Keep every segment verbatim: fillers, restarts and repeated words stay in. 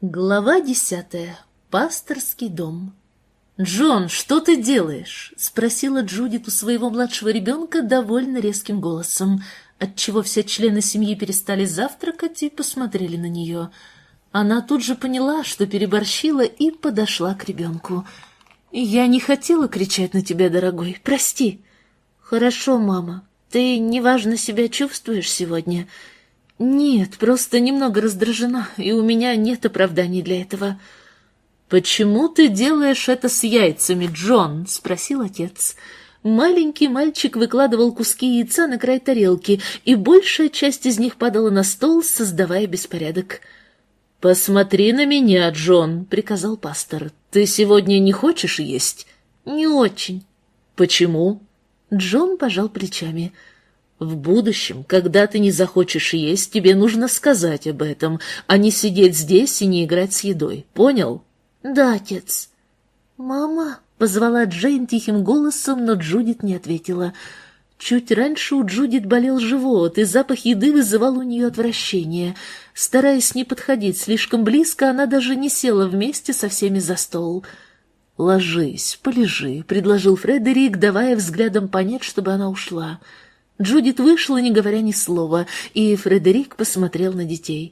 Глава десятая. Пасторский дом. «Джон, что ты делаешь?» — спросила Джудит у своего младшего ребенка довольно резким голосом, отчего все члены семьи перестали завтракать и посмотрели на нее. Она тут же поняла, что переборщила, и подошла к ребенку. «Я не хотела кричать на тебя, дорогой, прости». «Хорошо, мама. Ты неважно себя чувствуешь сегодня?» «Нет, просто немного раздражена, и у меня нет оправданий для этого». «Почему ты делаешь это с яйцами, Джон?» — спросил отец. Маленький мальчик выкладывал куски яйца на край тарелки, и большая часть из них падала на стол, создавая беспорядок. «Посмотри на меня, Джон», — приказал пастор. «Ты сегодня не хочешь есть?» «Не очень». «Почему?» Джон пожал плечами. «В будущем, когда ты не захочешь есть, тебе нужно сказать об этом, а не сидеть здесь и не играть с едой. Понял?» «Да, отец». «Мама», — позвала Джейн тихим голосом, но Джудит не ответила. Чуть раньше у Джудит болел живот, и запах еды вызывал у нее отвращение. Стараясь не подходить слишком близко, она даже не села вместе со всеми за стол. «Ложись, полежи», — предложил Фредерик, давая взглядом понять, чтобы она ушла. Джудит вышла, не говоря ни слова, и Фредерик посмотрел на детей.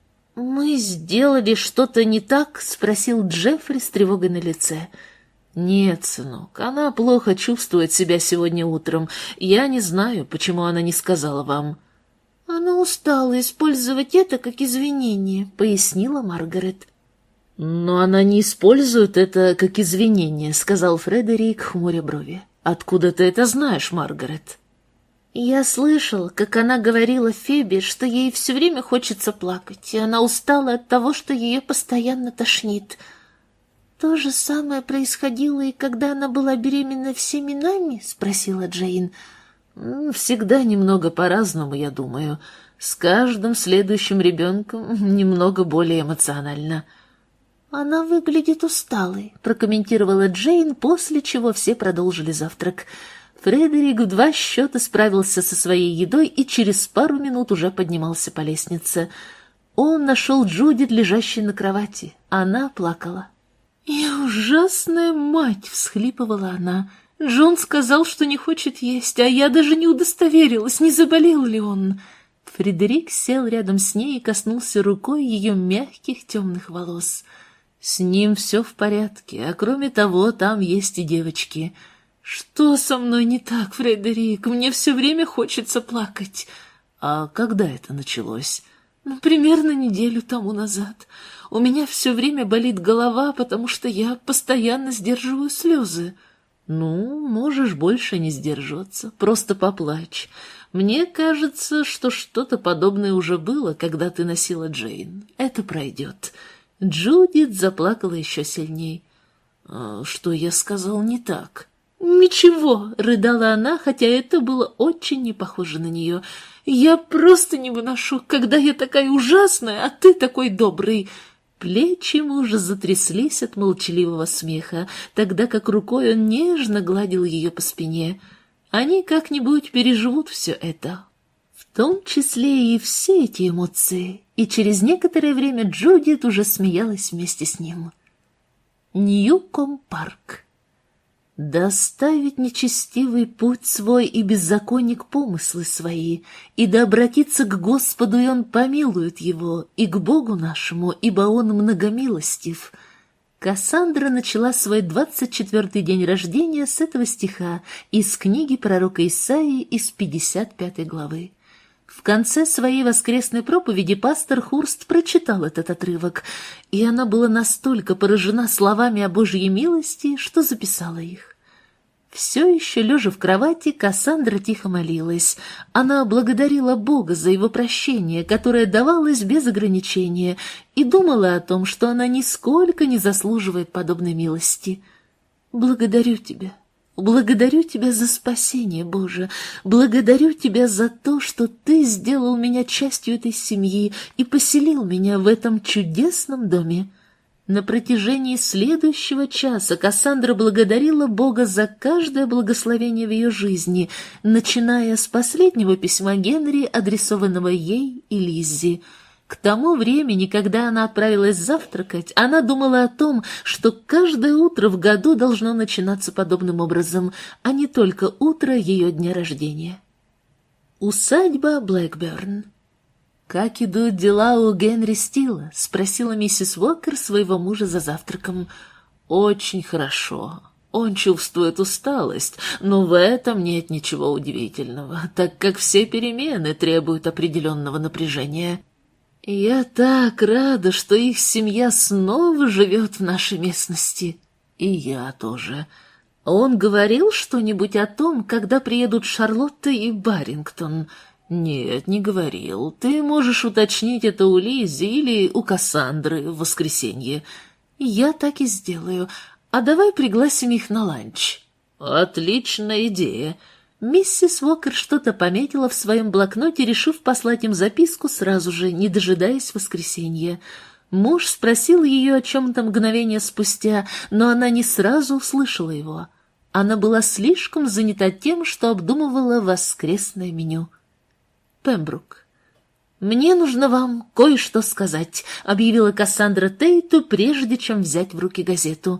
«Мы сделали что-то не так?» — спросил Джеффри с тревогой на лице. «Нет, сынок, она плохо чувствует себя сегодня утром. Я не знаю, почему она не сказала вам». «Она устала использовать это как извинение», — пояснила Маргарет. «Но она не использует это как извинение», — сказал Фредерик, хмуря брови. «Откуда ты это знаешь, Маргарет?» «Я слышал, как она говорила Фебе, что ей все время хочется плакать, и она устала от того, что ее постоянно тошнит. То же самое происходило и когда она была беременна всеми нами?» — спросила Джейн. «Всегда немного по-разному, я думаю. С каждым следующим ребенком немного более эмоционально». «Она выглядит усталой», — прокомментировала Джейн, после чего все продолжили завтрак. Фредерик в два счета справился со своей едой и через пару минут уже поднимался по лестнице. Он нашел Джудит, лежащей на кровати. Она плакала. «Я ужасная мать!» — всхлипывала она. «Джон сказал, что не хочет есть, а я даже не удостоверилась, не заболел ли он». Фредерик сел рядом с ней и коснулся рукой ее мягких темных волос. «С ним все в порядке, а кроме того, там есть и девочки». «Что со мной не так, Фредерик? Мне все время хочется плакать». «А когда это началось?» «Ну, примерно неделю тому назад. У меня все время болит голова, потому что я постоянно сдерживаю слезы». «Ну, можешь больше не сдерживаться, просто поплачь. Мне кажется, что что-то подобное уже было, когда ты носила Джейн. Это пройдет». Джудит заплакала еще сильней. «А что я сказал не так?» «Ничего», — рыдала она, хотя это было очень не похоже на нее. «Я просто не выношу, когда я такая ужасная, а ты такой добрый». Плечи мужа затряслись от молчаливого смеха, тогда как рукой он нежно гладил ее по спине. Они как-нибудь переживут все это, в том числе и все эти эмоции, и через некоторое время Джудит уже смеялась вместе с ним. Ньюком-парк. «Да оставит нечестивый путь свой и беззаконник помыслы свои, и да обратится к Господу, и Он помилует его, и к Богу нашему, ибо Он многомилостив». Кассандра начала свой двадцать четвертый день рождения с этого стиха из книги пророка Исаии из пятьдесят пятой главы. В конце своей воскресной проповеди пастор Хурст прочитал этот отрывок, и она была настолько поражена словами о Божьей милости, что записала их. Все еще лежа в кровати, Кассандра тихо молилась. Она благодарила Бога за его прощение, которое давалось без ограничения, и думала о том, что она нисколько не заслуживает подобной милости. «Благодарю тебя». Благодарю Тебя за спасение, Боже, благодарю Тебя за то, что Ты сделал меня частью этой семьи и поселил меня в этом чудесном доме. На протяжении следующего часа Кассандра благодарила Бога за каждое благословение в ее жизни, начиная с последнего письма Генри, адресованного ей и Лиззи. К тому времени, когда она отправилась завтракать, она думала о том, что каждое утро в году должно начинаться подобным образом, а не только утро ее дня рождения. Усадьба Блэкберн. «Как идут дела у Генри Стила?» — спросила миссис Уокер своего мужа за завтраком. «Очень хорошо. Он чувствует усталость, но в этом нет ничего удивительного, так как все перемены требуют определенного напряжения. Я так рада, что их семья снова живет в нашей местности. И я тоже. Он говорил что-нибудь о том, когда приедут Шарлотта и Баррингтон?» «Нет, не говорил. Ты можешь уточнить это у Лиззи или у Кассандры в воскресенье». «Я так и сделаю. А давай пригласим их на ланч». «Отличная идея». Миссис Уокер что-то пометила в своем блокноте, решив послать им записку сразу же, не дожидаясь воскресенья. Муж спросил ее о чем-то мгновение спустя, но она не сразу услышала его. Она была слишком занята тем, что обдумывала воскресное меню. Пембрук. «Мне нужно вам кое-что сказать», — объявила Кассандра Тейту, прежде чем взять в руки газету.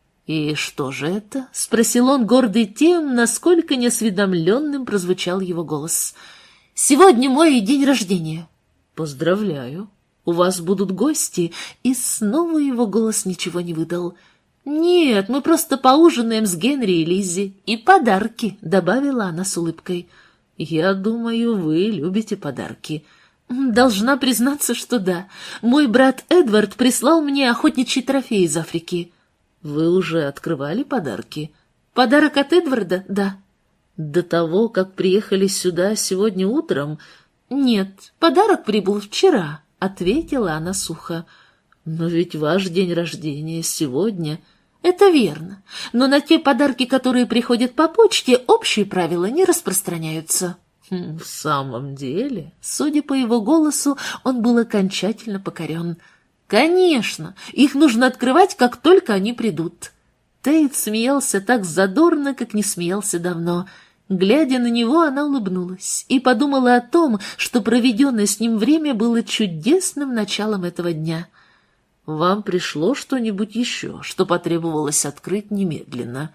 «И что же это?» — спросил он, гордый тем, насколько неосведомленным прозвучал его голос. «Сегодня мой день рождения». «Поздравляю. У вас будут гости», и снова его голос ничего не выдал. «Нет, мы просто поужинаем с Генри и Лиззи. И подарки», — добавила она с улыбкой. «Я думаю, вы любите подарки». «Должна признаться, что да. Мой брат Эдвард прислал мне охотничий трофей из Африки». «Вы уже открывали подарки?» «Подарок от Эдварда, да». «До того, как приехали сюда сегодня утром?» «Нет, подарок прибыл вчера», — ответила она сухо. «Но ведь ваш день рождения сегодня...» «Это верно, но на те подарки, которые приходят по почте, общие правила не распространяются». Хм, «В самом деле?» Судя по его голосу, он был окончательно покорен. «Конечно, их нужно открывать, как только они придут». Тейт смеялся так задорно, как не смеялся давно. Глядя на него, она улыбнулась и подумала о том, что проведенное с ним время было чудесным началом этого дня. «Вам пришло что-нибудь еще, что потребовалось открыть немедленно?»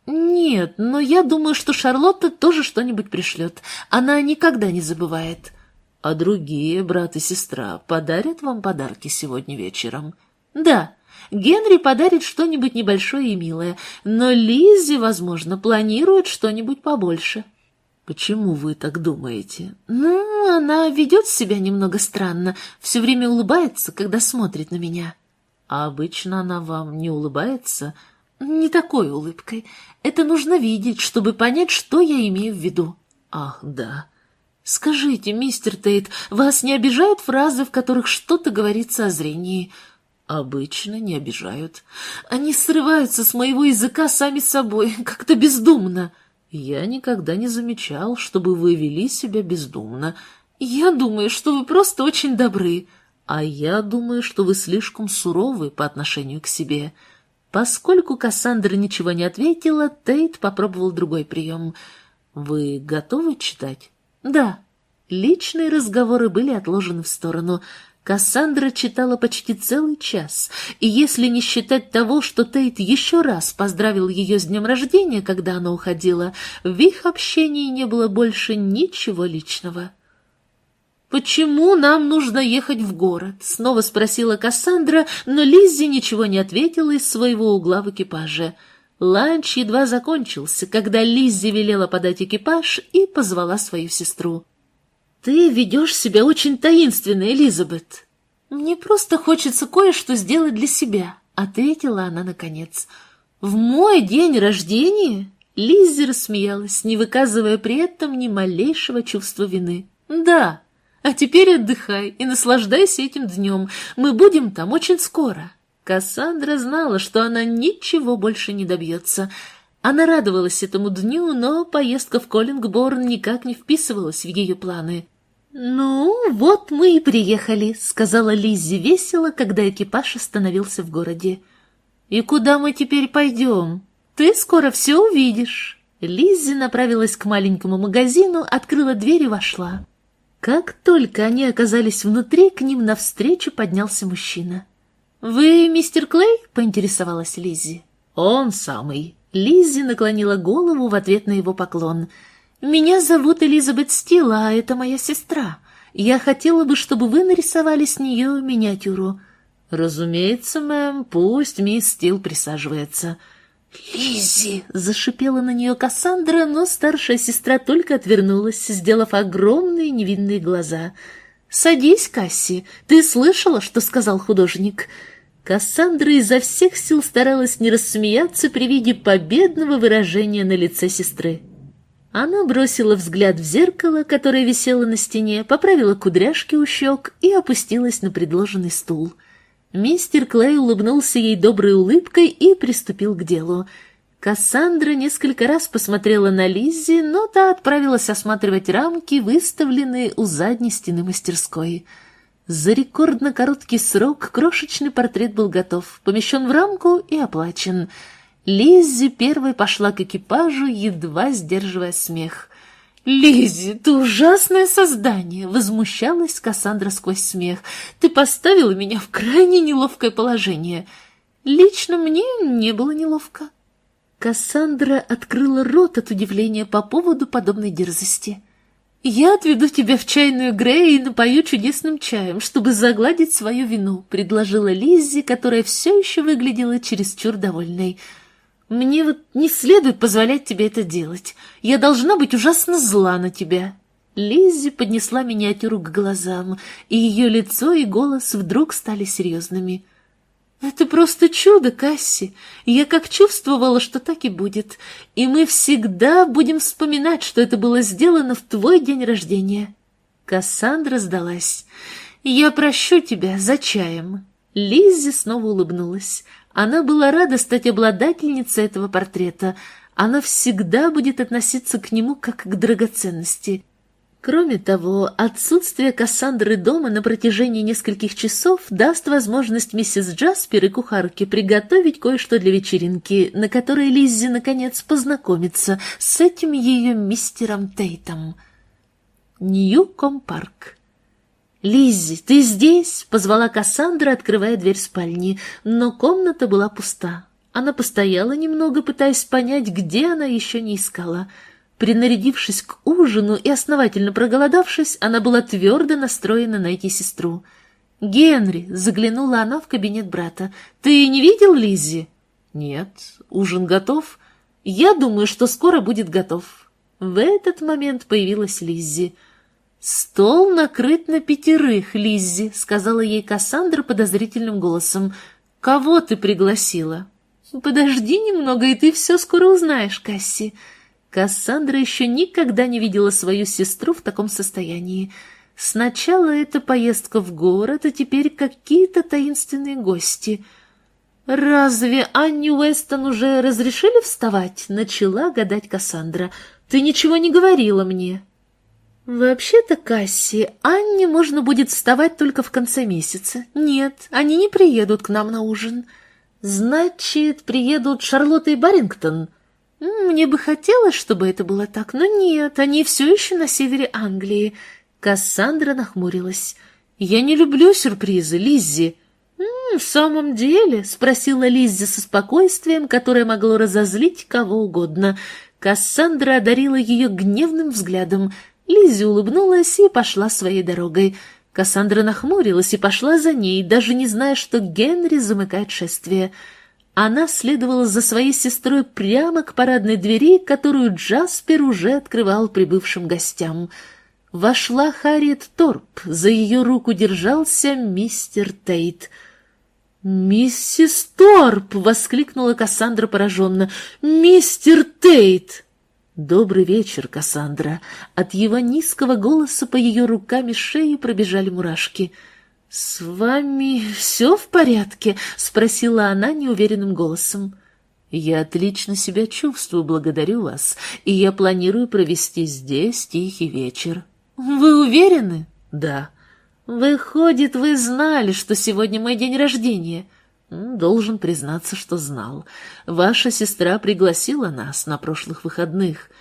«Нет, но я думаю, что Шарлотта тоже что-нибудь пришлет. Она никогда не забывает». «А другие, брат и сестра, подарят вам подарки сегодня вечером?» «Да, Генри подарит что-нибудь небольшое и милое, но Лиззи, возможно, планирует что-нибудь побольше». «Почему вы так думаете?» «Ну, она ведет себя немного странно, все время улыбается, когда смотрит на меня». «А обычно она вам не улыбается?» «Не такой улыбкой. Это нужно видеть, чтобы понять, что я имею в виду». «Ах, да». «Скажите, мистер Тейт, вас не обижают фразы, в которых что-то говорится о зрении?» «Обычно не обижают. Они срываются с моего языка сами собой, как-то бездумно». «Я никогда не замечал, чтобы вы вели себя бездумно». «Я думаю, что вы просто очень добры». «А я думаю, что вы слишком суровы по отношению к себе». Поскольку Кассандра ничего не ответила, Тейт попробовал другой прием. «Вы готовы читать?» «Да». Личные разговоры были отложены в сторону. Кассандра читала почти целый час, и если не считать того, что Тейт еще раз поздравил ее с днем рождения, когда она уходила, в их общении не было больше ничего личного. «Почему нам нужно ехать в город?» — снова спросила Кассандра, но Лиззи ничего не ответила из своего угла в экипаже. Ланч едва закончился, когда Лиззи велела подать экипаж и позвала свою сестру. «Ты ведешь себя очень таинственно, Элизабет». «Мне просто хочется кое-что сделать для себя», — ответила она наконец. «В мой день рождения?» Лиззи рассмеялась, не выказывая при этом ни малейшего чувства вины. «Да». А теперь отдыхай и наслаждайся этим днем. Мы будем там очень скоро». Кассандра знала, что она ничего больше не добьется. Она радовалась этому дню, но поездка в Коллингборн никак не вписывалась в ее планы. «Ну, вот мы и приехали», — сказала Лиззи весело, когда экипаж остановился в городе. «И куда мы теперь пойдем? Ты скоро все увидишь». Лиззи направилась к маленькому магазину, открыла дверь и вошла. Как только они оказались внутри, к ним навстречу поднялся мужчина. «Вы мистер Клей?» — поинтересовалась Лиззи. «Он самый». Лиззи наклонила голову в ответ на его поклон. «Меня зовут Элизабет Стил, а это моя сестра. Я хотела бы, чтобы вы нарисовали с нее миниатюру». «Разумеется, мэм, пусть мисс Стил присаживается». «Лиззи!» — зашипела на нее Кассандра, но старшая сестра только отвернулась, сделав огромные невинные глаза. «Садись, Касси, ты слышала, что сказал художник?» Кассандра изо всех сил старалась не рассмеяться при виде победного выражения на лице сестры. Она бросила взгляд в зеркало, которое висело на стене, поправила кудряшки у щек и опустилась на предложенный стул. Мистер Клей улыбнулся ей доброй улыбкой и приступил к делу. Кассандра несколько раз посмотрела на Лиззи, но та отправилась осматривать рамки, выставленные у задней стены мастерской. За рекордно короткий срок крошечный портрет был готов, помещен в рамку и оплачен. Лиззи первой пошла к экипажу, едва сдерживая смех. «Лиззи, ты ужасное создание!» — возмущалась Кассандра сквозь смех. «Ты поставила меня в крайне неловкое положение». «Лично мне не было неловко». Кассандра открыла рот от удивления по поводу подобной дерзости. «Я отведу тебя в чайную Грея и напою чудесным чаем, чтобы загладить свою вину», — предложила Лиззи, которая все еще выглядела чересчур довольной. «Мне вот не следует позволять тебе это делать. Я должна быть ужасно зла на тебя». Лиззи поднесла миниатюру к глазам, и ее лицо и голос вдруг стали серьезными. «Это просто чудо, Касси. Я как чувствовала, что так и будет. И мы всегда будем вспоминать, что это было сделано в твой день рождения». Кассандра сдалась. «Я прощу тебя за чаем». Лиззи снова улыбнулась. Она была рада стать обладательницей этого портрета. Она всегда будет относиться к нему как к драгоценности. Кроме того, отсутствие Кассандры дома на протяжении нескольких часов даст возможность миссис Джаспер и кухарке приготовить кое-что для вечеринки, на которой Лиззи, наконец, познакомится с этим ее мистером Тейтом. Ньюком-парк. «Лиззи, ты здесь?» — позвала Кассандра, открывая дверь спальни, но комната была пуста. Она постояла немного, пытаясь понять, где она еще не искала. Принарядившись к ужину и основательно проголодавшись, она была твердо настроена найти сестру. «Генри!» — заглянула она в кабинет брата. «Ты не видел Лиззи?» «Нет. Ужин готов?» «Я думаю, что скоро будет готов». В этот момент появилась Лиззи. «Стол накрыт на пятерых, Лиззи», — сказала ей Кассандра подозрительным голосом. «Кого ты пригласила?» «Подожди немного, и ты все скоро узнаешь, Касси». Кассандра еще никогда не видела свою сестру в таком состоянии. Сначала это поездка в город, а теперь какие-то таинственные гости. «Разве Анне Уэстон уже разрешили вставать?» — начала гадать Кассандра. «Ты ничего не говорила мне». «Вообще-то, Касси, Анне можно будет вставать только в конце месяца. Нет, они не приедут к нам на ужин». «Значит, приедут Шарлотта и Баррингтон?» «Мне бы хотелось, чтобы это было так, но нет, они все еще на севере Англии». Кассандра нахмурилась. «Я не люблю сюрпризы, Лиззи». «М, «В самом деле?» — спросила Лиззи со спокойствием, которое могло разозлить кого угодно. Кассандра одарила ее гневным взглядом. Лиззи улыбнулась и пошла своей дорогой. Кассандра нахмурилась и пошла за ней, даже не зная, что Генри замыкает шествие. Она следовала за своей сестрой прямо к парадной двери, которую Джаспер уже открывал прибывшим гостям. Вошла Харриет Торп, за ее руку держался мистер Тейт. «Миссис Торп!» — воскликнула Кассандра пораженно. «Мистер Тейт!» «Добрый вечер, Кассандра!» От его низкого голоса по ее рукам и шее пробежали мурашки. «С вами все в порядке?» — спросила она неуверенным голосом. «Я отлично себя чувствую, благодарю вас, и я планирую провести здесь тихий вечер». «Вы уверены?» «Да». «Выходит, вы знали, что сегодня мой день рождения?» «Должен признаться, что знал. Ваша сестра пригласила нас на прошлых выходных».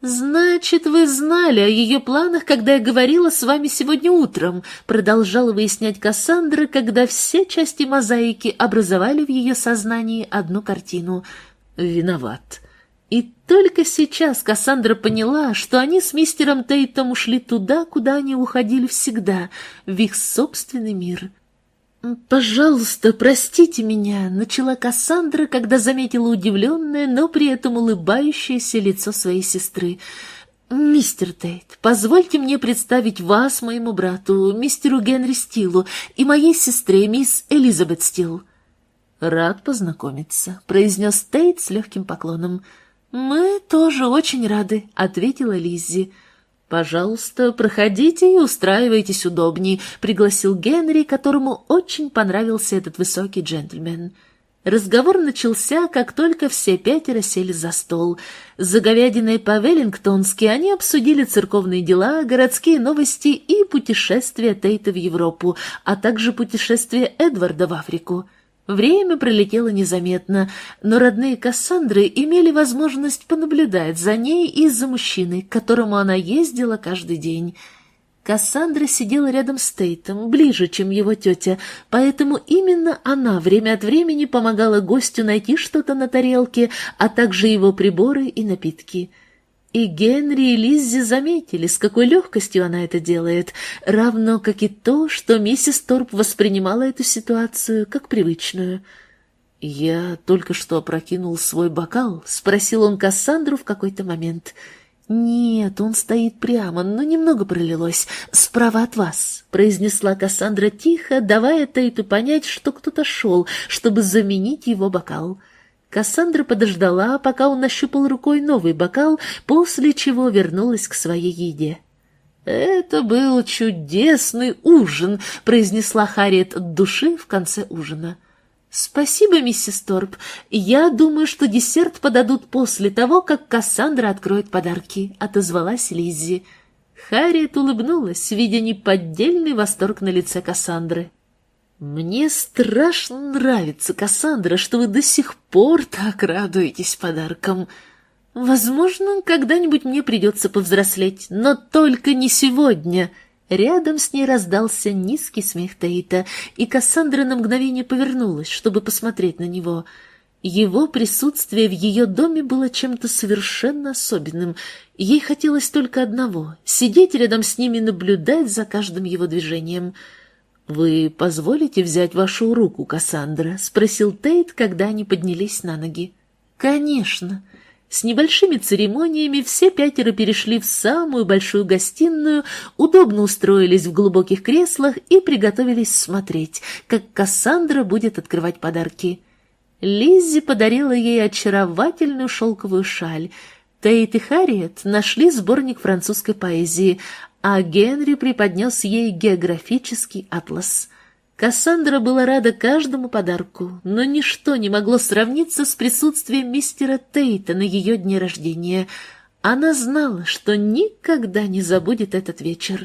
«Значит, вы знали о ее планах, когда я говорила с вами сегодня утром», продолжала выяснять Кассандра, когда все части мозаики образовали в ее сознании одну картину. «Виноват». И только сейчас Кассандра поняла, что они с мистером Тейтом ушли туда, куда они уходили всегда, в их собственный мир. «Пожалуйста, простите меня», — начала Кассандра, когда заметила удивленное, но при этом улыбающееся лицо своей сестры. «Мистер Тейт, позвольте мне представить вас моему брату, мистеру Генри Стилу, и моей сестре, мисс Элизабет Стил». «Рад познакомиться», — произнес Тейт с легким поклоном. «Мы тоже очень рады», — ответила Лиззи. «Пожалуйста, проходите и устраивайтесь удобней», — пригласил Генри, которому очень понравился этот высокий джентльмен. Разговор начался, как только все пятеро сели за стол. За говядиной по-веллингтонски они обсудили церковные дела, городские новости и путешествие Тейта в Европу, а также путешествие Эдварда в Африку. Время пролетело незаметно, но родные Кассандры имели возможность понаблюдать за ней и за мужчиной, к которому она ездила каждый день. Кассандра сидела рядом с Тейтом, ближе, чем его тетя, поэтому именно она время от времени помогала гостю найти что-то на тарелке, а также его приборы и напитки. И Генри и Лиззи заметили, с какой легкостью она это делает, равно как и то, что миссис Торп воспринимала эту ситуацию как привычную. «Я только что опрокинул свой бокал», — спросил он Кассандру в какой-то момент. «Нет, он стоит прямо, но немного пролилось, справа от вас», — произнесла Кассандра тихо, давая Тейту понять, что кто-то шел, чтобы заменить его бокал. Кассандра подождала, пока он нащупал рукой новый бокал, после чего вернулась к своей еде. «Это был чудесный ужин», — произнесла Харриет от души в конце ужина. «Спасибо, миссис Торп. Я думаю, что десерт подадут после того, как Кассандра откроет подарки», — отозвалась Лиззи. Харриет улыбнулась, видя неподдельный восторг на лице Кассандры. «Мне страшно нравится, Кассандра, что вы до сих пор так радуетесь подаркам. Возможно, когда-нибудь мне придется повзрослеть, но только не сегодня». Рядом с ней раздался низкий смех Тейта, и Кассандра на мгновение повернулась, чтобы посмотреть на него. Его присутствие в ее доме было чем-то совершенно особенным. Ей хотелось только одного — сидеть рядом с ним и наблюдать за каждым его движением. «Вы позволите взять вашу руку, Кассандра?» — спросил Тейт, когда они поднялись на ноги. «Конечно». С небольшими церемониями все пятеро перешли в самую большую гостиную, удобно устроились в глубоких креслах и приготовились смотреть, как Кассандра будет открывать подарки. Лиззи подарила ей очаровательную шелковую шаль. Тейт и Харриет нашли сборник французской поэзии, а Генри преподнес ей географический атлас. Кассандра была рада каждому подарку, но ничто не могло сравниться с присутствием мистера Тейта на ее дне рождения. Она знала, что никогда не забудет этот вечер.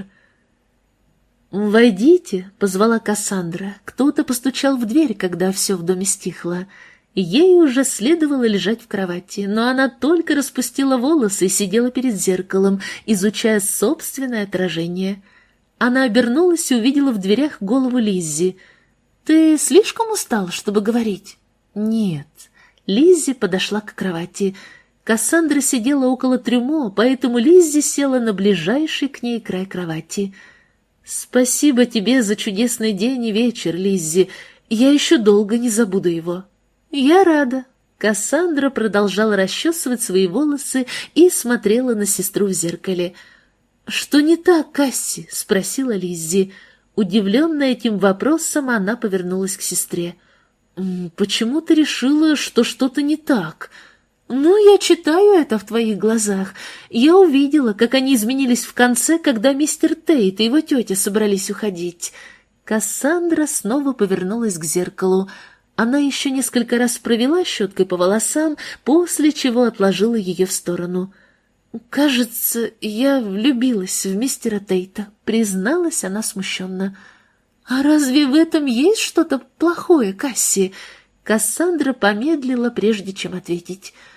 «Войдите», — позвала Кассандра. Кто-то постучал в дверь, когда все в доме стихло. Ей уже следовало лежать в кровати, но она только распустила волосы и сидела перед зеркалом, изучая собственное отражение. Она обернулась и увидела в дверях голову Лиззи. «Ты слишком устал, чтобы говорить?» «Нет». Лиззи подошла к кровати. Кассандра сидела около трюмо, поэтому Лиззи села на ближайший к ней край кровати. «Спасибо тебе за чудесный день и вечер, Лиззи. Я еще долго не забуду его». «Я рада». Кассандра продолжала расчесывать свои волосы и смотрела на сестру в зеркале. «Что не так, Касси?» — спросила Лиззи. Удивленная этим вопросом, она повернулась к сестре. «Почему ты решила, что что-то не так?» «Ну, я читаю это в твоих глазах. Я увидела, как они изменились в конце, когда мистер Тейт и его тетя собрались уходить». Кассандра снова повернулась к зеркалу. Она еще несколько раз провела щеткой по волосам, после чего отложила ее в сторону. «Кажется, я влюбилась в мистера Тейта», — призналась она смущенно. «А разве в этом есть что-то плохое, Касси?» Кассандра помедлила, прежде чем ответить.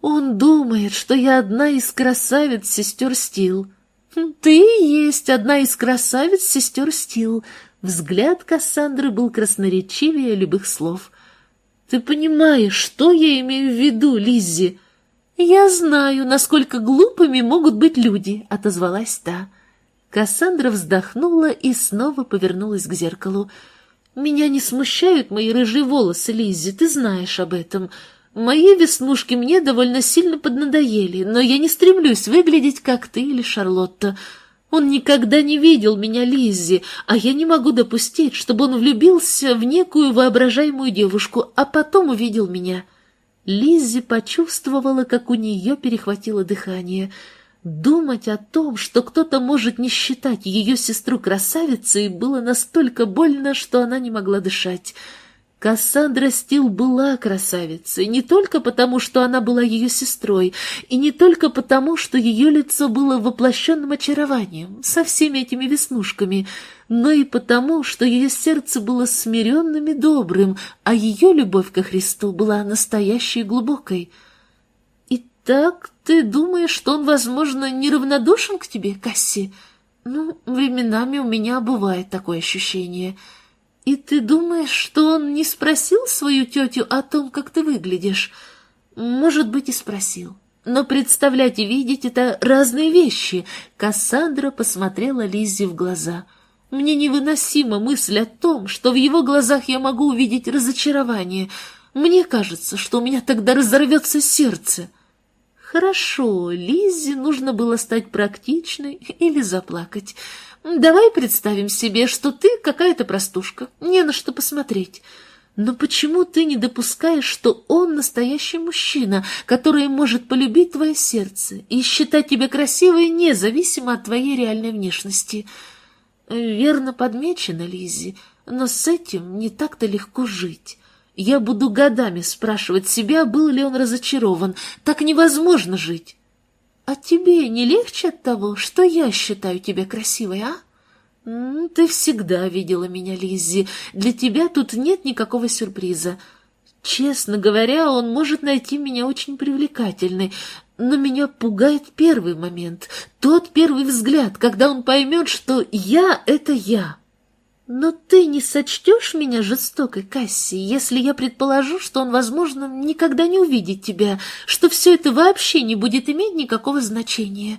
Он думает, что я одна из красавиц сестер Стил. Ты и есть одна из красавиц сестер Стил. Взгляд Кассандры был красноречивее любых слов. Ты понимаешь, что я имею в виду, Лиззи? Я знаю, насколько глупыми могут быть люди, отозвалась та. Кассандра вздохнула и снова повернулась к зеркалу. «Меня не смущают мои рыжие волосы, Лиззи, ты знаешь об этом. Мои веснушки мне довольно сильно поднадоели, но я не стремлюсь выглядеть, как ты или Шарлотта. Он никогда не видел меня, Лиззи, а я не могу допустить, чтобы он влюбился в некую воображаемую девушку, а потом увидел меня». Лиззи почувствовала, как у нее перехватило дыхание. Думать о том, что кто-то может не считать ее сестру красавицей, было настолько больно, что она не могла дышать. Кассандра Стил была красавицей не только потому, что она была ее сестрой, и не только потому, что ее лицо было воплощенным очарованием, со всеми этими веснушками, но и потому, что ее сердце было смиренным и добрым, а ее любовь ко Христу была настоящей и глубокой. «Итак, ты думаешь, что он, возможно, неравнодушен к тебе, Касси? Ну, временами у меня бывает такое ощущение. И ты думаешь, что он не спросил свою тетю о том, как ты выглядишь? Может быть, и спросил. Но представлять и видеть — это разные вещи». Кассандра посмотрела Лиззи в глаза. «Мне невыносима мысль о том, что в его глазах я могу увидеть разочарование. Мне кажется, что у меня тогда разорвется сердце». Хорошо, Лиззи нужно было стать практичной или заплакать. Давай представим себе, что ты какая-то простушка, не на что посмотреть. Но почему ты не допускаешь, что он настоящий мужчина, который может полюбить твое сердце и считать тебя красивой независимо от твоей реальной внешности? Верно подмечено, Лиззи, но с этим не так-то легко жить. Я буду годами спрашивать себя, был ли он разочарован. Так невозможно жить. А тебе не легче от того, что я считаю тебя красивой, а? Ты всегда видела меня, Лиззи. Для тебя тут нет никакого сюрприза. Честно говоря, он может найти меня очень привлекательной, но меня пугает первый момент, тот первый взгляд, когда он поймет, что я — это я. Но ты не сочтешь меня жестокой, Касси, если я предположу, что он, возможно, никогда не увидит тебя, что все это вообще не будет иметь никакого значения.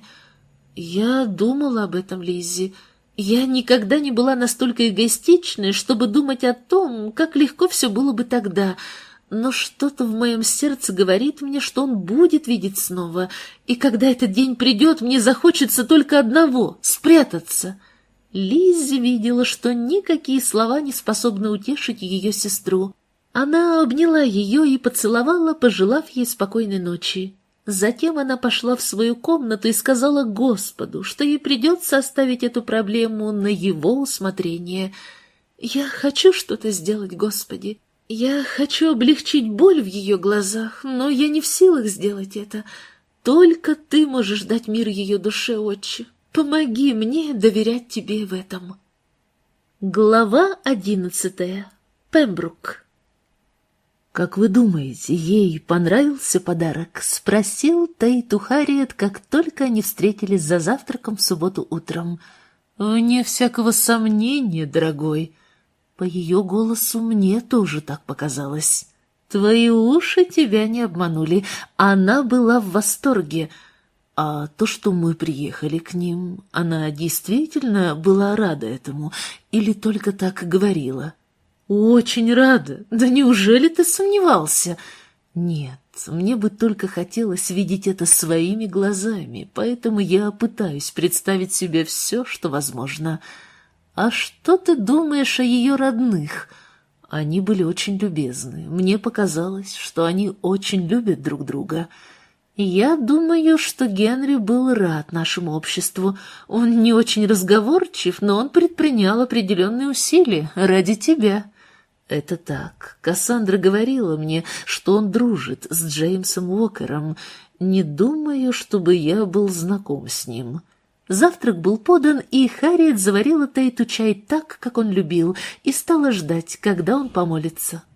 Я думала об этом, Лиззи. Я никогда не была настолько эгоистичной, чтобы думать о том, как легко все было бы тогда. Но что-то в моем сердце говорит мне, что он будет видеть снова, и когда этот день придет, мне захочется только одного — спрятаться. Лиззи видела, что никакие слова не способны утешить ее сестру. Она обняла ее и поцеловала, пожелав ей спокойной ночи. Затем она пошла в свою комнату и сказала Господу, что ей придется оставить эту проблему на его усмотрение. «Я хочу что-то сделать, Господи. Я хочу облегчить боль в ее глазах, но я не в силах сделать это. Только Ты можешь дать мир ее душе, Отче. Помоги мне доверять тебе в этом». Глава одиннадцатая. Пембрук. «Как вы думаете, ей понравился подарок?» — спросил Тейту Харриет, как только они встретились за завтраком в субботу утром. «Вне всякого сомнения, дорогой». По ее голосу мне тоже так показалось. «Твои уши тебя не обманули. Она была в восторге. А то, что мы приехали к ним, она действительно была рада этому или только так говорила?» «Очень рада. Да неужели ты сомневался?» «Нет, мне бы только хотелось видеть это своими глазами, поэтому я пытаюсь представить себе все, что возможно. А что ты думаешь о ее родных?» «Они были очень любезны. Мне показалось, что они очень любят друг друга». «Я думаю, что Генри был рад нашему обществу. Он не очень разговорчив, но он предпринял определенные усилия ради тебя». «Это так. Кассандра говорила мне, что он дружит с Джеймсом Уокером. Не думаю, чтобы я был знаком с ним». Завтрак был подан, и Харриет заварила Тейту чай так, как он любил, и стала ждать, когда он помолится.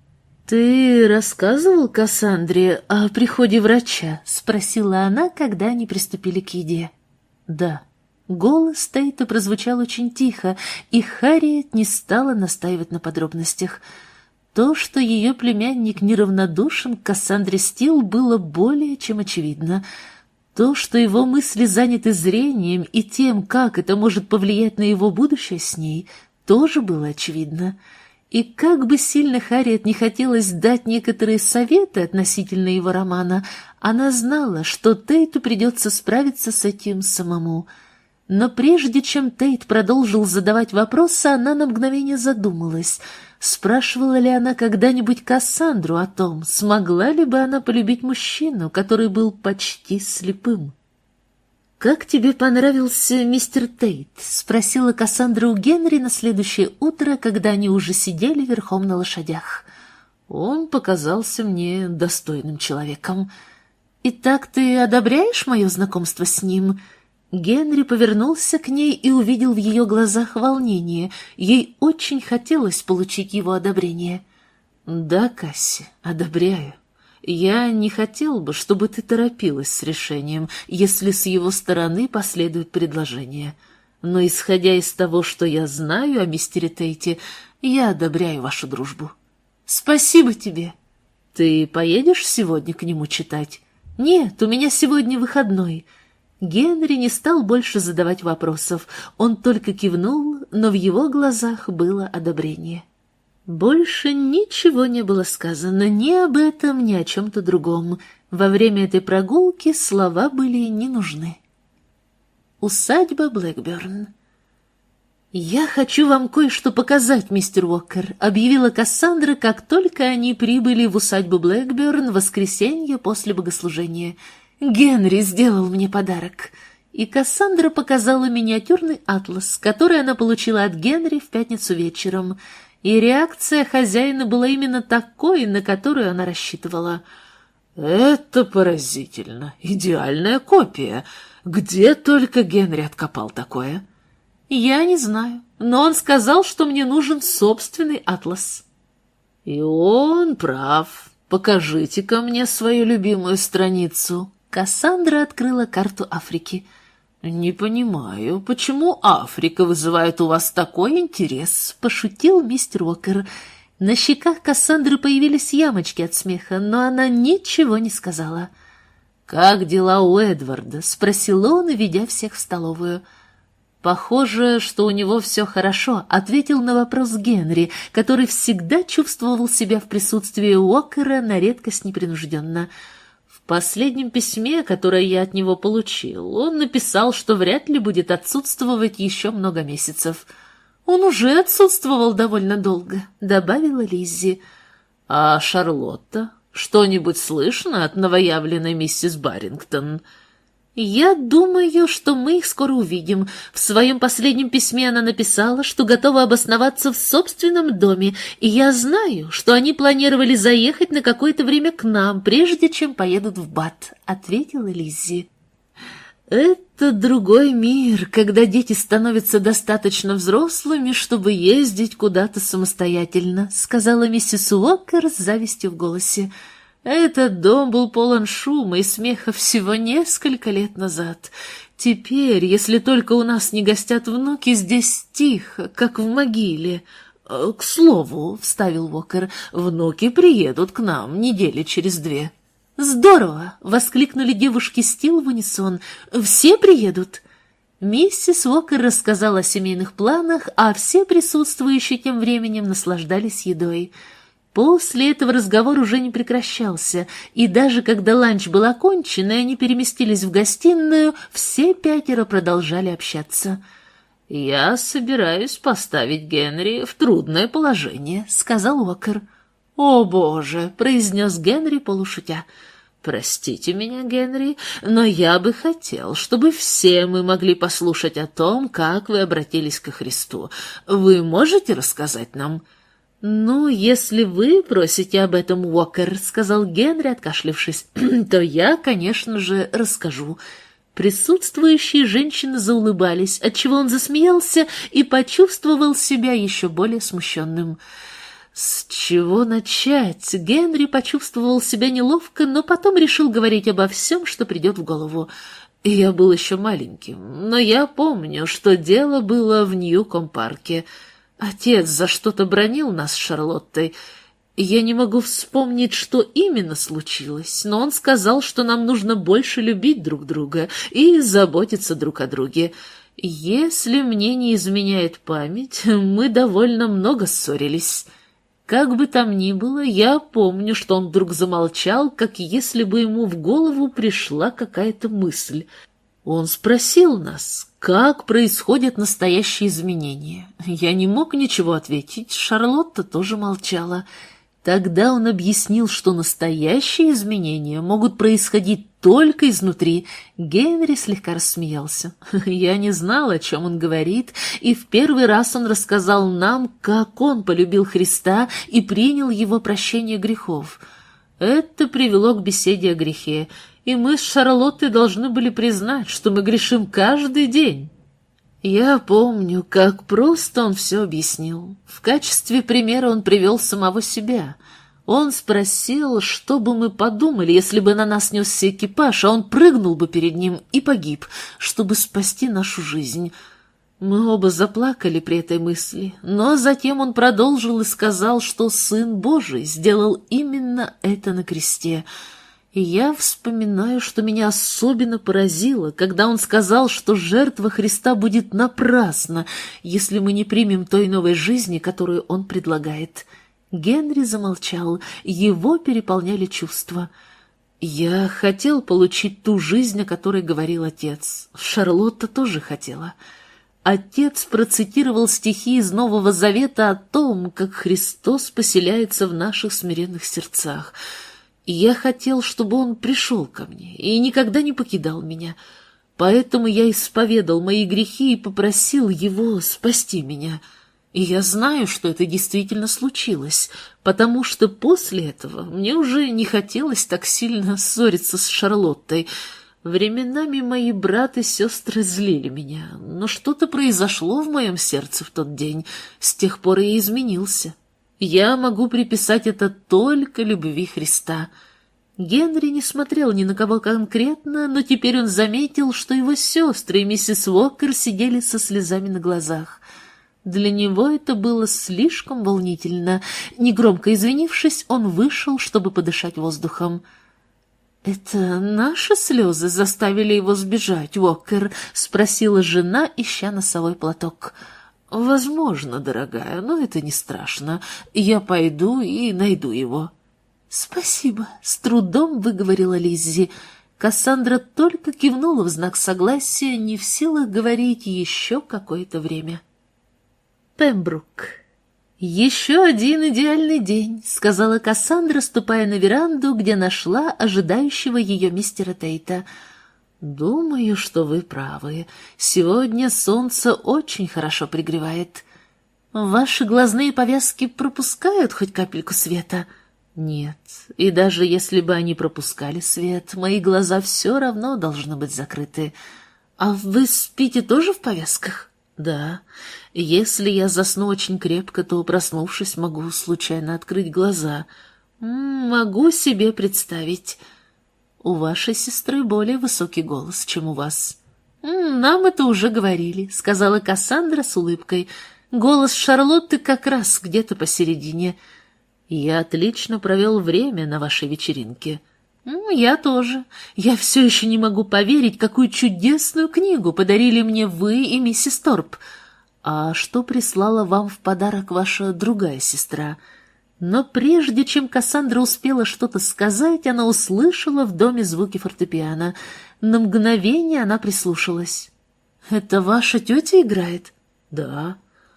«Ты рассказывал Кассандре о приходе врача?» — спросила она, когда они приступили к еде. «Да». Голос Тейта прозвучал очень тихо, и Харриет не стала настаивать на подробностях. То, что ее племянник неравнодушен к Кассандре Стил, было более чем очевидно. То, что его мысли заняты зрением и тем, как это может повлиять на его будущее с ней, тоже было очевидно. И как бы сильно Харриет не хотелось дать некоторые советы относительно его романа, она знала, что Тейту придется справиться с этим самому. Но прежде чем Тейт продолжил задавать вопросы, она на мгновение задумалась, спрашивала ли она когда-нибудь Кассандру о том, смогла ли бы она полюбить мужчину, который был почти слепым. «Как тебе понравился мистер Тейт?» — спросила Кассандра у Генри на следующее утро, когда они уже сидели верхом на лошадях. «Он показался мне достойным человеком». «Итак, ты одобряешь мое знакомство с ним?» Генри повернулся к ней и увидел в ее глазах волнение. Ей очень хотелось получить его одобрение. «Да, Касси, одобряю. Я не хотел бы, чтобы ты торопилась с решением, если с его стороны последует предложение. Но, исходя из того, что я знаю о мистере Тейте, я одобряю вашу дружбу». «Спасибо тебе». «Ты поедешь сегодня к нему читать?» «Нет, у меня сегодня выходной». Генри не стал больше задавать вопросов. Он только кивнул, но в его глазах было одобрение. Больше ничего не было сказано ни об этом, ни о чем-то другом. Во время этой прогулки слова были не нужны. Усадьба Блэкберн. «Я хочу вам кое-что показать, мистер Уокер», — объявила Кассандра, как только они прибыли в усадьбу Блэкберн в воскресенье после богослужения. «Генри сделал мне подарок». И Кассандра показала миниатюрный атлас, который она получила от Генри в пятницу вечером. И реакция хозяина была именно такой, на которую она рассчитывала. «Это поразительно! Идеальная копия! Где только Генри откопал такое?» «Я не знаю, но он сказал, что мне нужен собственный атлас». «И он прав. Покажите-ка мне свою любимую страницу». Кассандра открыла карту Африки. «Не понимаю, почему Африка вызывает у вас такой интерес?» — пошутил мистер Уокер. На щеках Кассандры появились ямочки от смеха, но она ничего не сказала. «Как дела у Эдварда?» — спросил он, ведя всех в столовую. «Похоже, что у него все хорошо», — ответил на вопрос Генри, который всегда чувствовал себя в присутствии Уокера на редкость непринужденно. В последнем письме, которое я от него получил, он написал, что вряд ли будет отсутствовать еще много месяцев. «Он уже отсутствовал довольно долго», — добавила Лиззи. «А Шарлотта? Что-нибудь слышно от новоявленной миссис Баррингтон?» «Я думаю, что мы их скоро увидим. В своем последнем письме она написала, что готова обосноваться в собственном доме, и я знаю, что они планировали заехать на какое-то время к нам, прежде чем поедут в Бат», — ответила Лиззи. «Это другой мир, когда дети становятся достаточно взрослыми, чтобы ездить куда-то самостоятельно», — сказала миссис Уокер с завистью в голосе. «Этот дом был полон шума и смеха всего несколько лет назад. Теперь, если только у нас не гостят внуки, здесь тихо, как в могиле». «К слову», — вставил Уокер, — «внуки приедут к нам недели через две». «Здорово!» — воскликнули девушки Стил в унисон. «Все приедут?» Миссис Уокер рассказала о семейных планах, а все присутствующие тем временем наслаждались едой. После этого разговор уже не прекращался, и даже когда ланч был окончен, и они переместились в гостиную, все пятеро продолжали общаться. «Я собираюсь поставить Генри в трудное положение», — сказал Уокер. «О, Боже!» — произнес Генри полушутя. «Простите меня, Генри, но я бы хотел, чтобы все мы могли послушать о том, как вы обратились ко Христу. Вы можете рассказать нам?» «Ну, если вы просите об этом, Уокер, — сказал Генри, откашлившись, — то я, конечно же, расскажу». Присутствующие женщины заулыбались, отчего он засмеялся и почувствовал себя еще более смущенным. С чего начать? Генри почувствовал себя неловко, но потом решил говорить обо всем, что придет в голову. Я был еще маленьким, но я помню, что дело было в Ньюком-парке. Отец за что-то бранил нас с Шарлоттой. Я не могу вспомнить, что именно случилось, но он сказал, что нам нужно больше любить друг друга и заботиться друг о друге. Если мне не изменяет память, мы довольно много ссорились. Как бы там ни было, я помню, что он вдруг замолчал, как если бы ему в голову пришла какая-то мысль. Он спросил нас, как происходят настоящие изменения. Я не мог ничего ответить, Шарлотта тоже молчала. Тогда он объяснил, что настоящие изменения могут происходить только изнутри. Генри слегка рассмеялся. Я не знал, о чем он говорит, и в первый раз он рассказал нам, как он полюбил Христа и принял его прощение грехов. Это привело к беседе о грехе, и мы с Шарлоттой должны были признать, что мы грешим каждый день. Я помню, как просто он все объяснил. В качестве примера он привел самого себя. Он спросил, что бы мы подумали, если бы на нас несся экипаж, а он прыгнул бы перед ним и погиб, чтобы спасти нашу жизнь. Мы оба заплакали при этой мысли, но затем он продолжил и сказал, что Сын Божий сделал именно это на кресте. И я вспоминаю, что меня особенно поразило, когда он сказал, что жертва Христа будет напрасна, если мы не примем той новой жизни, которую он предлагает. Генри замолчал, его переполняли чувства. Я хотел получить ту жизнь, о которой говорил отец. Шарлотта тоже хотела. Отец процитировал стихи из Нового Завета о том, как Христос поселяется в наших смиренных сердцах. И я хотел, чтобы он пришел ко мне и никогда не покидал меня. Поэтому я исповедал мои грехи и попросил его спасти меня. И я знаю, что это действительно случилось, потому что после этого мне уже не хотелось так сильно ссориться с Шарлоттой. Временами мои брат и сестры злили меня, но что-то произошло в моем сердце в тот день. С тех пор я изменился. Я могу приписать это только любви Христа. Генри не смотрел ни на кого конкретно, но теперь он заметил, что его сестры и миссис Уокер сидели со слезами на глазах. Для него это было слишком волнительно. Негромко извинившись, он вышел, чтобы подышать воздухом. «Это наши слезы заставили его сбежать, Уокер?» — спросила жена, ища носовой платок. «Возможно, дорогая, но это не страшно. Я пойду и найду его». «Спасибо», — с трудом выговорила Лиззи. Кассандра только кивнула в знак согласия, не в силах говорить еще какое-то время. Пембрук. «Еще один идеальный день», — сказала Кассандра, ступая на веранду, где нашла ожидающего ее мистера Тейта. «Думаю, что вы правы. Сегодня солнце очень хорошо пригревает. Ваши глазные повязки пропускают хоть капельку света?» «Нет, и даже если бы они пропускали свет, мои глаза все равно должны быть закрыты. А вы спите тоже в повязках?» «Да. Если я засну очень крепко, то, проснувшись, могу случайно открыть глаза. М-м, могу себе представить. У вашей сестры более высокий голос, чем у вас». «М-м, «Нам это уже говорили», — сказала Кассандра с улыбкой. «Голос Шарлотты как раз где-то посередине. Я отлично провел время на вашей вечеринке». «Я тоже. Я все еще не могу поверить, какую чудесную книгу подарили мне вы и миссис Торп. А что прислала вам в подарок ваша другая сестра?» Но прежде чем Кассандра успела что-то сказать, она услышала в доме звуки фортепиано. На мгновение она прислушалась. «Это ваша тетя играет?» «Да».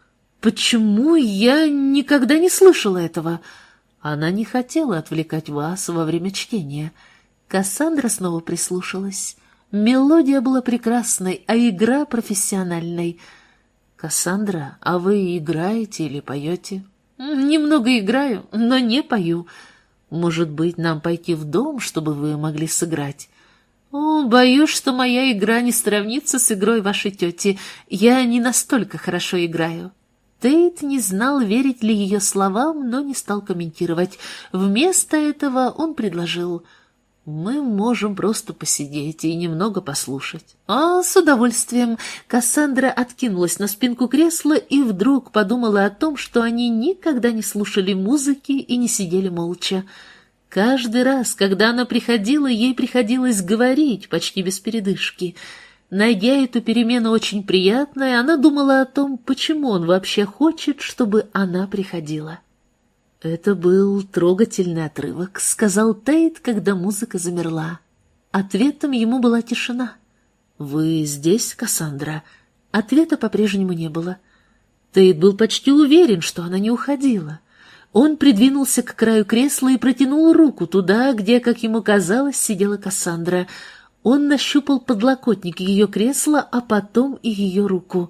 «Почему я никогда не слышала этого?» Она не хотела отвлекать вас во время чтения. Кассандра снова прислушалась. Мелодия была прекрасной, а игра профессиональной. «Кассандра, а вы играете или поете?» «Немного играю, но не пою. Может быть, нам пойти в дом, чтобы вы могли сыграть?» «О, боюсь, что моя игра не сравнится с игрой вашей тети. Я не настолько хорошо играю». Тейт не знал, верить ли ее словам, но не стал комментировать. Вместо этого он предложил: «Мы можем просто посидеть и немного послушать». «А, с удовольствием». Кассандра откинулась на спинку кресла и вдруг подумала о том, что они никогда не слушали музыки и не сидели молча. Каждый раз, когда она приходила, ей приходилось говорить почти без передышки. Найдя эту перемену очень приятной, она думала о том, почему он вообще хочет, чтобы она приходила. «Это был трогательный отрывок», — сказал Тейт, когда музыка замерла. Ответом ему была тишина. «Вы здесь, Кассандра?» Ответа по-прежнему не было. Тейт был почти уверен, что она не уходила. Он придвинулся к краю кресла и протянул руку туда, где, как ему казалось, сидела Кассандра. Он нащупал подлокотник ее кресла, а потом и ее руку.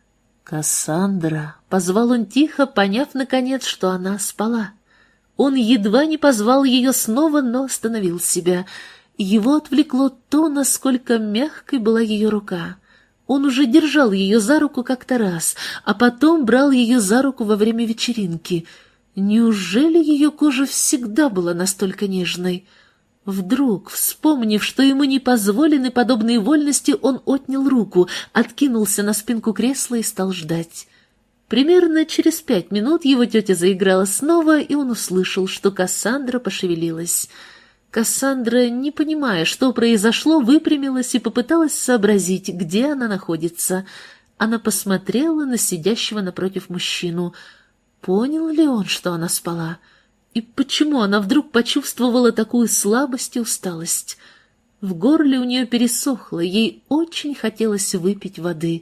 «Кассандра!» — позвал он тихо, поняв, наконец, что она спала. Он едва не позвал ее снова, но остановил себя. Его отвлекло то, насколько мягкой была ее рука. Он уже держал ее за руку как-то раз, а потом брал ее за руку во время вечеринки. Неужели ее кожа всегда была настолько нежной? Вдруг, вспомнив, что ему не позволены подобные вольности, он отнял руку, откинулся на спинку кресла и стал ждать. Примерно через пять минут его тетя заиграла снова, и он услышал, что Кассандра пошевелилась. Кассандра, не понимая, что произошло, выпрямилась и попыталась сообразить, где она находится. Она посмотрела на сидящего напротив мужчину. Понял ли он, что она спала? И почему она вдруг почувствовала такую слабость и усталость? В горле у нее пересохло, ей очень хотелось выпить воды.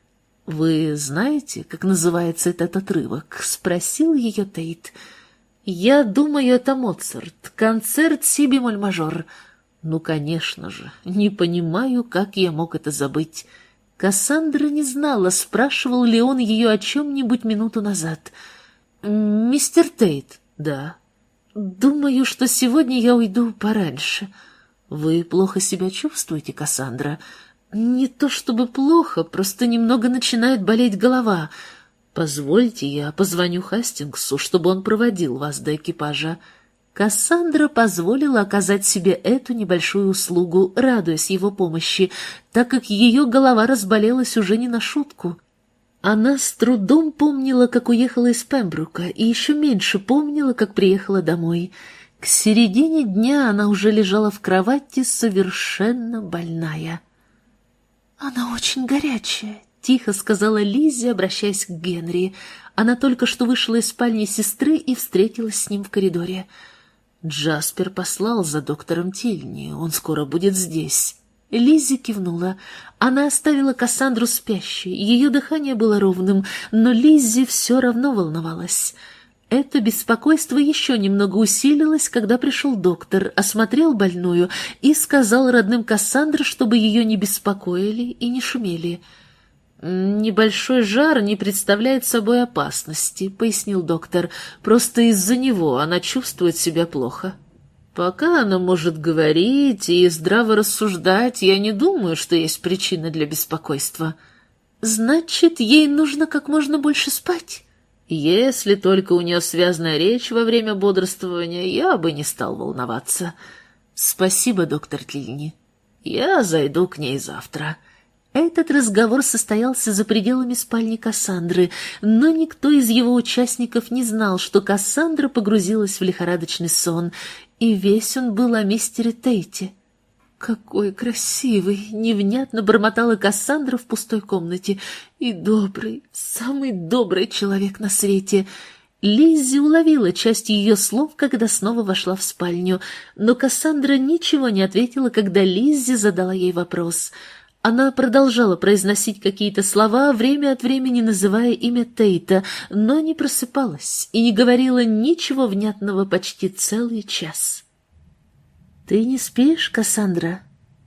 «Вы знаете, как называется этот отрывок?» — спросил ее Тейт. «Я думаю, это Моцарт, концерт си-бемоль-мажор». «Ну, конечно же, не понимаю, как я мог это забыть». Кассандра не знала, спрашивал ли он ее о чем-нибудь минуту назад. «Мистер Тейт». «Да». «Думаю, что сегодня я уйду пораньше». «Вы плохо себя чувствуете, Кассандра?» «Не то чтобы плохо, просто немного начинает болеть голова. Позвольте, я позвоню Хастингсу, чтобы он проводил вас до экипажа». Кассандра позволила оказать себе эту небольшую услугу, радуясь его помощи, так как ее голова разболелась уже не на шутку. Она с трудом помнила, как уехала из Пембрука, и еще меньше помнила, как приехала домой. К середине дня она уже лежала в кровати, совершенно больная. «Она очень горячая», — тихо сказала Лиззи, обращаясь к Генри. Она только что вышла из спальни сестры и встретилась с ним в коридоре. «Джаспер послал за доктором Тильни, он скоро будет здесь». Лиззи кивнула. Она оставила Кассандру спящей, ее дыхание было ровным, но Лиззи все равно волновалась. Это беспокойство еще немного усилилось, когда пришел доктор, осмотрел больную и сказал родным Кассандры, чтобы ее не беспокоили и не шумели. «Небольшой жар не представляет собой опасности», — пояснил доктор. «Просто из-за него она чувствует себя плохо». «Пока она может говорить и здраво рассуждать, я не думаю, что есть причина для беспокойства». «Значит, ей нужно как можно больше спать?» «Если только у нее связная речь во время бодрствования, я бы не стал волноваться». «Спасибо, доктор Тильни. Я зайду к ней завтра». Этот разговор состоялся за пределами спальни Кассандры, но никто из его участников не знал, что Кассандра погрузилась в лихорадочный сон, и весь он был о мистере Тейте. «Какой красивый!» — невнятно бормотала Кассандра в пустой комнате. «И добрый, самый добрый человек на свете!» Лиззи уловила часть ее слов, когда снова вошла в спальню, но Кассандра ничего не ответила, когда Лиззи задала ей вопрос. Она продолжала произносить какие-то слова, время от времени называя имя Тейта, но не просыпалась и не говорила ничего внятного почти целый час. «Ты не спишь, Кассандра?»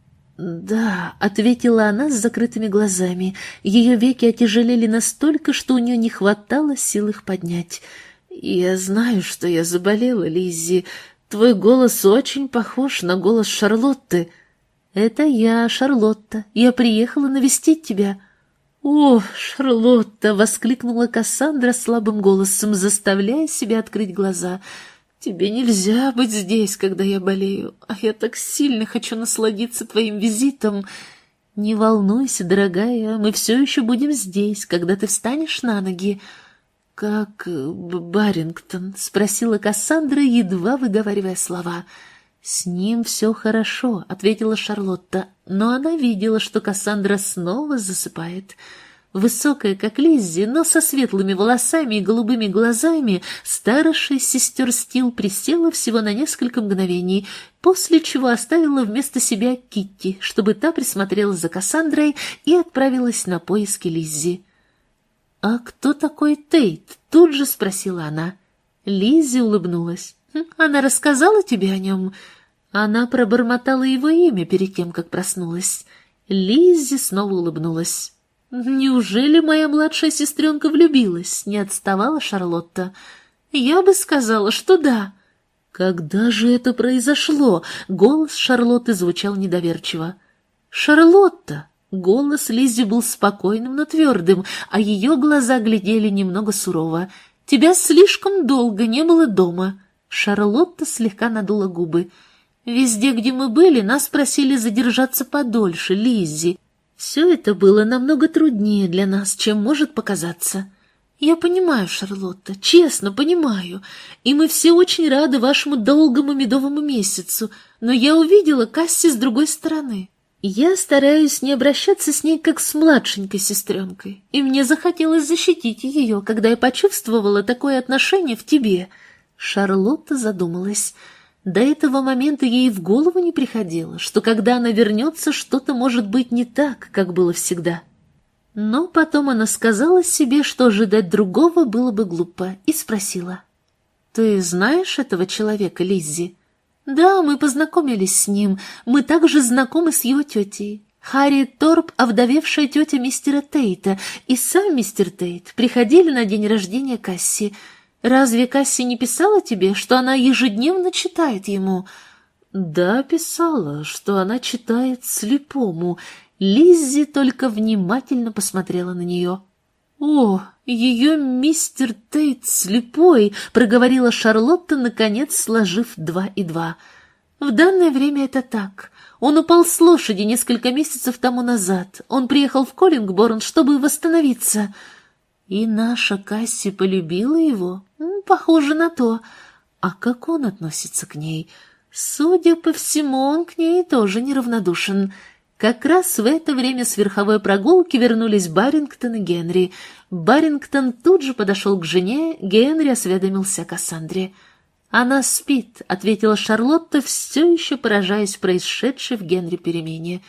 «Да», — ответила она с закрытыми глазами. Ее веки отяжелели настолько, что у нее не хватало сил их поднять. «Я знаю, что я заболела, Лиззи. Твой голос очень похож на голос Шарлотты». «Это я, Шарлотта. Я приехала навестить тебя». «О, Шарлотта!» — воскликнула Кассандра слабым голосом, заставляя себя открыть глаза. «Тебе нельзя быть здесь, когда я болею, а я так сильно хочу насладиться твоим визитом. Не волнуйся, дорогая, мы все еще будем здесь, когда ты встанешь на ноги». «Как Барингтон?» — спросила Кассандра, едва выговаривая слова. «С ним все хорошо», — ответила Шарлотта, но она видела, что Кассандра снова засыпает. Высокая, как Лиззи, но со светлыми волосами и голубыми глазами, старшая из сестер Стил присела всего на несколько мгновений, после чего оставила вместо себя Китти, чтобы та присмотрела за Кассандрой и отправилась на поиски Лиззи. «А кто такой Тейт?» — тут же спросила она. Лиззи улыбнулась. «Она рассказала тебе о нем?» Она пробормотала его имя перед тем, как проснулась. Лиззи снова улыбнулась. «Неужели моя младшая сестренка влюбилась?» — не отставала Шарлотта. «Я бы сказала, что да». «Когда же это произошло?» — голос Шарлотты звучал недоверчиво. «Шарлотта!» — голос Лиззи был спокойным, но твердым, а ее глаза глядели немного сурово. «Тебя слишком долго не было дома». Шарлотта слегка надула губы. «Везде, где мы были, нас просили задержаться подольше, Лиззи. Все это было намного труднее для нас, чем может показаться». «Я понимаю, Шарлотта, честно понимаю, и мы все очень рады вашему долгому медовому месяцу, но я увидела Касси с другой стороны. Я стараюсь не обращаться с ней как с младшенькой сестренкой, и мне захотелось защитить ее, когда я почувствовала такое отношение в тебе». Шарлотта задумалась. До этого момента ей в голову не приходило, что когда она вернется, что-то может быть не так, как было всегда. Но потом она сказала себе, что ожидать другого было бы глупо, и спросила. «Ты знаешь этого человека, Лиззи?» «Да, мы познакомились с ним. Мы также знакомы с его тетей. Харриет Торп, овдовевшая тетя мистера Тейта, и сам мистер Тейт приходили на день рождения Касси. Разве Касси не писала тебе, что она ежедневно читает ему?» «Да, писала, что она читает слепому». Лиззи только внимательно посмотрела на нее. «О, ее мистер Тейт слепой!» — проговорила Шарлотта, наконец сложив два и два. «В данное время это так. Он упал с лошади несколько месяцев тому назад. Он приехал в Коллингборн, чтобы восстановиться». «И наша Касси полюбила его?» «Похоже на то. А как он относится к ней?» «Судя по всему, он к ней тоже неравнодушен». Как раз в это время с верховой прогулки вернулись Барингтон и Генри. Барингтон тут же подошел к жене, Генри осведомился о Кассандре. «Она спит», — ответила Шарлотта, все еще поражаясь происшедшей в Генри перемене.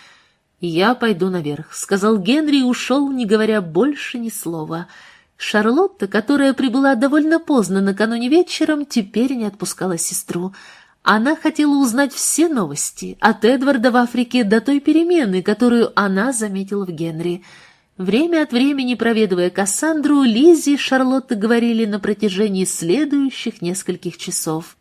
«Я пойду наверх», — сказал Генри и ушел, не говоря больше ни слова. Шарлотта, которая прибыла довольно поздно накануне вечером, теперь не отпускала сестру. Она хотела узнать все новости, от Эдварда в Африке до той перемены, которую она заметила в Генри. Время от времени, проведывая Кассандру, Лиззи и Шарлотта говорили на протяжении следующих нескольких часов.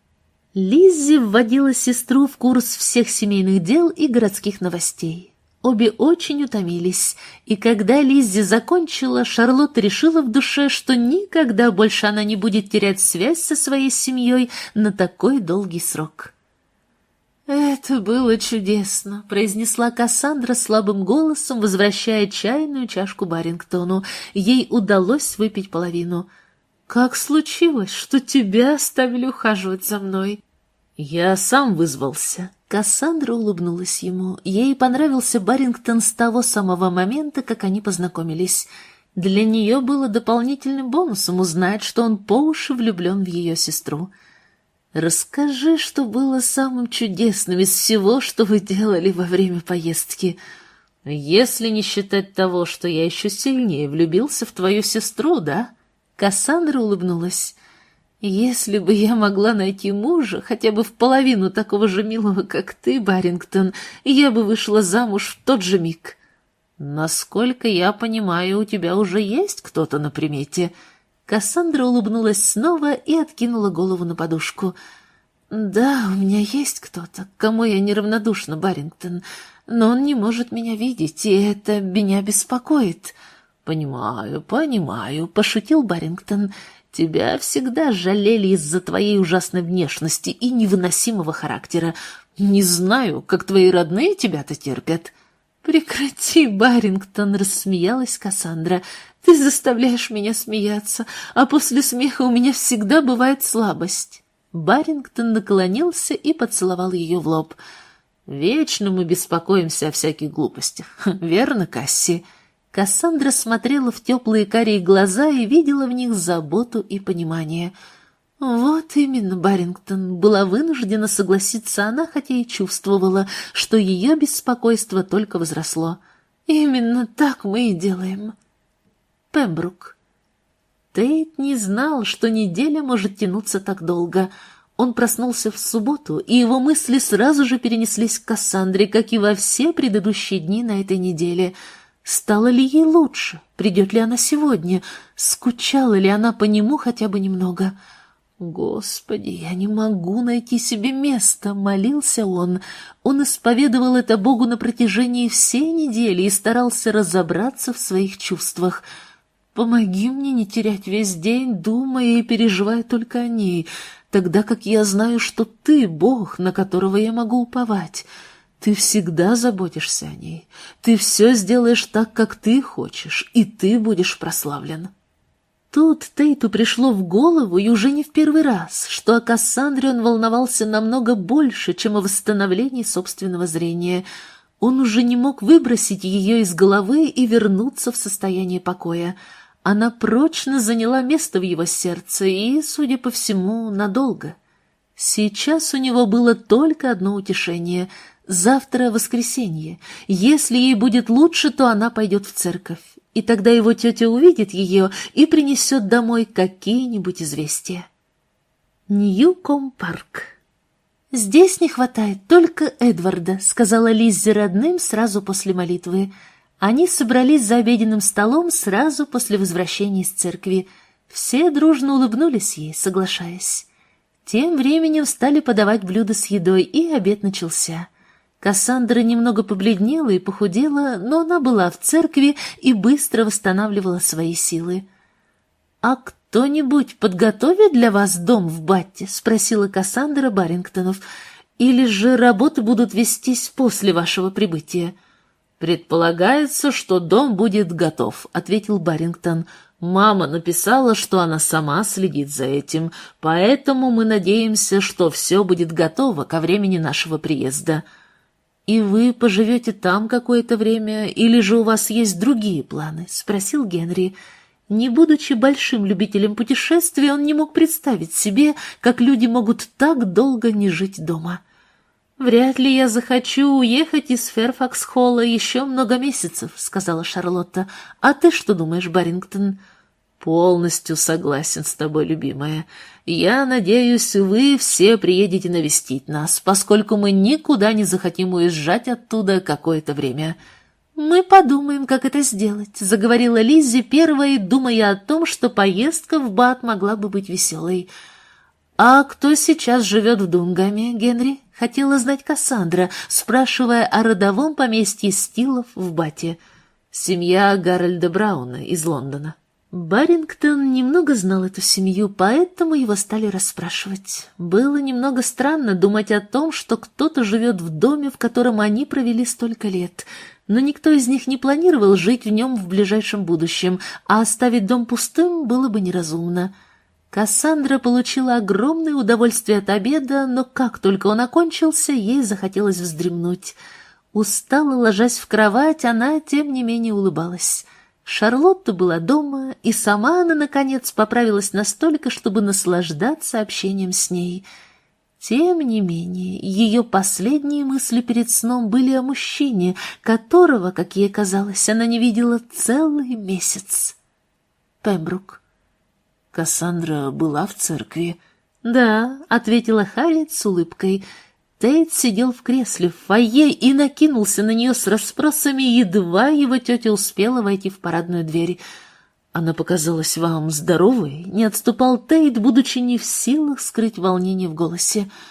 Лиззи вводила сестру в курс всех семейных дел и городских новостей. Обе очень утомились, и когда Лиззи закончила, Шарлотта решила в душе, что никогда больше она не будет терять связь со своей семьей на такой долгий срок. «Это было чудесно», — произнесла Кассандра слабым голосом, возвращая чайную чашку Барингтону. Ей удалось выпить половину. «Как случилось, что тебя оставили ухаживать за мной?» «Я сам вызвался». Кассандра улыбнулась ему. Ей понравился Барингтон с того самого момента, как они познакомились. Для нее было дополнительным бонусом узнать, что он по уши влюблен в ее сестру. «Расскажи, что было самым чудесным из всего, что вы делали во время поездки. Если не считать того, что я еще сильнее влюбился в твою сестру, да?» Кассандра улыбнулась. «Если бы я могла найти мужа, хотя бы в половину такого же милого, как ты, Барингтон, я бы вышла замуж в тот же миг». «Насколько я понимаю, у тебя уже есть кто-то на примете?» Кассандра улыбнулась снова и откинула голову на подушку. «Да, у меня есть кто-то, к кому я неравнодушна, Барингтон, но он не может меня видеть, и это меня беспокоит». «Понимаю, понимаю», — пошутил Барингтон. «Тебя всегда жалели из-за твоей ужасной внешности и невыносимого характера. Не знаю, как твои родные тебя-то терпят». «Прекрати, Барингтон», — рассмеялась Кассандра. «Ты заставляешь меня смеяться, а после смеха у меня всегда бывает слабость». Барингтон наклонился и поцеловал ее в лоб. «Вечно мы беспокоимся о всяких глупостях, верно, Касси?» Кассандра смотрела в теплые карие глаза и видела в них заботу и понимание. «Вот именно, Барингтон», была вынуждена согласиться она, хотя и чувствовала, что ее беспокойство только возросло. «Именно так мы и делаем». Пембрук. Тейт не знал, что неделя может тянуться так долго. Он проснулся в субботу, и его мысли сразу же перенеслись к Кассандре, как и во все предыдущие дни на этой неделе. Стало ли ей лучше? Придет ли она сегодня? Скучала ли она по нему хотя бы немного? «Господи, я не могу найти себе места», — молился он. Он исповедовал это Богу на протяжении всей недели и старался разобраться в своих чувствах. «Помоги мне не терять весь день, думая и переживая только о ней, тогда как я знаю, что ты — Бог, на которого я могу уповать. Ты всегда заботишься о ней. Ты все сделаешь так, как ты хочешь, и ты будешь прославлен». Тут Тейту пришло в голову, и уже не в первый раз, что о Кассандре он волновался намного больше, чем о восстановлении собственного зрения. Он уже не мог выбросить ее из головы и вернуться в состояние покоя. Она прочно заняла место в его сердце и, судя по всему, надолго. Сейчас у него было только одно утешение — завтра воскресенье. Если ей будет лучше, то она пойдет в церковь, и тогда его тетя увидит ее и принесет домой какие-нибудь известия. Ньюком-парк. «Здесь не хватает только Эдварда», — сказала Лиззи родным сразу после молитвы. Они собрались за обеденным столом сразу после возвращения из церкви. Все дружно улыбнулись ей, соглашаясь. Тем временем стали подавать блюда с едой, и обед начался. Кассандра немного побледнела и похудела, но она была в церкви и быстро восстанавливала свои силы. «А кто-нибудь подготовит для вас дом в Батте?» — спросила Кассандра Барингтонов. «Или же работы будут вестись после вашего прибытия?» «Предполагается, что дом будет готов», — ответил Барингтон. «Мама написала, что она сама следит за этим, поэтому мы надеемся, что все будет готово ко времени нашего приезда». «И вы поживете там какое-то время, или же у вас есть другие планы?» — спросил Генри. Не будучи большим любителем путешествий, он не мог представить себе, как люди могут так долго не жить дома. «Вряд ли я захочу уехать из Ферфакс-Холла еще много месяцев», — сказала Шарлотта. «А ты что думаешь, Барингтон?» «Полностью согласен с тобой, любимая. Я надеюсь, вы все приедете навестить нас, поскольку мы никуда не захотим уезжать оттуда какое-то время». «Мы подумаем, как это сделать», — заговорила Лиззи первой, думая о том, что поездка в Бат могла бы быть веселой. «А кто сейчас живет в Дунгаме, Генри?» — хотела знать Кассандра, спрашивая о родовом поместье Стилов в Бате. «Семья Гарольда Брауна из Лондона». Барингтон немного знал эту семью, поэтому его стали расспрашивать. Было немного странно думать о том, что кто-то живет в доме, в котором они провели столько лет, но никто из них не планировал жить в нем в ближайшем будущем, а оставить дом пустым было бы неразумно. Кассандра получила огромное удовольствие от обеда, но как только он окончился, ей захотелось вздремнуть. Устало ложась в кровать, она, тем не менее, улыбалась. Шарлотта была дома, и сама она, наконец, поправилась настолько, чтобы наслаждаться общением с ней. Тем не менее, ее последние мысли перед сном были о мужчине, которого, как ей казалось, она не видела целый месяц. Пембрук. Кассандра была в церкви. «Да», — ответила Харриет с улыбкой. Тейт сидел в кресле в фойе и накинулся на нее с расспросами, едва его тетя успела войти в парадную дверь. «Она показалась вам здоровой?» — не отступал Тейт, будучи не в силах скрыть волнение в голосе.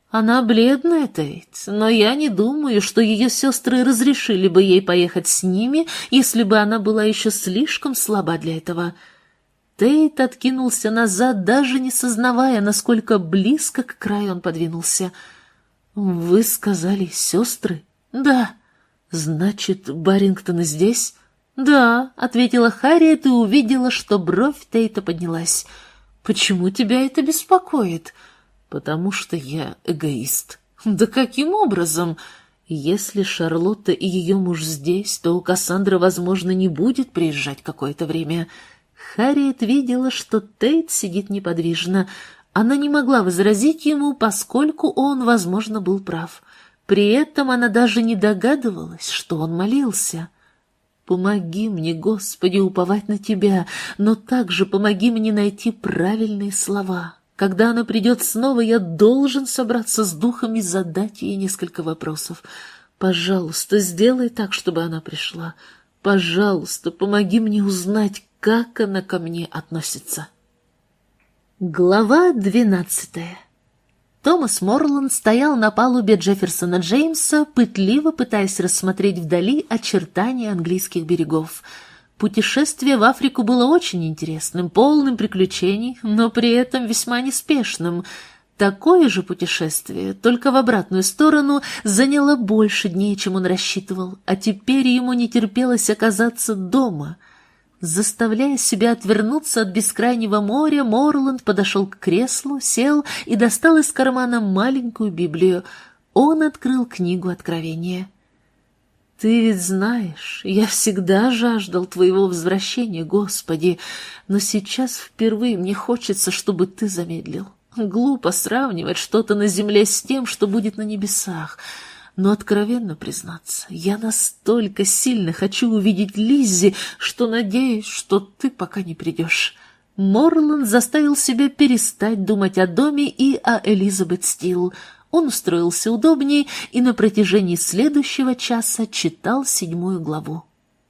Она бледная, Тейт, но я не думаю, что ее сестры разрешили бы ей поехать с ними, если бы она была еще слишком слаба для этого. Тейт откинулся назад, даже не сознавая, насколько близко к краю он подвинулся. «Вы сказали, сестры?» «Да». «Значит, Баррингтон здесь?» «Да», — ответила Харриет и увидела, что бровь Тейта поднялась. «Почему тебя это беспокоит?» «Потому что я эгоист». «Да каким образом?» «Если Шарлотта и ее муж здесь, то у Кассандры, возможно, не будет приезжать какое-то время». Харриет видела, что Тейт сидит неподвижно. Она не могла возразить ему, поскольку он, возможно, был прав. При этом она даже не догадывалась, что он молился. «Помоги мне, Господи, уповать на Тебя, но также помоги мне найти правильные слова. Когда она придет снова, я должен собраться с духом и задать ей несколько вопросов. Пожалуйста, сделай так, чтобы она пришла. Пожалуйста, помоги мне узнать, как она ко мне относится». Глава двенадцатая. Томас Морланд стоял на палубе Джефферсона Джеймса, пытливо пытаясь рассмотреть вдали очертания английских берегов. Путешествие в Африку было очень интересным, полным приключений, но при этом весьма неспешным. Такое же путешествие, только в обратную сторону, заняло больше дней, чем он рассчитывал, а теперь ему не терпелось оказаться дома. Заставляя себя отвернуться от бескрайнего моря, Морланд подошел к креслу, сел и достал из кармана маленькую Библию. Он открыл книгу Откровения. «Ты ведь знаешь, я всегда жаждал Твоего возвращения, Господи, но сейчас впервые мне хочется, чтобы Ты замедлил. Глупо сравнивать что-то на земле с тем, что будет на небесах. Но, откровенно признаться, я настолько сильно хочу увидеть Лиззи, что надеюсь, что ты пока не придешь». Морланд заставил себя перестать думать о доме и о Элизабет Стил. Он устроился удобнее и на протяжении следующего часа читал седьмую главу.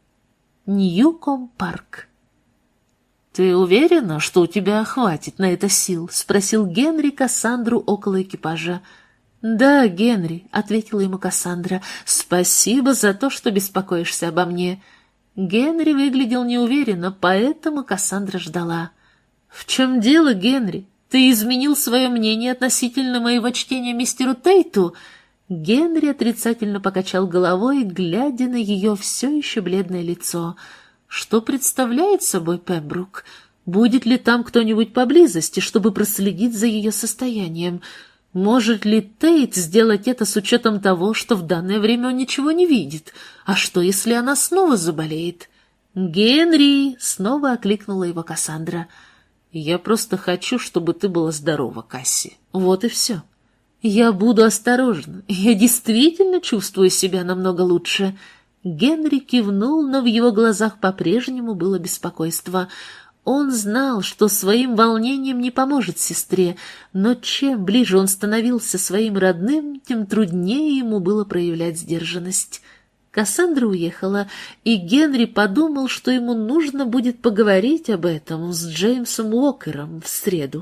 Ньюком-парк. «Ты уверена, что у тебя хватит на это сил?» — спросил Генри Кассандру около экипажа. «Да, Генри», — ответила ему Кассандра, — «спасибо за то, что беспокоишься обо мне». Генри выглядел неуверенно, поэтому Кассандра ждала. «В чем дело, Генри? Ты изменил свое мнение относительно моего чтения мистеру Тейту?» Генри отрицательно покачал головой, глядя на ее все еще бледное лицо. «Что представляет собой Пембрук? Будет ли там кто-нибудь поблизости, чтобы проследить за ее состоянием? Может ли Тейт сделать это с учетом того, что в данное время он ничего не видит? А что, если она снова заболеет?» «Генри!» — снова окликнула его Кассандра. «Я просто хочу, чтобы ты была здорова, Касси. Вот и все. Я буду осторожна. Я действительно чувствую себя намного лучше». Генри кивнул, но в его глазах по-прежнему было беспокойство. Он знал, что своим волнением не поможет сестре, но чем ближе он становился своим родным, тем труднее ему было проявлять сдержанность. Кассандра уехала, и Генри подумал, что ему нужно будет поговорить об этом с Джеймсом Уокером в среду.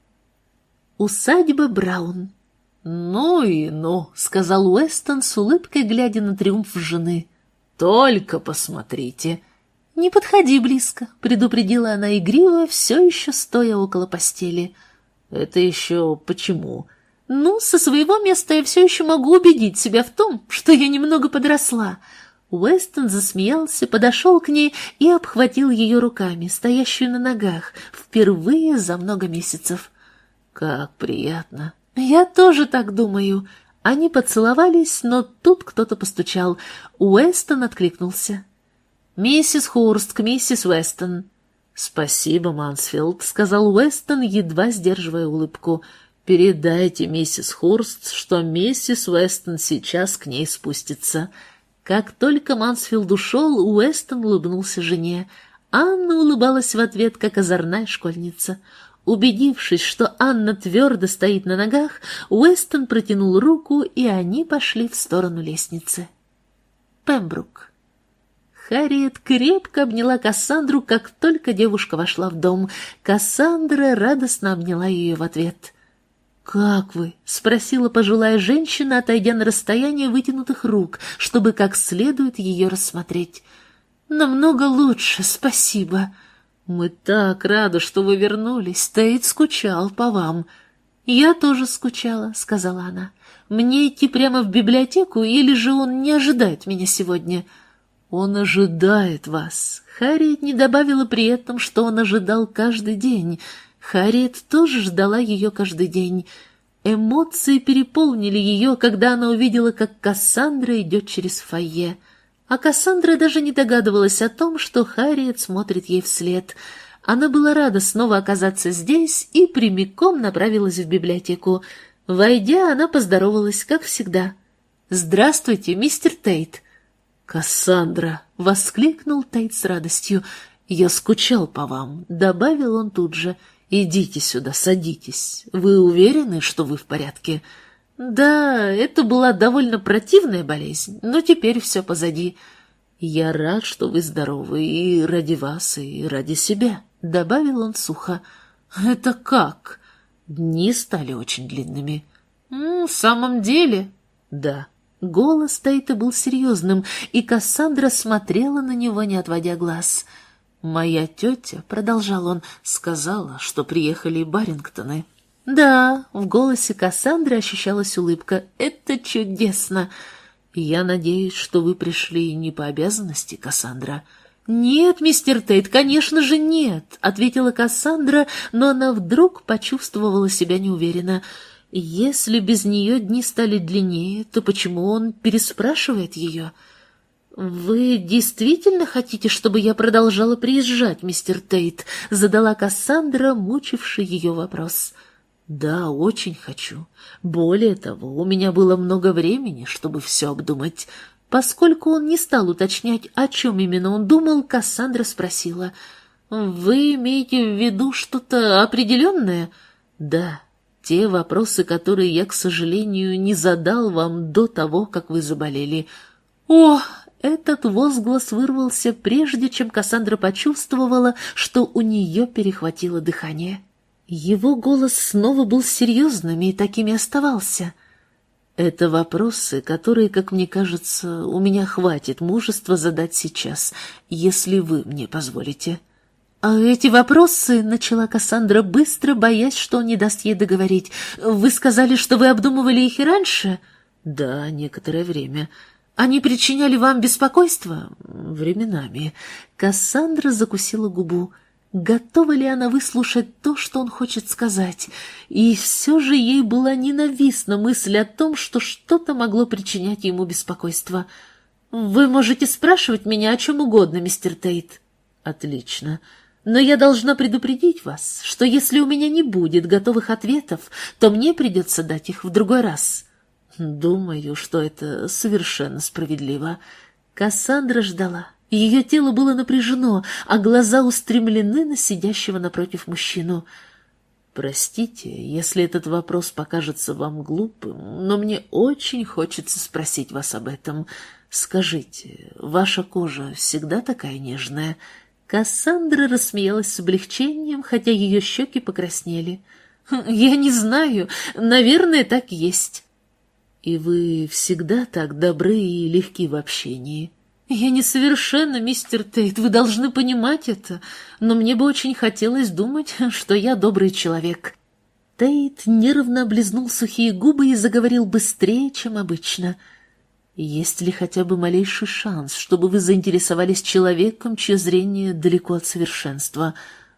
Усадьба Браун. «Ну и ну», — сказал Уэстон с улыбкой, глядя на триумф жены. «Только посмотрите». «Не подходи близко», — предупредила она игриво, все еще стоя около постели. «Это еще почему?» «Ну, со своего места я все еще могу убедить себя в том, что я немного подросла». Уэстон засмеялся, подошел к ней и обхватил ее руками, стоящую на ногах, впервые за много месяцев. «Как приятно!» «Я тоже так думаю». Они поцеловались, но тут кто-то постучал. Уэстон откликнулся. «Миссис Хурст, к миссис Уэстон». «Спасибо, Мансфилд», — сказал Уэстон, едва сдерживая улыбку. «Передайте миссис Хурст, что миссис Уэстон сейчас к ней спустится». Как только Мансфилд ушел, Уэстон улыбнулся жене. Анна улыбалась в ответ, как озорная школьница. Убедившись, что Анна твердо стоит на ногах, Уэстон протянул руку, и они пошли в сторону лестницы. Пембрук. Харриет крепко обняла Кассандру, как только девушка вошла в дом. Кассандра радостно обняла ее в ответ. «Как вы?» — спросила пожилая женщина, отойдя на расстояние вытянутых рук, чтобы как следует ее рассмотреть. «Намного лучше, спасибо. Мы так рады, что вы вернулись. Тейт скучал по вам». «Я тоже скучала», — сказала она. «Мне идти прямо в библиотеку, или же он не ожидает меня сегодня?» «Он ожидает вас». Харриет не добавила при этом, что он ожидал каждый день. Харриет тоже ждала ее каждый день. Эмоции переполнили ее, когда она увидела, как Кассандра идет через фойе. А Кассандра даже не догадывалась о том, что Харриет смотрит ей вслед. Она была рада снова оказаться здесь и прямиком направилась в библиотеку. Войдя, она поздоровалась, как всегда. «Здравствуйте, мистер Тейт!» «Кассандра!» — воскликнул Тейт с радостью. «Я скучал по вам», — добавил он тут же. «Идите сюда, садитесь. Вы уверены, что вы в порядке?» «Да, это была довольно противная болезнь, но теперь все позади». «Я рад, что вы здоровы, и ради вас, и ради себя», — добавил он сухо. «Это как?» Дни стали очень длинными. «М, «В самом деле?» «Да». Голос Тейта был серьезным, и Кассандра смотрела на него, не отводя глаз. «Моя тетя», — продолжал он, — «сказала, что приехали Барингтоны». «Да», — в голосе Кассандры ощущалась улыбка, — «это чудесно». «Я надеюсь, что вы пришли не по обязанности, Кассандра». «Нет, мистер Тейт, конечно же нет», — ответила Кассандра, но она вдруг почувствовала себя неуверенно. Если без нее дни стали длиннее, то почему он переспрашивает ее? «Вы действительно хотите, чтобы я продолжала приезжать, мистер Тейт?» — задала Кассандра, мучивший ее вопрос. «Да, очень хочу. Более того, у меня было много времени, чтобы все обдумать». Поскольку он не стал уточнять, о чем именно он думал, Кассандра спросила. «Вы имеете в виду что-то определенное?» «Да, те вопросы, которые я, к сожалению, не задал вам до того, как вы заболели». «О!» Этот возглас вырвался, прежде чем Кассандра почувствовала, что у нее перехватило дыхание. Его голос снова был серьезным и таким и оставался. «Это вопросы, которые, как мне кажется, у меня хватит мужества задать сейчас, если вы мне позволите». «А эти вопросы», — начала Кассандра быстро, боясь, что он не даст ей договорить, — «вы сказали, что вы обдумывали их и раньше?» «Да, некоторое время». «Они причиняли вам беспокойство?» «Временами». Кассандра закусила губу. Готова ли она выслушать то, что он хочет сказать? И все же ей была ненавистна мысль о том, что что-то могло причинять ему беспокойство. «Вы можете спрашивать меня о чем угодно, мистер Тейт». «Отлично. Но я должна предупредить вас, что если у меня не будет готовых ответов, то мне придется дать их в другой раз». «Думаю, что это совершенно справедливо». Кассандра ждала. Ее тело было напряжено, а глаза устремлены на сидящего напротив мужчину. «Простите, если этот вопрос покажется вам глупым, но мне очень хочется спросить вас об этом. Скажите, ваша кожа всегда такая нежная?» Кассандра рассмеялась с облегчением, хотя ее щеки покраснели. «Я не знаю, наверное, так есть». «И вы всегда так добры и легки в общении?» «Я несовершенна, мистер Тейт, вы должны понимать это, но мне бы очень хотелось думать, что я добрый человек». Тейт нервно облизнул сухие губы и заговорил быстрее, чем обычно. «Есть ли хотя бы малейший шанс, чтобы вы заинтересовались человеком, чье зрение далеко от совершенства?»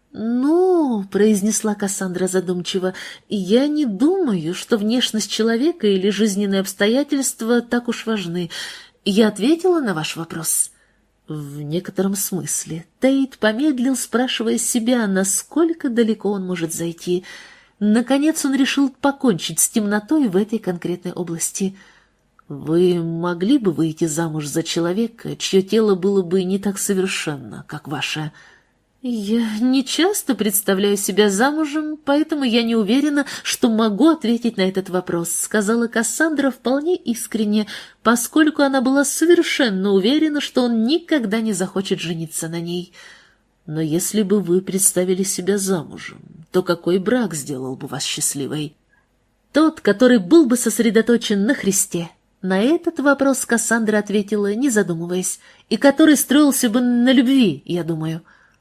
«Ну, — произнесла Кассандра задумчиво, — я не думаю, что внешность человека или жизненные обстоятельства так уж важны. Я ответила на ваш вопрос?» «В некотором смысле». Тейт помедлил, спрашивая себя, насколько далеко он может зайти. Наконец он решил покончить с темнотой в этой конкретной области. «Вы могли бы выйти замуж за человека, чье тело было бы не так совершенно, как ваше?» «Я не часто представляю себя замужем, поэтому я не уверена, что могу ответить на этот вопрос», — сказала Кассандра вполне искренне, поскольку она была совершенно уверена, что он никогда не захочет жениться на ней. «Но если бы вы представили себя замужем, то какой брак сделал бы вас счастливой?» Тот, который был бы сосредоточен на Христе. На этот вопрос Кассандра ответила, не задумываясь, и который строился бы на любви, я думаю.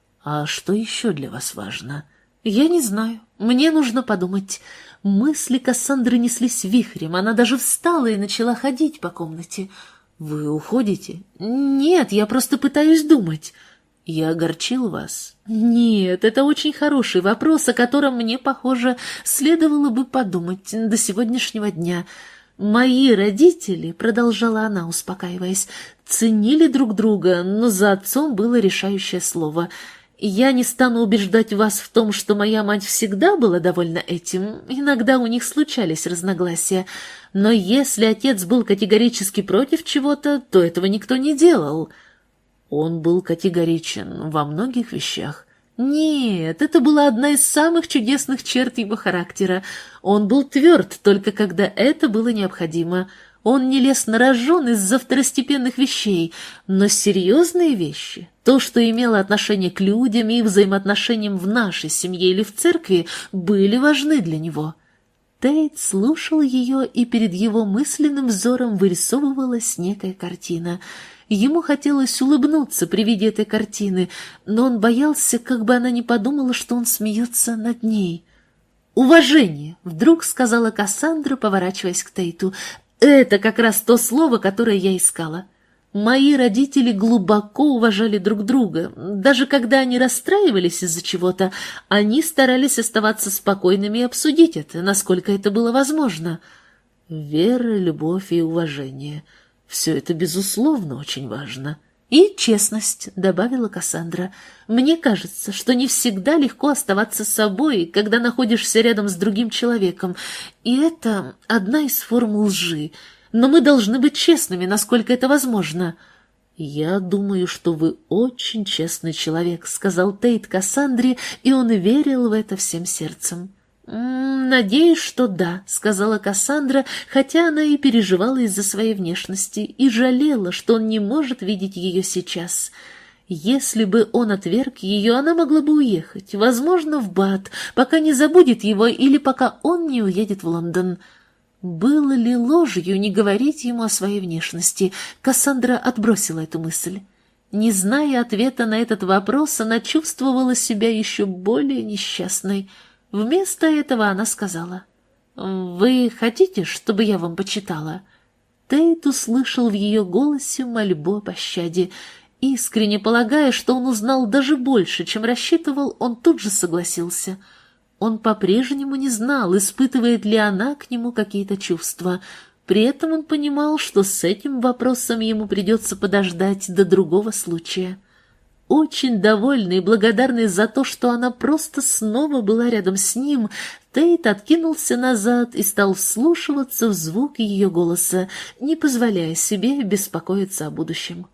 А что еще для вас важно? Я не знаю. Мне нужно подумать. Мысли Кассандры неслись вихрем. Она даже встала и начала ходить по комнате. Вы уходите? Нет, я просто пытаюсь думать. Я огорчил вас? Нет, это очень хороший вопрос, о котором мне, похоже, следовало бы подумать до сегодняшнего дня. Мои родители, продолжала она, успокаиваясь, ценили друг друга, но за отцом было решающее слово. Я не стану убеждать вас в том, что моя мать всегда была довольна этим, иногда у них случались разногласия, но если отец был категорически против чего-то, то этого никто не делал. Он был категоричен во многих вещах. Нет, это была одна из самых чудесных черт его характера. Он был тверд, только когда это было необходимо. Он не лез на рожон из-за второстепенных вещей, но серьезные вещи, то, что имело отношение к людям и взаимоотношениям в нашей семье или в церкви, были важны для него. Тейт слушал ее, и перед его мысленным взором вырисовывалась некая картина. Ему хотелось улыбнуться при виде этой картины, но он боялся, как бы она не подумала, что он смеется над ней. «Уважение!» — вдруг сказала Кассандра, поворачиваясь к Тейту. «Это как раз то слово, которое я искала. Мои родители глубоко уважали друг друга. Даже когда они расстраивались из-за чего-то, они старались оставаться спокойными и обсудить это, насколько это было возможно. Вера, любовь и уважение — все это, безусловно, очень важно. И честность», — добавила Кассандра. «Мне кажется, что не всегда легко оставаться собой, когда находишься рядом с другим человеком, и это одна из форм лжи. Но мы должны быть честными, насколько это возможно». «Я думаю, что вы очень честный человек», — сказал Тейт Кассандре, и он верил в это всем сердцем. «Надеюсь, что да», — сказала Кассандра, хотя она и переживала из-за своей внешности и жалела, что он не может видеть ее сейчас. Если бы он отверг ее, она могла бы уехать, возможно, в Бат, пока не забудет его или пока он не уедет в Лондон. Было ли ложью не говорить ему о своей внешности? Кассандра отбросила эту мысль. Не зная ответа на этот вопрос, она чувствовала себя еще более несчастной. Вместо этого она сказала: «Вы хотите, чтобы я вам почитала?» Тейт услышал в ее голосе мольбу о пощаде. Искренне полагая, что он узнал даже больше, чем рассчитывал, он тут же согласился. Он по-прежнему не знал, испытывает ли она к нему какие-то чувства. При этом он понимал, что с этим вопросом ему придется подождать до другого случая. Очень довольный и благодарный за то, что она просто снова была рядом с ним, Тейт откинулся назад и стал вслушиваться в звук ее голоса, не позволяя себе беспокоиться о будущем.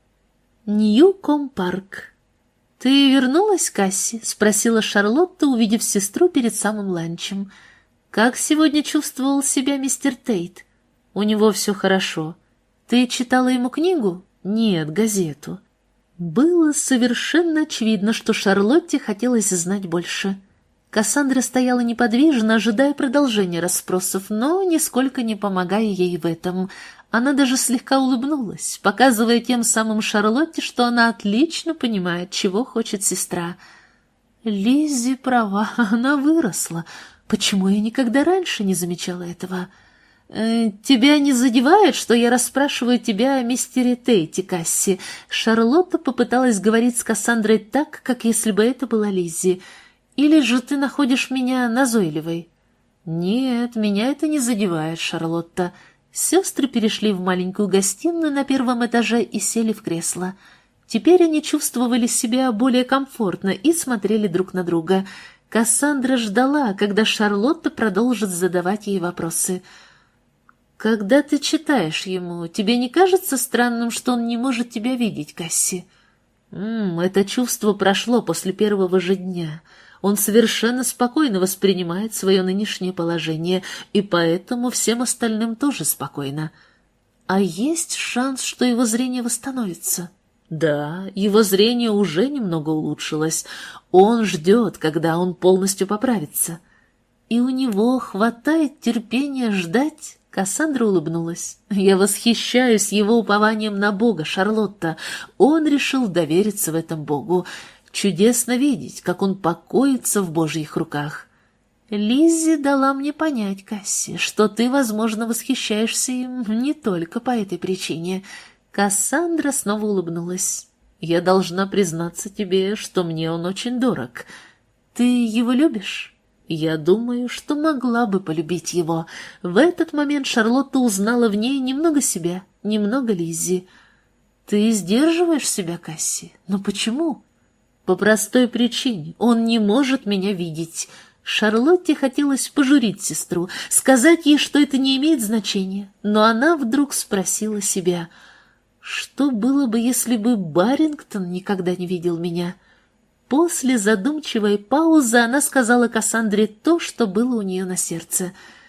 Ньюком-парк. «Ты вернулась, Касси?» — спросила Шарлотта, увидев сестру перед самым ланчем. «Как сегодня чувствовал себя мистер Тейт?» «У него все хорошо. Ты читала ему книгу?» «Нет, газету». Было совершенно очевидно, что Шарлотте хотелось знать больше. Кассандра стояла неподвижно, ожидая продолжения расспросов, но нисколько не помогая ей в этом. Она даже слегка улыбнулась, показывая тем самым Шарлотте, что она отлично понимает, чего хочет сестра. Лиззи права, она выросла. Почему я никогда раньше не замечала этого? «Э, «Тебя не задевает, что я расспрашиваю тебя о мистере Тейте, Касси?» Шарлотта попыталась говорить с Кассандрой так, как если бы это была Лиззи. «Или же ты находишь меня назойливой?» «Нет, меня это не задевает, Шарлотта». Сестры перешли в маленькую гостиную на первом этаже и сели в кресло. Теперь они чувствовали себя более комфортно и смотрели друг на друга. Кассандра ждала, когда Шарлотта продолжит задавать ей вопросы. «Когда ты читаешь ему, тебе не кажется странным, что он не может тебя видеть, Касси?» М -м, «Это чувство прошло после первого же дня. Он совершенно спокойно воспринимает свое нынешнее положение, и поэтому всем остальным тоже спокойно. А есть шанс, что его зрение восстановится?» «Да, его зрение уже немного улучшилось. Он ждет, когда он полностью поправится». И у него хватает терпения ждать? Кассандра улыбнулась. «Я восхищаюсь его упованием на Бога, Шарлотта. Он решил довериться в этом Богу. Чудесно видеть, как он покоится в Божьих руках». «Лиззи дала мне понять, Касси, что ты, возможно, восхищаешься им не только по этой причине». Кассандра снова улыбнулась. «Я должна признаться тебе, что мне он очень дорог. Ты его любишь?» Я думаю, что могла бы полюбить его. В этот момент Шарлотта узнала в ней немного себя, немного Лиззи. «Ты сдерживаешь себя, Касси? Но почему?» «По простой причине. Он не может меня видеть». Шарлотте хотелось пожурить сестру, сказать ей, что это не имеет значения, но она вдруг спросила себя, что было бы, если бы Барингтон никогда не видел меня? После задумчивой паузы она сказала Кассандре то, что было у нее на сердце.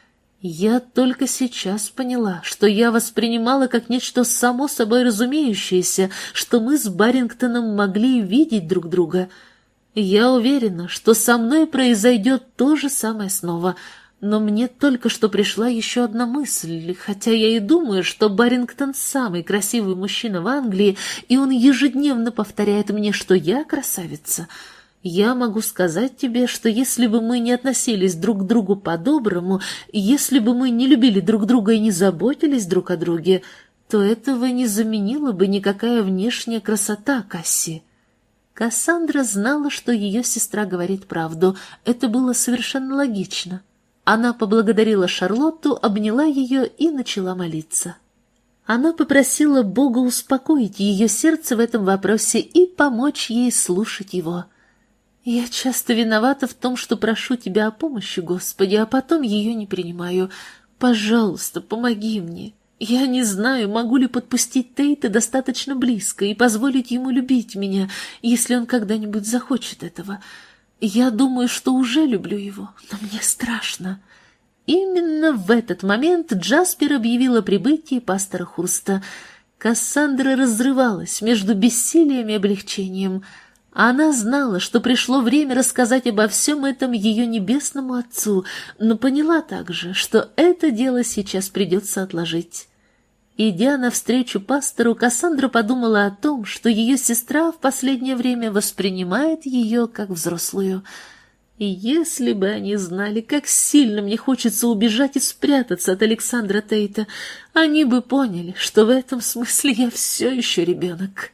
«Я только сейчас поняла, что я воспринимала как нечто само собой разумеющееся, что мы с Барингтоном могли видеть друг друга. Я уверена, что со мной произойдет то же самое снова, но мне только что пришла еще одна мысль, хотя я и думаю, что Барингтон самый красивый мужчина в Англии, и он ежедневно повторяет мне, что я красавица. Я могу сказать тебе, что если бы мы не относились друг к другу по-доброму, если бы мы не любили друг друга и не заботились друг о друге, то этого не заменила бы никакая внешняя красота, Касси». Кассандра знала, что ее сестра говорит правду. Это было совершенно логично. Она поблагодарила Шарлотту, обняла ее и начала молиться. Она попросила Бога успокоить ее сердце в этом вопросе и помочь ей слушать его. «Я часто виновата в том, что прошу тебя о помощи, Господи, а потом ее не принимаю. Пожалуйста, помоги мне. Я не знаю, могу ли подпустить Тейта достаточно близко и позволить ему любить меня, если он когда-нибудь захочет этого. Я думаю, что уже люблю его, но мне страшно». Именно в этот момент Джаспер объявил о прибытии пастора Хурста. Кассандра разрывалась между бессилием и облегчением. Она знала, что пришло время рассказать обо всем этом ее небесному отцу, но поняла также, что это дело сейчас придется отложить. Идя навстречу пастору, Кассандра подумала о том, что ее сестра в последнее время воспринимает ее как взрослую. И если бы они знали, как сильно мне хочется убежать и спрятаться от Александра Тейта, они бы поняли, что в этом смысле я все еще ребенок.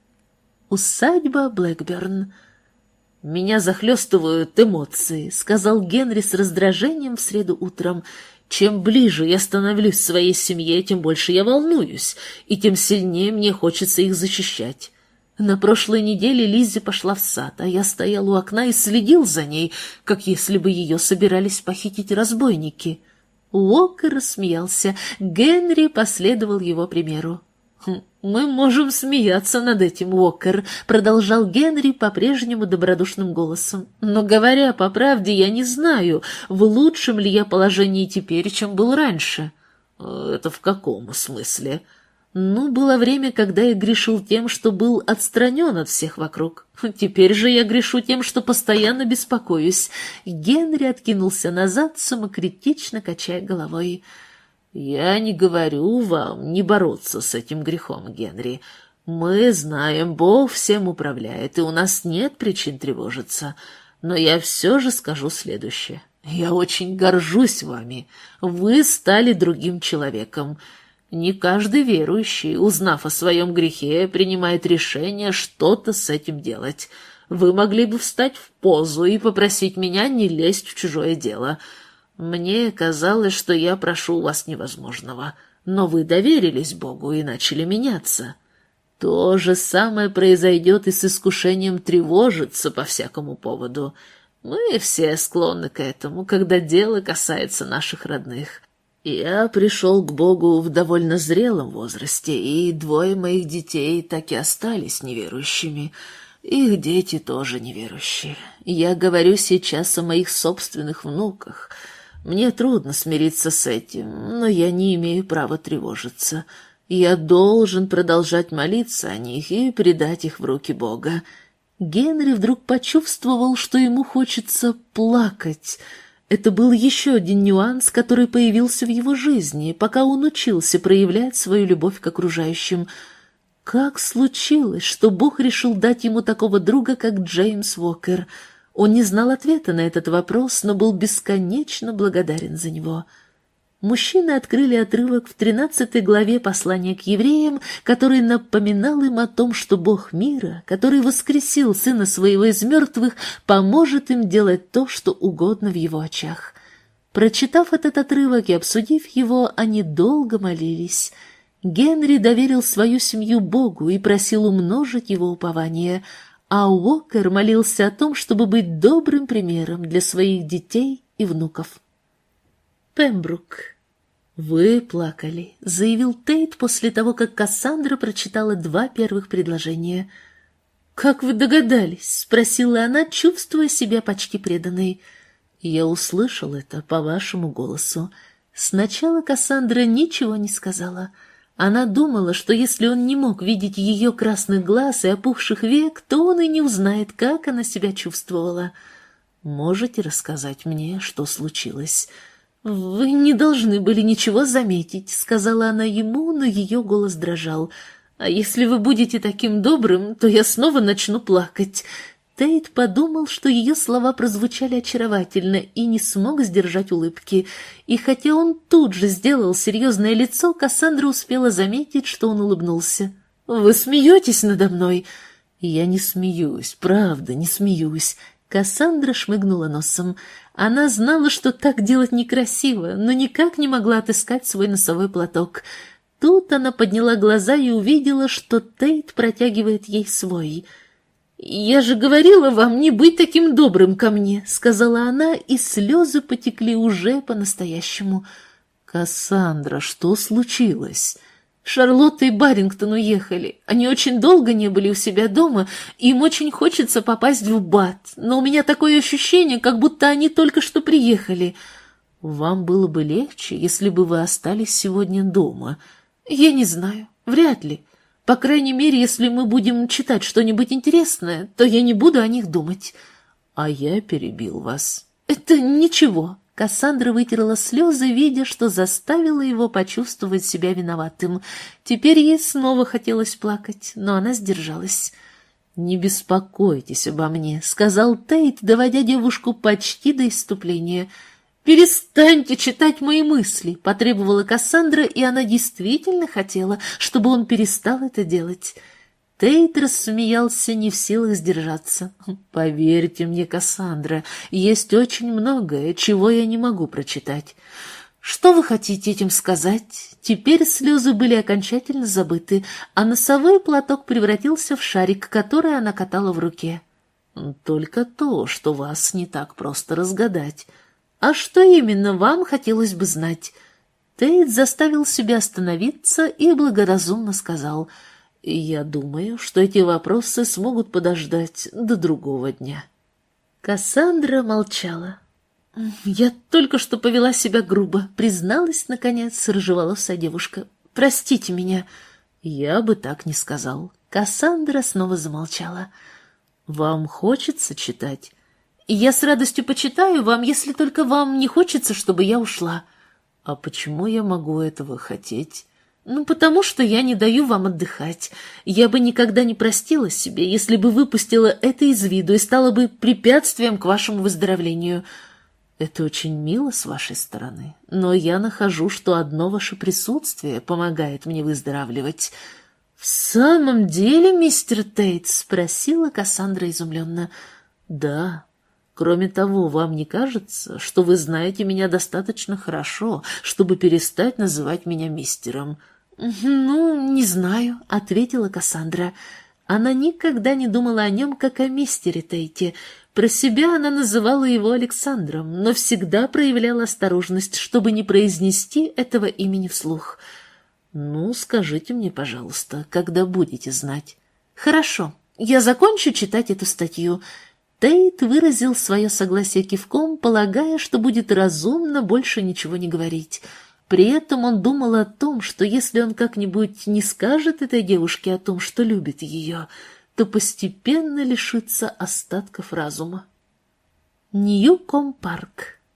Усадьба Блэкберн. «Меня захлестывают эмоции», — сказал Генри с раздражением в среду утром. «Чем ближе я становлюсь своей семье, тем больше я волнуюсь, и тем сильнее мне хочется их защищать. На прошлой неделе Лиззи пошла в сад, а я стоял у окна и следил за ней, как если бы ее собирались похитить разбойники». Уокер рассмеялся. Генри последовал его примеру. «Мы можем смеяться над этим, Уокер», — продолжал Генри по-прежнему добродушным голосом. «Но, говоря по правде, я не знаю, в лучшем ли я положении теперь, чем был раньше». «Это в каком смысле?» «Ну, было время, когда я грешил тем, что был отстранен от всех вокруг. Теперь же я грешу тем, что постоянно беспокоюсь». Генри откинулся назад, самокритично качая головой. «Я не говорю вам не бороться с этим грехом, Генри. Мы знаем, Бог всем управляет, и у нас нет причин тревожиться. Но я все же скажу следующее. Я очень горжусь вами. Вы стали другим человеком. Не каждый верующий, узнав о своем грехе, принимает решение что-то с этим делать. Вы могли бы встать в позу и попросить меня не лезть в чужое дело. Мне казалось, что я прошу у вас невозможного, но вы доверились Богу и начали меняться. То же самое произойдет и с искушением тревожиться по всякому поводу. Мы все склонны к этому, когда дело касается наших родных. Я пришел к Богу в довольно зрелом возрасте, и двое моих детей так и остались неверующими. Их дети тоже неверующие. Я говорю сейчас о моих собственных внуках. Мне трудно смириться с этим, но я не имею права тревожиться. Я должен продолжать молиться о них и предать их в руки Бога». Генри вдруг почувствовал, что ему хочется плакать. Это был еще один нюанс, который появился в его жизни, пока он учился проявлять свою любовь к окружающим. Как случилось, что Бог решил дать ему такого друга, как Джеймс Уокер? Он не знал ответа на этот вопрос, но был бесконечно благодарен за него. Мужчины открыли отрывок в тринадцатой главе послания к евреям, который напоминал им о том, что Бог мира, который воскресил Сына Своего из мертвых, поможет им делать то, что угодно в Его очах. Прочитав этот отрывок и обсудив его, они долго молились. Генри доверил свою семью Богу и просил умножить его упование, а Уокер молился о том, чтобы быть добрым примером для своих детей и внуков. Пембрук. «Вы плакали», — заявил Тейт после того, как Кассандра прочитала два первых предложения. «Как вы догадались?» — спросила она, чувствуя себя почти преданной. «Я услышал это по вашему голосу». Сначала Кассандра ничего не сказала. Она думала, что если он не мог видеть ее красных глаз и опухших век, то он и не узнает, как она себя чувствовала. «Можете рассказать мне, что случилось?» «Вы не должны были ничего заметить», — сказала она ему, но ее голос дрожал. «А если вы будете таким добрым, то я снова начну плакать». Тейт подумал, что ее слова прозвучали очаровательно и не смог сдержать улыбки. И хотя он тут же сделал серьезное лицо, Кассандра успела заметить, что он улыбнулся. «Вы смеетесь надо мной?» «Я не смеюсь, правда, не смеюсь». Кассандра шмыгнула носом. Она знала, что так делать некрасиво, но никак не могла отыскать свой носовой платок. Тут она подняла глаза и увидела, что Тейт протягивает ей свой. «Я же говорила вам не быть таким добрым ко мне», — сказала она, и слезы потекли уже по-настоящему. «Кассандра, что случилось?» «Шарлотта и Баррингтон уехали. Они очень долго не были у себя дома, и им очень хочется попасть в Бат, но у меня такое ощущение, как будто они только что приехали». «Вам было бы легче, если бы вы остались сегодня дома?» «Я не знаю. Вряд ли. По крайней мере, если мы будем читать что-нибудь интересное, то я не буду о них думать». «А я перебил вас». «Это ничего». Кассандра вытерла слезы, видя, что заставила его почувствовать себя виноватым. Теперь ей снова хотелось плакать, но она сдержалась. «Не беспокойтесь обо мне», — сказал Тейт, доводя девушку почти до исступления. «Перестаньте читать мои мысли», — потребовала Кассандра, и она действительно хотела, чтобы он перестал это делать. Тейт рассмеялся, не в силах сдержаться. «Поверьте мне, Кассандра, есть очень многое, чего я не могу прочитать». «Что вы хотите этим сказать?» Теперь слезы были окончательно забыты, а носовой платок превратился в шарик, который она катала в руке. «Только то, что вас не так просто разгадать». «А что именно вам хотелось бы знать?» Тейт заставил себя остановиться и благоразумно сказал: «Я думаю, что эти вопросы смогут подождать до другого дня». Кассандра молчала. «Я только что повела себя грубо», — призналась, наконец, рыжеволосая девушка. «Простите меня». «Я бы так не сказал». Кассандра снова замолчала. «Вам хочется читать?» «Я с радостью почитаю вам, если только вам не хочется, чтобы я ушла». «А почему я могу этого хотеть?» «Ну, потому что я не даю вам отдыхать. Я бы никогда не простила себе, если бы выпустила это из виду и стала бы препятствием к вашему выздоровлению». «Это очень мило с вашей стороны, но я нахожу, что одно ваше присутствие помогает мне выздоравливать». «В самом деле, мистер Тейт?» — спросила Кассандра изумленно. «Да». Кроме того, вам не кажется, что вы знаете меня достаточно хорошо, чтобы перестать называть меня мистером?» «Ну, не знаю», — ответила Кассандра. Она никогда не думала о нем, как о мистере Тейте. Про себя она называла его Александром, но всегда проявляла осторожность, чтобы не произнести этого имени вслух. «Ну, скажите мне, пожалуйста, когда будете знать». «Хорошо, я закончу читать эту статью». Тейт выразил свое согласие кивком, полагая, что будет разумно больше ничего не говорить. При этом он думал о том, что если он как-нибудь не скажет этой девушке о том, что любит ее, то постепенно лишится остатков разума. Ньюком-парк.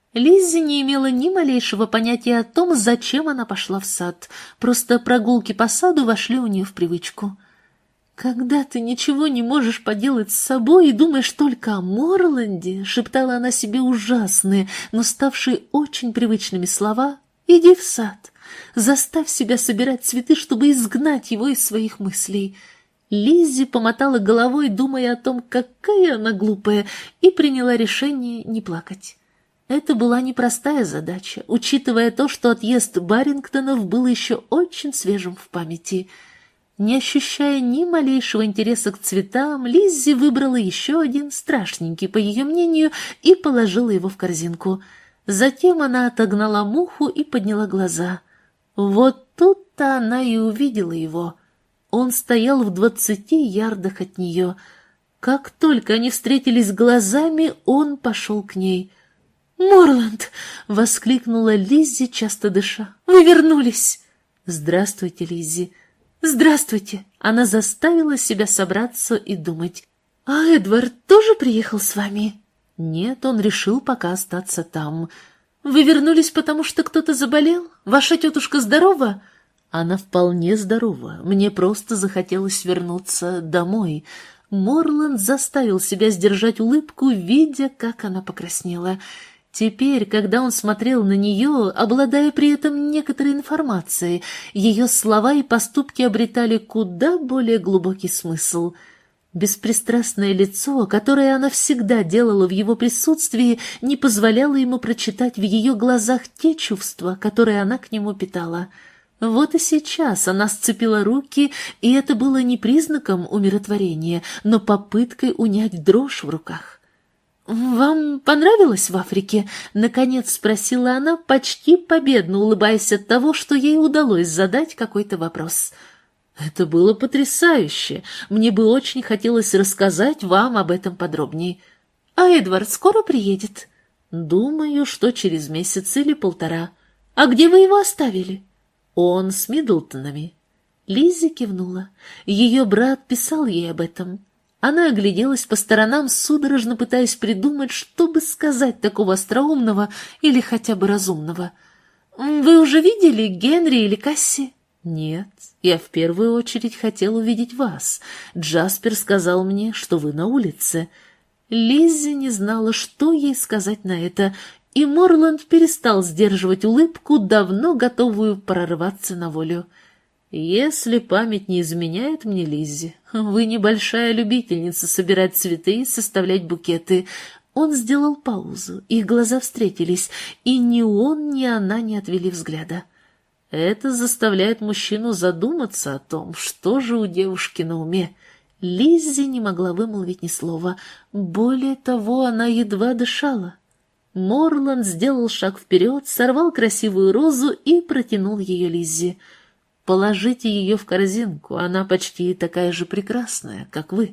Лиззи не имела ни малейшего понятия о том, зачем она пошла в сад. Просто прогулки по саду вошли у нее в привычку. «Когда ты ничего не можешь поделать с собой и думаешь только о Морланде», — шептала она себе ужасные, но ставшие очень привычными слова, — «иди в сад, заставь себя собирать цветы, чтобы изгнать его из своих мыслей». Лиззи помотала головой, думая о том, какая она глупая, и приняла решение не плакать. Это была непростая задача, учитывая то, что отъезд Барингтонов был еще очень свежим в памяти. Не ощущая ни малейшего интереса к цветам, Лиззи выбрала еще один, страшненький, по ее мнению, и положила его в корзинку. Затем она отогнала муху и подняла глаза. Вот тут-то она и увидела его. Он стоял в двадцати ярдах от нее. Как только они встретились глазами, он пошел к ней. «Морланд!» — воскликнула Лиззи, часто дыша. «Вы вернулись!» «Здравствуйте, Лиззи!» «Здравствуйте!» Она заставила себя собраться и думать. «А Эдвард тоже приехал с вами?» «Нет, он решил пока остаться там». «Вы вернулись, потому что кто-то заболел? Ваша тетушка здорова?» «Она вполне здорова. Мне просто захотелось вернуться домой». Морланд заставил себя сдержать улыбку, видя, как она покраснела. Теперь, когда он смотрел на нее, обладая при этом некоторой информацией, ее слова и поступки обретали куда более глубокий смысл. Беспристрастное лицо, которое она всегда делала в его присутствии, не позволяло ему прочитать в ее глазах те чувства, которые она к нему питала. Вот и сейчас она сцепила руки, и это было не признаком умиротворения, но попыткой унять дрожь в руках. «Вам понравилось в Африке?» — наконец спросила она, почти победно улыбаясь от того, что ей удалось задать какой-то вопрос. «Это было потрясающе. Мне бы очень хотелось рассказать вам об этом подробнее». «А Эдвард скоро приедет?» «Думаю, что через месяц или полтора». «А где вы его оставили?» «Он с Миддлтонами». Лиззи кивнула. Ее брат писал ей об этом. Она огляделась по сторонам, судорожно пытаясь придумать, что бы сказать такого остроумного или хотя бы разумного. «Вы уже видели Генри или Касси?» «Нет, я в первую очередь хотел увидеть вас. Джаспер сказал мне, что вы на улице». Лиззи не знала, что ей сказать на это, и Морланд перестал сдерживать улыбку, давно готовую прорваться на волю. «Если память не изменяет мне, Лиззи, вы небольшая любительница собирать цветы и составлять букеты». Он сделал паузу, их глаза встретились, и ни он, ни она не отвели взгляда. Это заставляет мужчину задуматься о том, что же у девушки на уме. Лиззи не могла вымолвить ни слова. Более того, она едва дышала. Морланд сделал шаг вперед, сорвал красивую розу и протянул ее Лиззи. «Положите ее в корзинку, она почти такая же прекрасная, как вы».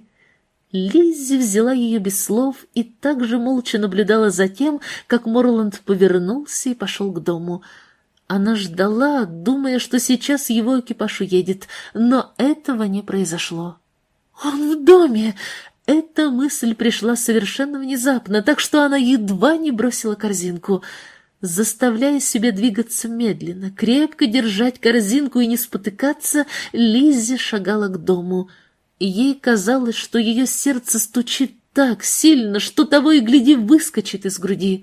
Лиззи взяла ее без слов и также молча наблюдала за тем, как Морланд повернулся и пошел к дому. Она ждала, думая, что сейчас его экипаж уедет, но этого не произошло. «Он в доме!» Эта мысль пришла совершенно внезапно, так что она едва не бросила корзинку. Заставляя себя двигаться медленно, крепко держать корзинку и не спотыкаться, Лиззи шагала к дому. Ей казалось, что ее сердце стучит так сильно, что того и гляди выскочит из груди.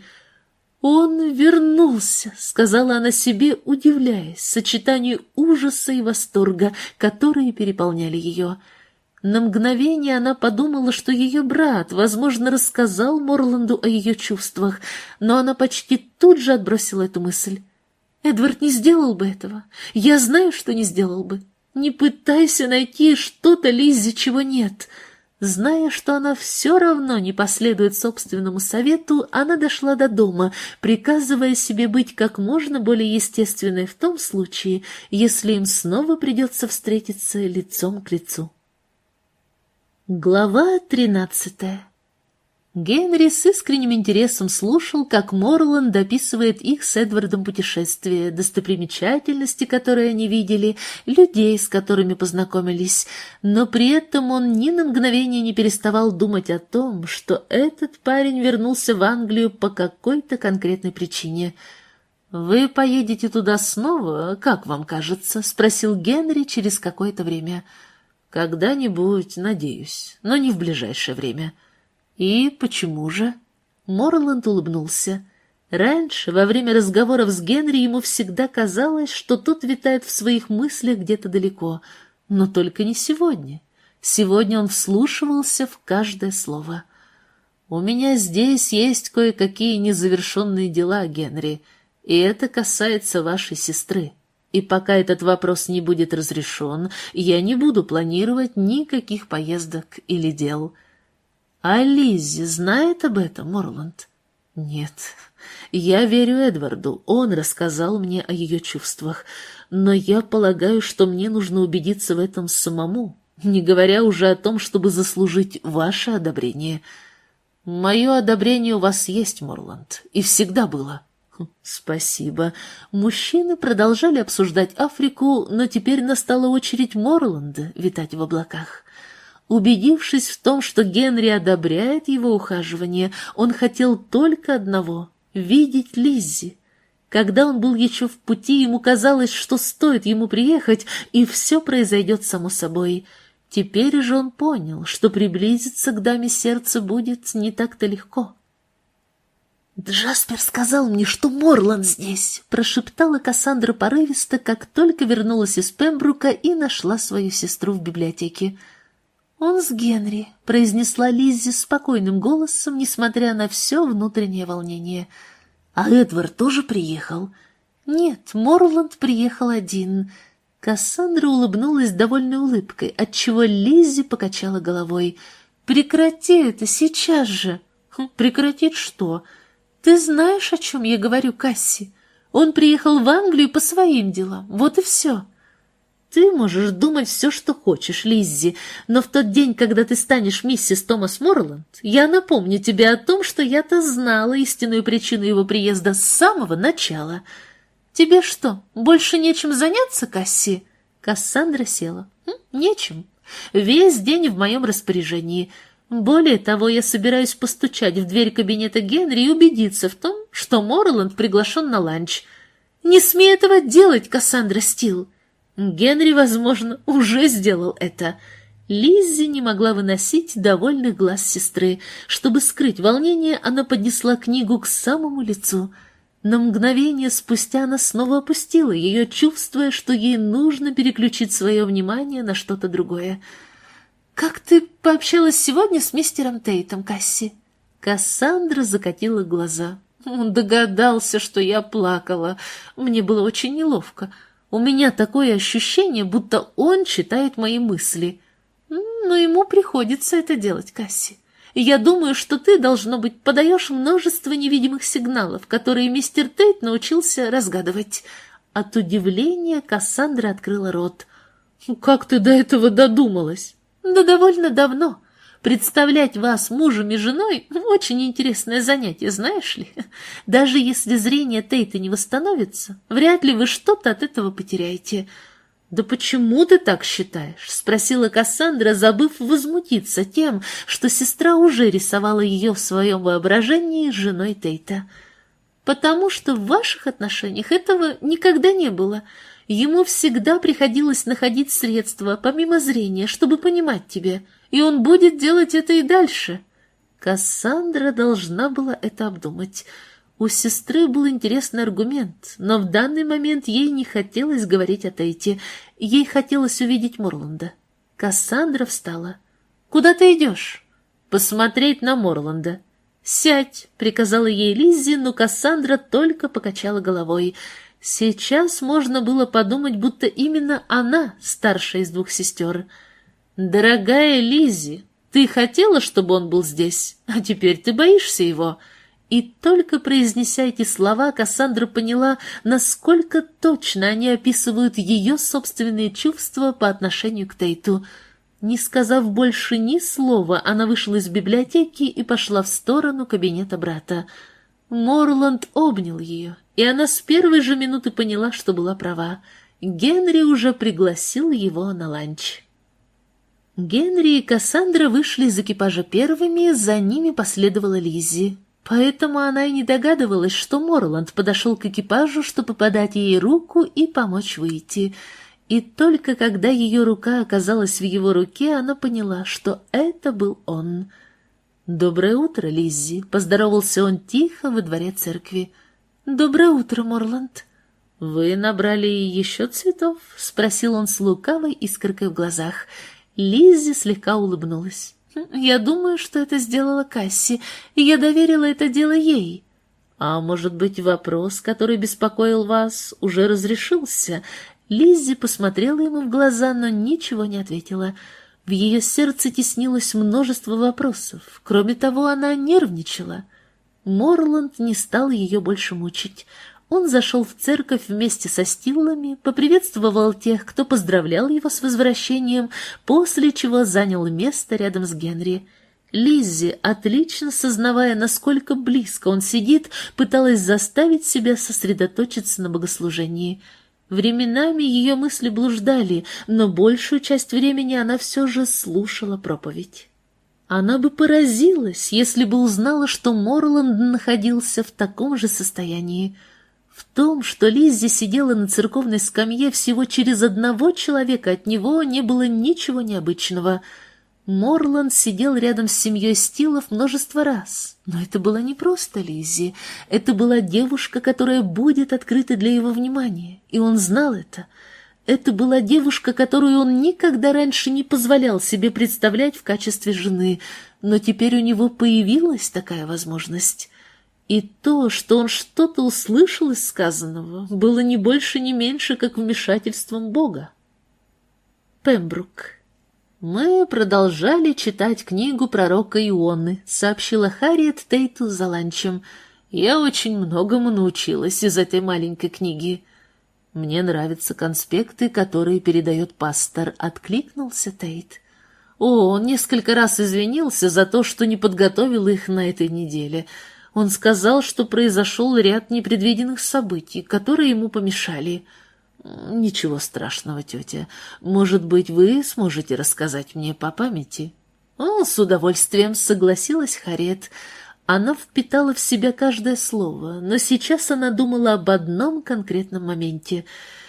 «Он вернулся», — сказала она себе, удивляясь сочетанию ужаса и восторга, которые переполняли ее. На мгновение она подумала, что ее брат, возможно, рассказал Морланду о ее чувствах, но она почти тут же отбросила эту мысль. «Эдвард не сделал бы этого. Я знаю, что не сделал бы. Не пытайся найти что-то, Лиззи, чего нет». Зная, что она все равно не последует собственному совету, она дошла до дома, приказывая себе быть как можно более естественной в том случае, если им снова придется встретиться лицом к лицу. Глава тринадцатая. Генри с искренним интересом слушал, как Морланд описывает их с Эдвардом путешествие, достопримечательности, которые они видели, людей, с которыми познакомились, но при этом он ни на мгновение не переставал думать о том, что этот парень вернулся в Англию по какой-то конкретной причине. «Вы поедете туда снова, как вам кажется?» — спросил Генри через какое-то время. «Когда-нибудь, надеюсь, но не в ближайшее время». «И почему же?» Морланд улыбнулся. Раньше, во время разговоров с Генри, ему всегда казалось, что тот витает в своих мыслях где-то далеко. Но только не сегодня. Сегодня он вслушивался в каждое слово. «У меня здесь есть кое-какие незавершенные дела, Генри, и это касается вашей сестры. И пока этот вопрос не будет разрешен, я не буду планировать никаких поездок или дел». «А Лиззи знает об этом, Морланд?» «Нет. Я верю Эдварду, он рассказал мне о ее чувствах, но я полагаю, что мне нужно убедиться в этом самому, не говоря уже о том, чтобы заслужить ваше одобрение. Мое одобрение у вас есть, Морланд, и всегда было». «Спасибо». Мужчины продолжали обсуждать Африку, но теперь настала очередь Морланда витать в облаках. Убедившись в том, что Генри одобряет его ухаживание, он хотел только одного — видеть Лиззи. Когда он был еще в пути, ему казалось, что стоит ему приехать, и все произойдет само собой. Теперь же он понял, что приблизиться к даме сердца будет не так-то легко. «Джаспер сказал мне, что Морланд здесь», — прошептала Кассандра порывисто, как только вернулась из Пембрука и нашла свою сестру в библиотеке. «Он с Генри», — произнесла Лиззи спокойным голосом, несмотря на все внутреннее волнение. «А Эдвард тоже приехал?» «Нет, Морланд приехал один». Кассандра улыбнулась довольной улыбкой, отчего Лиззи покачала головой. «Прекрати это сейчас же!» «Хм, «Прекратить что?» «Ты знаешь, о чем я говорю, Касси? Он приехал в Англию по своим делам, вот и все». «Ты можешь думать все, что хочешь, Лиззи, но в тот день, когда ты станешь миссис Томас Морланд, я напомню тебе о том, что я-то знала истинную причину его приезда с самого начала. Тебе что, больше нечем заняться, Касси?» Кассандра села. «Нечем. Весь день в моем распоряжении. Более того, я собираюсь постучать в дверь кабинета Генри и убедиться в том, что Морланд приглашен на ланч. Не смей этого делать, Кассандра Стил!» Генри, возможно, уже сделал это. Лиззи не могла выносить довольных глаз сестры. Чтобы скрыть волнение, она поднесла книгу к самому лицу. На мгновение спустя она снова опустила ее, чувствуя, что ей нужно переключить свое внимание на что-то другое. «Как ты пообщалась сегодня с мистером Тейтом, Касси?» Кассандра закатила глаза. Он догадался, что я плакала. Мне было очень неловко. У меня такое ощущение, будто он читает мои мысли. Но ему приходится это делать, Касси. И я думаю, что ты, должно быть, подаешь множество невидимых сигналов, которые мистер Тейт научился разгадывать. От удивления Кассандра открыла рот. «Как ты до этого додумалась?» «Да довольно давно. Представлять вас мужем и женой — очень интересное занятие, знаешь ли. Даже если зрение Тейта не восстановится, вряд ли вы что-то от этого потеряете». «Да почему ты так считаешь?» — спросила Кассандра, забыв возмутиться тем, что сестра уже рисовала ее в своем воображении женой Тейта. «Потому что в ваших отношениях этого никогда не было. Ему всегда приходилось находить средства, помимо зрения, чтобы понимать тебя, и он будет делать это и дальше». Кассандра должна была это обдумать. У сестры был интересный аргумент, но в данный момент ей не хотелось говорить о Тейте. Ей хотелось увидеть Морланда. Кассандра встала. «Куда ты идешь?» «Посмотреть на Морланда». «Сядь», — приказала ей Лиззи, но Кассандра только покачала головой. Сейчас можно было подумать, будто именно она старшая из двух сестер. «Дорогая Лиззи, ты хотела, чтобы он был здесь, а теперь ты боишься его». И только произнеся эти слова, Кассандра поняла, насколько точно они описывают ее собственные чувства по отношению к Тейту. Не сказав больше ни слова, она вышла из библиотеки и пошла в сторону кабинета брата. Морланд обнял ее, и она с первой же минуты поняла, что была права. Генри уже пригласил его на ланч. Генри и Кассандра вышли из экипажа первыми, за ними последовала Лиззи. Поэтому она и не догадывалась, что Морланд подошел к экипажу, чтобы подать ей руку и помочь выйти. И только когда ее рука оказалась в его руке, она поняла, что это был он. «Доброе утро, Лиззи», — поздоровался он тихо во дворе церкви. «Доброе утро, Морланд». «Вы набрали еще цветов?» — спросил он с лукавой искоркой в глазах. Лиззи слегка улыбнулась. «Я думаю, что это сделала Касси, и я доверила это дело ей». «А может быть, вопрос, который беспокоил вас, уже разрешился?» Лиззи посмотрела ему в глаза, но ничего не ответила. В ее сердце теснилось множество вопросов. Кроме того, она нервничала. Морланд не стал ее больше мучить. Он зашел в церковь вместе со Стиллами, поприветствовал тех, кто поздравлял его с возвращением, после чего занял место рядом с Генри. Лиззи, отлично сознавая, насколько близко он сидит, пыталась заставить себя сосредоточиться на богослужении. Временами ее мысли блуждали, но большую часть времени она все же слушала проповедь. Она бы поразилась, если бы узнала, что Морланд находился в таком же состоянии. В том, что Лиззи сидела на церковной скамье всего через одного человека от него, не было ничего необычного. Морланд сидел рядом с семьей Стиллов множество раз, но это была не просто Лиззи, это была девушка, которая будет открыта для его внимания, и он знал это. Это была девушка, которую он никогда раньше не позволял себе представлять в качестве жены, но теперь у него появилась такая возможность. И то, что он что-то услышал из сказанного, было не больше, ни меньше, как вмешательством Бога. Пембрук. «Мы продолжали читать книгу пророка Ионны», — сообщила Харриет Тейту за ланчем. «Я очень многому научилась из этой маленькой книги». «Мне нравятся конспекты, которые передает пастор», — откликнулся Тейт. «О, он несколько раз извинился за то, что не подготовил их на этой неделе. Он сказал, что произошел ряд непредвиденных событий, которые ему помешали». «Ничего страшного, тетя. Может быть, вы сможете рассказать мне по памяти?» «О, с удовольствием», — согласилась Харриет. Она впитала в себя каждое слово, но сейчас она думала об одном конкретном моменте.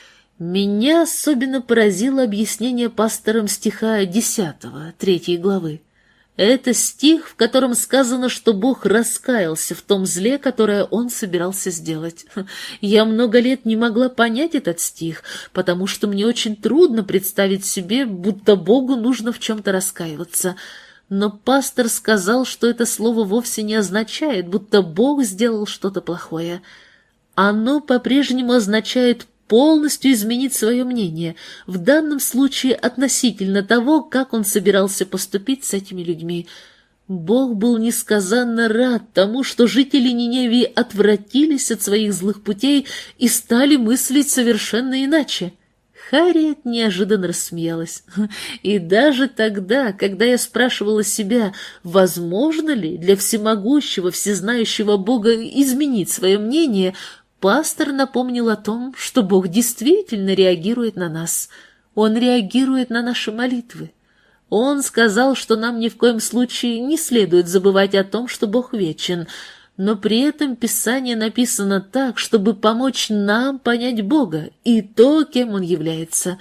Меня особенно поразило объяснение пастором стиха десятого, третьей главы. Это стих, в котором сказано, что Бог раскаялся в том зле, которое он собирался сделать. Я много лет не могла понять этот стих, потому что мне очень трудно представить себе, будто Богу нужно в чем-то раскаиваться. Но пастор сказал, что это слово вовсе не означает, будто Бог сделал что-то плохое. Оно по-прежнему означает полностью изменить свое мнение, в данном случае относительно того, как он собирался поступить с этими людьми. Бог был несказанно рад тому, что жители Ниневии отвратились от своих злых путей и стали мыслить совершенно иначе. Харриет неожиданно рассмеялась. И даже тогда, когда я спрашивала себя, возможно ли для всемогущего, всезнающего Бога изменить свое мнение, пастор напомнил о том, что Бог действительно реагирует на нас. Он реагирует на наши молитвы. Он сказал, что нам ни в коем случае не следует забывать о том, что Бог вечен, но при этом Писание написано так, чтобы помочь нам понять Бога и то, кем Он является.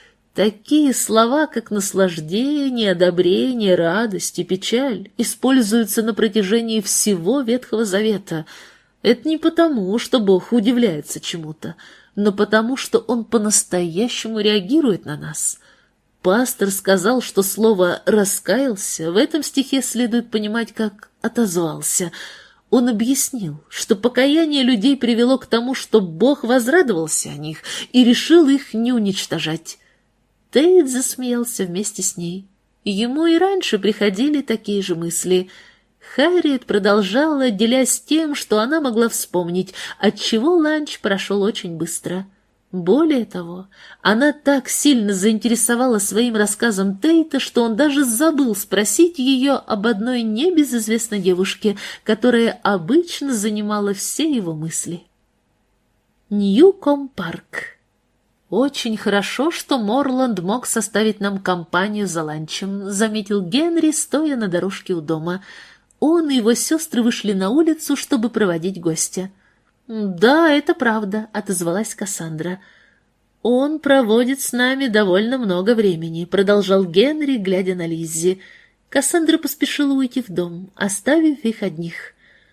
Такие слова, как наслаждение, одобрение, радость и печаль, используются на протяжении всего Ветхого Завета. Это не потому, что Бог удивляется чему-то, но потому, что Он по-настоящему реагирует на нас. Пастор сказал, что слово «раскаялся» в этом стихе следует понимать как «отозвался». Он объяснил, что покаяние людей привело к тому, что Бог возрадовался о них и решил их не уничтожать. Тейт засмеялся вместе с ней. Ему и раньше приходили такие же мысли. Харриет продолжала, делясь тем, что она могла вспомнить, отчего ланч прошел очень быстро. Более того, она так сильно заинтересовала своим рассказом Тейта, что он даже забыл спросить ее об одной небезызвестной девушке, которая обычно занимала все его мысли. Ньюком-парк. «Очень хорошо, что Морланд мог составить нам компанию за ланчем», — заметил Генри, стоя на дорожке у дома. Он и его сестры вышли на улицу, чтобы проводить гостя. «Да, это правда», — отозвалась Кассандра. «Он проводит с нами довольно много времени», — продолжал Генри, глядя на Лиззи. Кассандра поспешила уйти в дом, оставив их одних.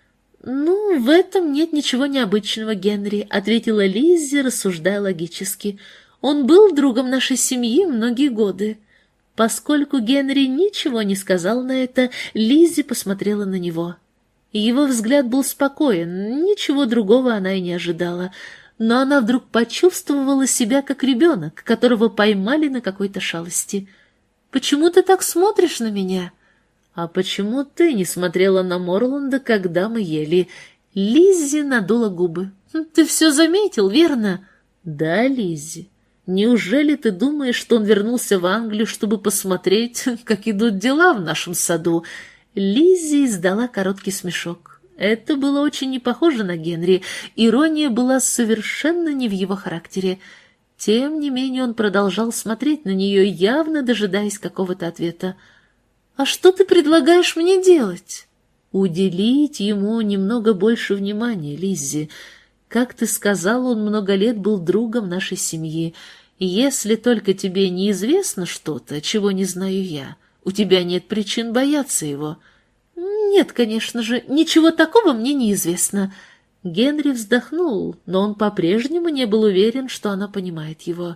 «Ну, в этом нет ничего необычного, Генри», — ответила Лиззи, рассуждая логически. «Он был другом нашей семьи многие годы». Поскольку Генри ничего не сказал на это, Лиззи посмотрела на него. Его взгляд был спокоен, ничего другого она и не ожидала, но она вдруг почувствовала себя как ребенок, которого поймали на какой-то шалости. «Почему ты так смотришь на меня?» «А почему ты не смотрела на Морланда, когда мы ели?» Лиззи надула губы. «Ты все заметил, верно?» «Да, Лиззи. Неужели ты думаешь, что он вернулся в Англию, чтобы посмотреть, как идут дела в нашем саду?» Лиззи издала короткий смешок. Это было очень не похоже на Генри. Ирония была совершенно не в его характере. Тем не менее он продолжал смотреть на нее, явно дожидаясь какого-то ответа. «А что ты предлагаешь мне делать?» «Уделить ему немного больше внимания, Лиззи. Как ты сказал, он много лет был другом нашей семьи. И если только тебе неизвестно что-то, чего не знаю я, у тебя нет причин бояться его». «Нет, конечно же, ничего такого мне неизвестно». Генри вздохнул, но он по-прежнему не был уверен, что она понимает его.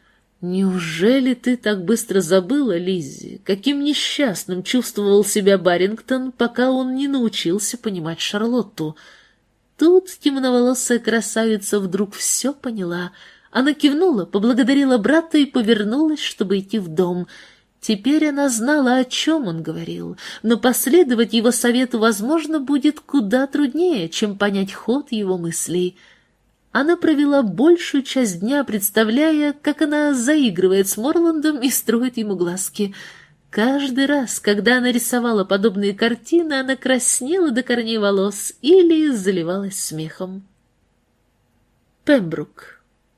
«Неужели ты так быстро забыла, Лиззи, каким несчастным чувствовал себя Баррингтон, пока он не научился понимать Шарлотту?» Тут темноволосая красавица вдруг все поняла. Она кивнула, поблагодарила брата и повернулась, чтобы идти в дом. Теперь она знала, о чем он говорил, но последовать его совету, возможно, будет куда труднее, чем понять ход его мыслей. Она провела большую часть дня, представляя, как она заигрывает с Морландом и строит ему глазки. Каждый раз, когда она рисовала подобные картины, она краснела до корней волос или заливалась смехом. Пембрук.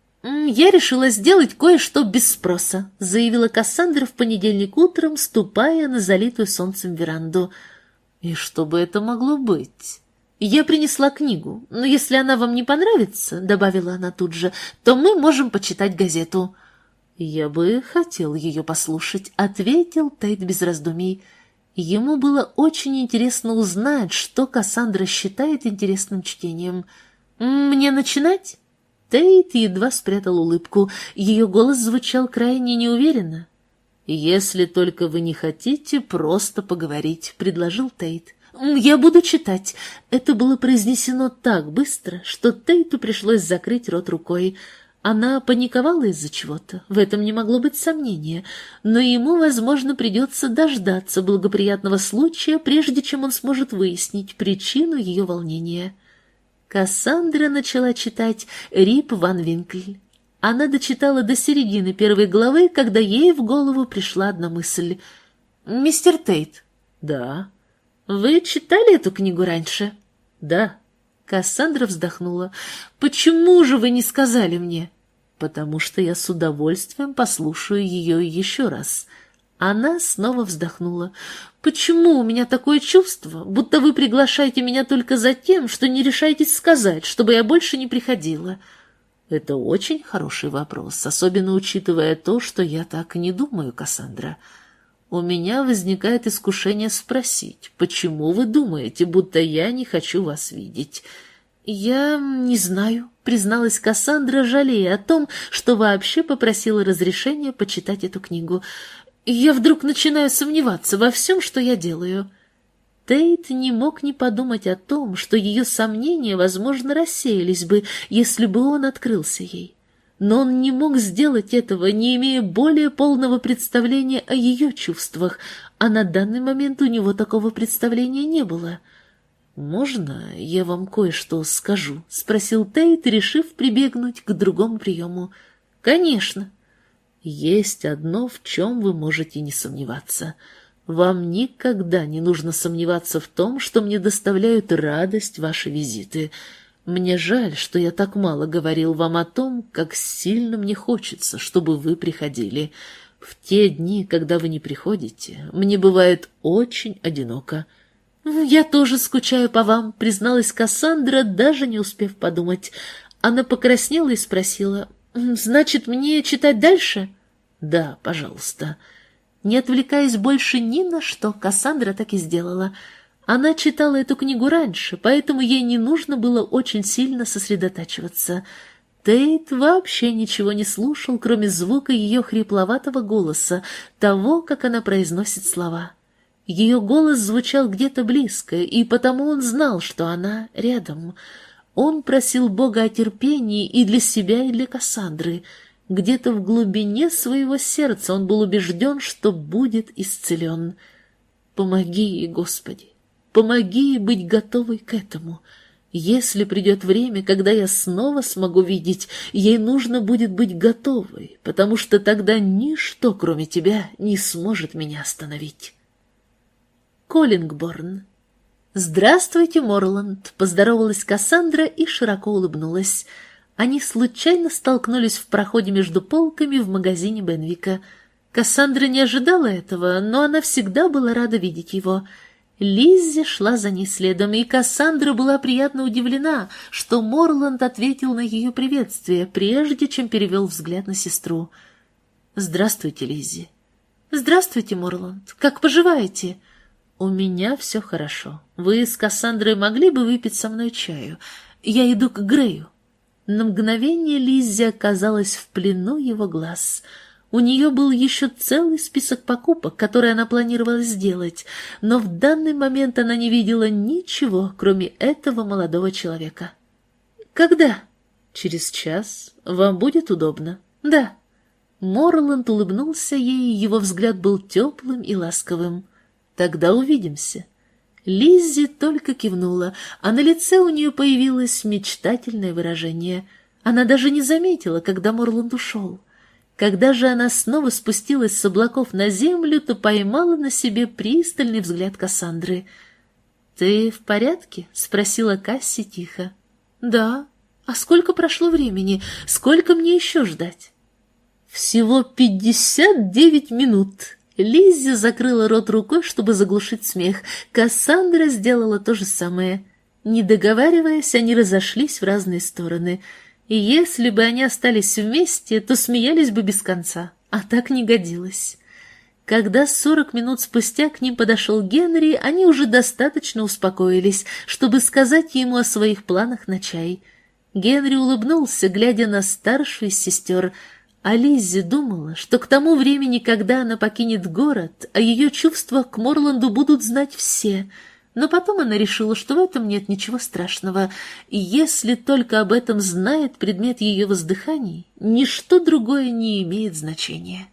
«Я решила сделать кое-что без спроса», — заявила Кассандра в понедельник утром, ступая на залитую солнцем веранду. «И что бы это могло быть?» «Я принесла книгу, но если она вам не понравится, — добавила она тут же, — то мы можем почитать газету». «Я бы хотел ее послушать», — ответил Тейт без раздумий. Ему было очень интересно узнать, что Кассандра считает интересным чтением. «Мне начинать?» Тейт едва спрятал улыбку. Ее голос звучал крайне неуверенно. «Если только вы не хотите просто поговорить», — предложил Тейт. «Я буду читать». Это было произнесено так быстро, что Тейту пришлось закрыть рот рукой. Она паниковала из-за чего-то, в этом не могло быть сомнения, но ему, возможно, придется дождаться благоприятного случая, прежде чем он сможет выяснить причину ее волнения. Кассандра начала читать «Рип ван Винкль». Она дочитала до середины первой главы, когда ей в голову пришла одна мысль. «Мистер Тейт». «Да». «Вы читали эту книгу раньше?» «Да». Кассандра вздохнула. «Почему же вы не сказали мне?» «Потому что я с удовольствием послушаю ее еще раз». Она снова вздохнула. «Почему у меня такое чувство, будто вы приглашаете меня только за тем, что не решаетесь сказать, чтобы я больше не приходила?» «Это очень хороший вопрос, особенно учитывая то, что я так не думаю, Кассандра. У меня возникает искушение спросить, почему вы думаете, будто я не хочу вас видеть?» «Я не знаю», — призналась Кассандра, жалея о том, что вообще попросила разрешения почитать эту книгу. «Я вдруг начинаю сомневаться во всем, что я делаю». Тейт не мог не подумать о том, что ее сомнения, возможно, рассеялись бы, если бы он открылся ей. Но он не мог сделать этого, не имея более полного представления о ее чувствах, а на данный момент у него такого представления не было. «Можно я вам кое-что скажу?» — спросил Тейт, решив прибегнуть к другому приему. «Конечно». «Есть одно, в чем вы можете не сомневаться. Вам никогда не нужно сомневаться в том, что мне доставляют радость ваши визиты. Мне жаль, что я так мало говорил вам о том, как сильно мне хочется, чтобы вы приходили. В те дни, когда вы не приходите, мне бывает очень одиноко». «Я тоже скучаю по вам», — призналась Кассандра, даже не успев подумать. Она покраснела и спросила: «Значит, мне читать дальше?» «Да, пожалуйста». Не отвлекаясь больше ни на что, Кассандра так и сделала. Она читала эту книгу раньше, поэтому ей не нужно было очень сильно сосредотачиваться. Тейт вообще ничего не слушал, кроме звука ее хрипловатого голоса, того, как она произносит слова. Ее голос звучал где-то близко, и потому он знал, что она рядом. Он просил Бога о терпении и для себя, и для Кассандры. Где-то в глубине своего сердца он был убежден, что будет исцелен. «Помоги ей, Господи, помоги ей быть готовой к этому. Если придет время, когда я снова смогу видеть, ей нужно будет быть готовой, потому что тогда ничто, кроме тебя, не сможет меня остановить». Коллингборн. «Здравствуйте, Морланд», — поздоровалась Кассандра и широко улыбнулась. Они случайно столкнулись в проходе между полками в магазине Бенвика. Кассандра не ожидала этого, но она всегда была рада видеть его. Лиззи шла за ней следом, и Кассандра была приятно удивлена, что Морланд ответил на ее приветствие, прежде чем перевел взгляд на сестру. «Здравствуйте, Лиззи». «Здравствуйте, Морланд. Как поживаете?» «У меня все хорошо. Вы с Кассандрой могли бы выпить со мной чаю? Я иду к Грею». На мгновение Лиззи оказалась в плену его глаз. У нее был еще целый список покупок, которые она планировала сделать, но в данный момент она не видела ничего, кроме этого молодого человека. «Когда?» «Через час. Вам будет удобно?» «Да». Морланд улыбнулся ей, его взгляд был теплым и ласковым. «Тогда увидимся». Лиззи только кивнула, а на лице у нее появилось мечтательное выражение. Она даже не заметила, когда Морланд ушел. Когда же она снова спустилась с облаков на землю, то поймала на себе пристальный взгляд Кассандры. «Ты в порядке?» — спросила Касси тихо. «Да. А сколько прошло времени? Сколько мне еще ждать?» «Всего пятьдесят девять минут». Лиззи закрыла рот рукой, чтобы заглушить смех. Кассандра сделала то же самое. Не договариваясь, они разошлись в разные стороны. И если бы они остались вместе, то смеялись бы без конца. А так не годилось. Когда сорок минут спустя к ним подошел Генри, они уже достаточно успокоились, чтобы сказать ему о своих планах на чай. Генри улыбнулся, глядя на старшую из сестер, а Лиззи думала, что к тому времени, когда она покинет город, о ее чувствах к Морланду будут знать все. Но потом она решила, что в этом нет ничего страшного, и если только об этом знает предмет ее воздыханий, ничто другое не имеет значения.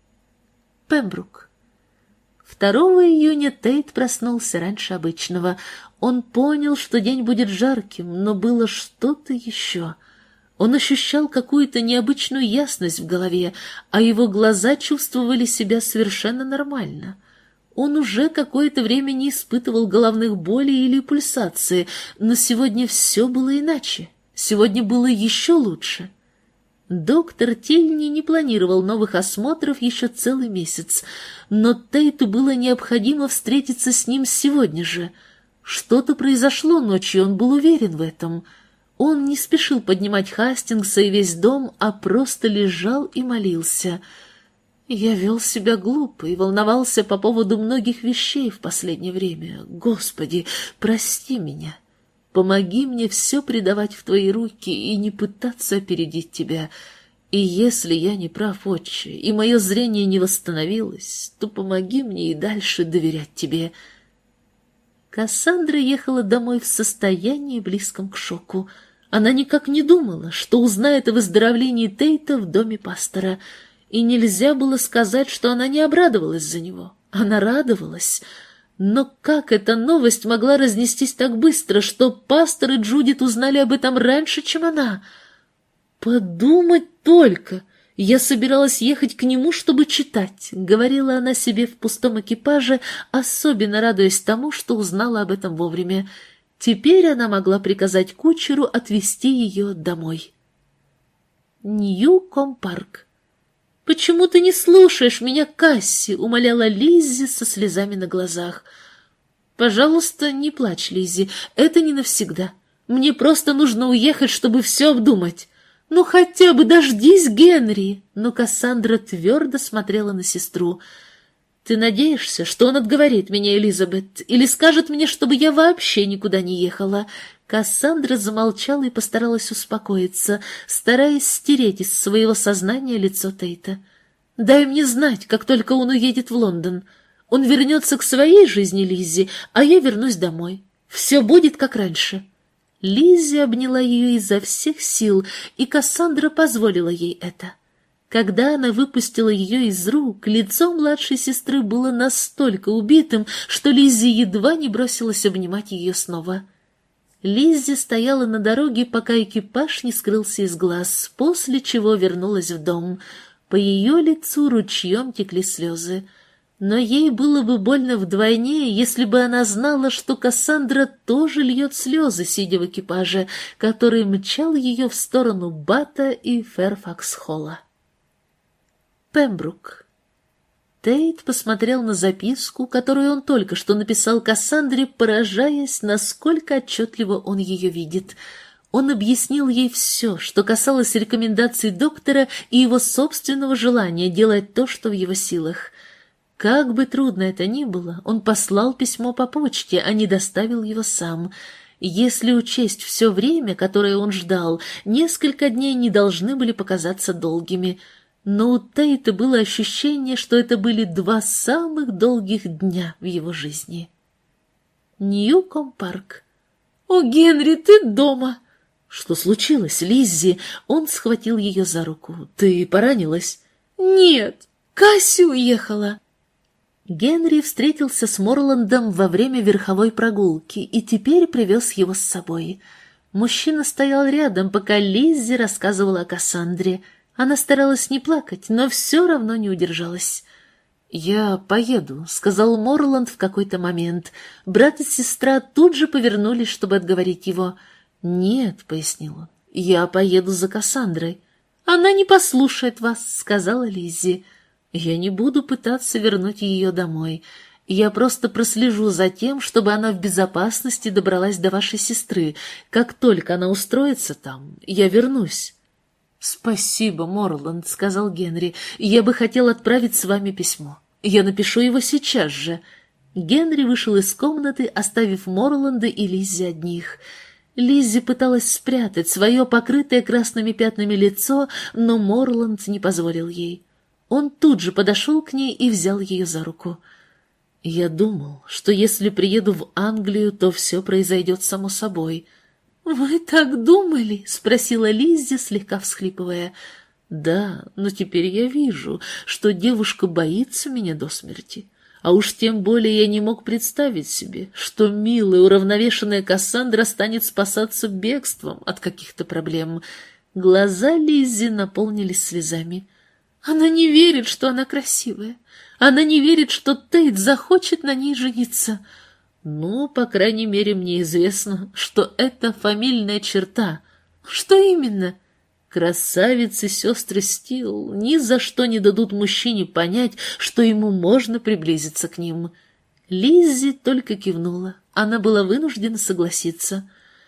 Пембрук. второго июня Тейт проснулся раньше обычного. Он понял, что день будет жарким, но было что-то еще. Он ощущал какую-то необычную ясность в голове, а его глаза чувствовали себя совершенно нормально. Он уже какое-то время не испытывал головных болей или пульсации, но сегодня все было иначе. Сегодня было еще лучше. Доктор Тельни не планировал новых осмотров еще целый месяц, но Тейту было необходимо встретиться с ним сегодня же. Что-то произошло ночью, он был уверен в этом. Он не спешил поднимать Хастингса и весь дом, а просто лежал и молился. Я вел себя глупо и волновался по поводу многих вещей в последнее время. Господи, прости меня. Помоги мне все предавать в твои руки и не пытаться опередить тебя. И если я не прав, отче, и мое зрение не восстановилось, то помоги мне и дальше доверять тебе. Кассандра ехала домой в состоянии близком к шоку. Она никак не думала, что узнает о выздоровлении Тейта в доме пастора, и нельзя было сказать, что она не обрадовалась за него. Она радовалась, Но как эта новость могла разнестись так быстро, что пастор и Джудит узнали об этом раньше, чем она? «Подумать только! Я собиралась ехать к нему, чтобы читать», — говорила она себе в пустом экипаже, особенно радуясь тому, что узнала об этом вовремя. Теперь она могла приказать кучеру отвезти ее домой. Ньюком-парк. «Почему ты не слушаешь меня, Касси?» — умоляла Лиззи со слезами на глазах. «Пожалуйста, не плачь, Лиззи, это не навсегда. Мне просто нужно уехать, чтобы все обдумать. Ну хотя бы дождись, Генри!» Но Кассандра твердо смотрела на сестру. «Ты надеешься, что он отговорит меня, Элизабет, или скажет мне, чтобы я вообще никуда не ехала?» Кассандра замолчала и постаралась успокоиться, стараясь стереть из своего сознания лицо Тейта. «Дай мне знать, как только он уедет в Лондон. Он вернется к своей жизни, Лиззи, а я вернусь домой. Все будет как раньше». Лиззи обняла ее изо всех сил, и Кассандра позволила ей это. Когда она выпустила ее из рук, лицо младшей сестры было настолько убитым, что Лиззи едва не бросилась обнимать ее снова. Лиззи стояла на дороге, пока экипаж не скрылся из глаз, после чего вернулась в дом. По ее лицу ручьем текли слезы. Но ей было бы больно вдвойне, если бы она знала, что Кассандра тоже льет слезы, сидя в экипаже, который мчал ее в сторону Бата и Фэрфакс-Холла. Пембрук. Тейт посмотрел на записку, которую он только что написал Кассандре, поражаясь, насколько отчетливо он ее видит. Он объяснил ей все, что касалось рекомендаций доктора и его собственного желания делать то, что в его силах. Как бы трудно это ни было, он послал письмо по почте, а не доставил его сам. Если учесть все время, которое он ждал, несколько дней не должны были показаться долгими. Но у Тейта было ощущение, что это были два самых долгих дня в его жизни. Ньюком-парк. «О, Генри, ты дома!» «Что случилось, Лиззи?» Он схватил ее за руку. «Ты поранилась?» «Нет, Касси уехала!» Генри встретился с Морландом во время верховой прогулки и теперь привез его с собой. Мужчина стоял рядом, пока Лиззи рассказывала о Кассандре. Она старалась не плакать, но все равно не удержалась. «Я поеду», — сказал Морланд в какой-то момент. Брат и сестра тут же повернулись, чтобы отговорить его. «Нет», — пояснил он, — «я поеду за Кассандрой». «Она не послушает вас», — сказала Лиззи. «Я не буду пытаться вернуть ее домой. Я просто прослежу за тем, чтобы она в безопасности добралась до вашей сестры. Как только она устроится там, я вернусь». «Спасибо, Морланд», — сказал Генри. «Я бы хотел отправить с вами письмо. Я напишу его сейчас же». Генри вышел из комнаты, оставив Морланда и Лиззи одних. Лиззи пыталась спрятать свое покрытое красными пятнами лицо, но Морланд не позволил ей. Он тут же подошел к ней и взял ее за руку. «Я думал, что если приеду в Англию, то все произойдет само собой». «Вы так думали?» — спросила Лиззи, слегка всхлипывая. «Да, но теперь я вижу, что девушка боится меня до смерти. А уж тем более я не мог представить себе, что милая, уравновешенная Кассандра станет спасаться бегством от каких-то проблем». Глаза Лиззи наполнились слезами. «Она не верит, что она красивая. Она не верит, что Тейт захочет на ней жениться». «Ну, по крайней мере, мне известно, что это фамильная черта». «Что именно?» «Красавицы сестры Стил ни за что не дадут мужчине понять, что ему можно приблизиться к ним». Лиззи только кивнула. Она была вынуждена согласиться.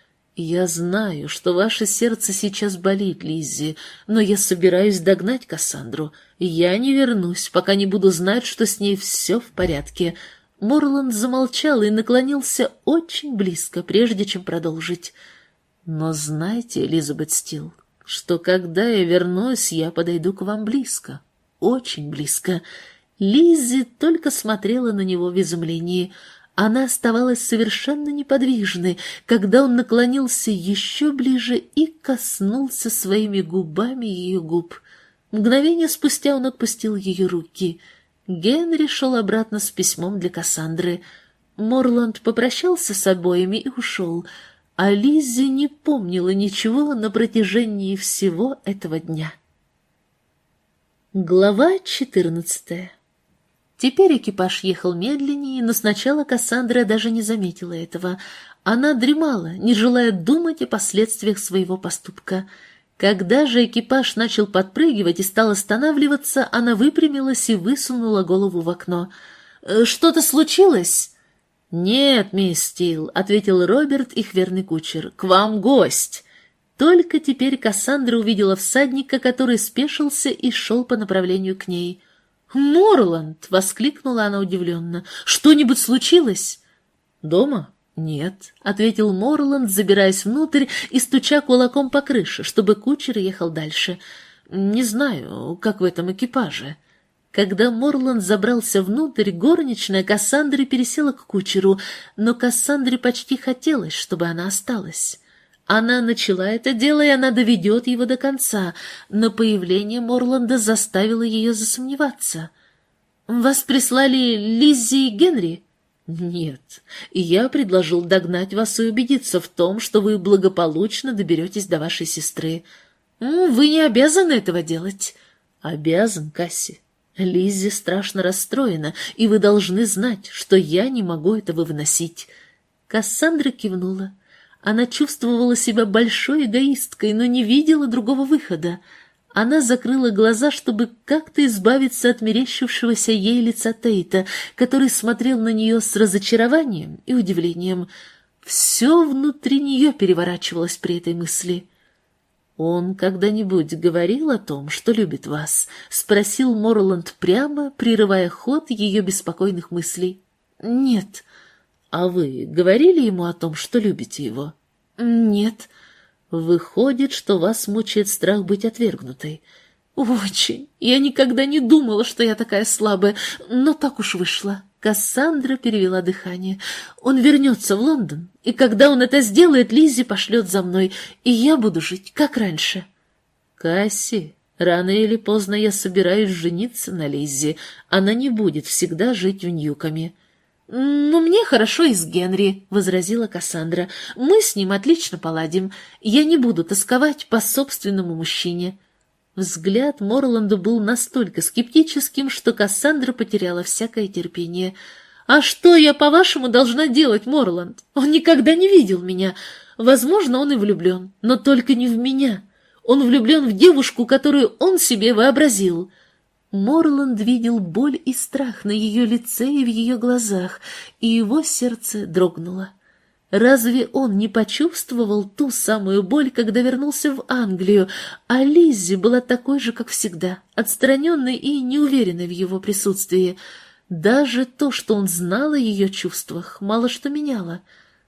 «Я знаю, что ваше сердце сейчас болит, Лиззи, но я собираюсь догнать Кассандру. Я не вернусь, пока не буду знать, что с ней все в порядке». Морланд замолчал и наклонился очень близко, прежде чем продолжить. «Но знайте, Элизабет Стил, что когда я вернусь, я подойду к вам близко, очень близко». Лиззи только смотрела на него в изумлении. Она оставалась совершенно неподвижной, когда он наклонился еще ближе и коснулся своими губами ее губ. Мгновение спустя он отпустил ее руки. Генри шел обратно с письмом для Кассандры. Морланд попрощался с обоими и ушел, а Лиззи не помнила ничего на протяжении всего этого дня. Глава четырнадцатая. Теперь экипаж ехал медленнее, но сначала Кассандра даже не заметила этого. Она дремала, не желая думать о последствиях своего поступка. Когда же экипаж начал подпрыгивать и стал останавливаться, она выпрямилась и высунула голову в окно. «Что-то случилось?» «Нет, мисс Стил», — ответил Роберт, их верный кучер, — «к вам гость». Только теперь Кассандра увидела всадника, который спешился и шел по направлению к ней. «Морланд!» — воскликнула она удивленно. «Что-нибудь случилось?» «Дома? Нет», — ответил Морланд, забираясь внутрь и стуча кулаком по крыше, чтобы кучер ехал дальше. «Не знаю, как в этом экипаже». Когда Морланд забрался внутрь, горничная Кассандры пересела к кучеру, но Кассандре почти хотелось, чтобы она осталась. Она начала это дело, и она доведет его до конца, но появление Морланда заставило ее засомневаться. «Вас прислали Лиззи и Генри?» «Нет, я предложил догнать вас и убедиться в том, что вы благополучно доберетесь до вашей сестры». «Вы не обязаны этого делать». «Обязан, Касси. Лиззи страшно расстроена, и вы должны знать, что я не могу этого выносить». Кассандра кивнула. Она чувствовала себя большой эгоисткой, но не видела другого выхода. Она закрыла глаза, чтобы как-то избавиться от мерещившегося ей лица Тейта, который смотрел на нее с разочарованием и удивлением. Все внутри нее переворачивалось при этой мысли. «Он когда-нибудь говорил о том, что любит вас?» — спросил Морланд прямо, прерывая ход ее беспокойных мыслей. «Нет». «А вы говорили ему о том, что любите его?» «Нет». «Выходит, что вас мучает страх быть отвергнутой». «Очень. Я никогда не думала, что я такая слабая, но так уж вышло». Кассандра перевела дыхание. «Он вернется в Лондон, и когда он это сделает, Лиззи пошлет за мной, и я буду жить, как раньше». «Касси, рано или поздно я собираюсь жениться на Лиззи. Она не будет всегда жить в Ньюкоме». «Но мне хорошо и с Генри», — возразила Кассандра. «Мы с ним отлично поладим. Я не буду тосковать по собственному мужчине». Взгляд Морланда был настолько скептическим, что Кассандра потеряла всякое терпение. «А что я, по-вашему, должна делать, Морланд? Он никогда не видел меня. Возможно, он и влюблен, но только не в меня. Он влюблен в девушку, которую он себе вообразил». Морланд видел боль и страх на ее лице и в ее глазах, и его сердце дрогнуло. Разве он не почувствовал ту самую боль, когда вернулся в Англию, а Лиззи была такой же, как всегда, отстраненной и неуверенной в его присутствии? Даже то, что он знал о ее чувствах, мало что меняло.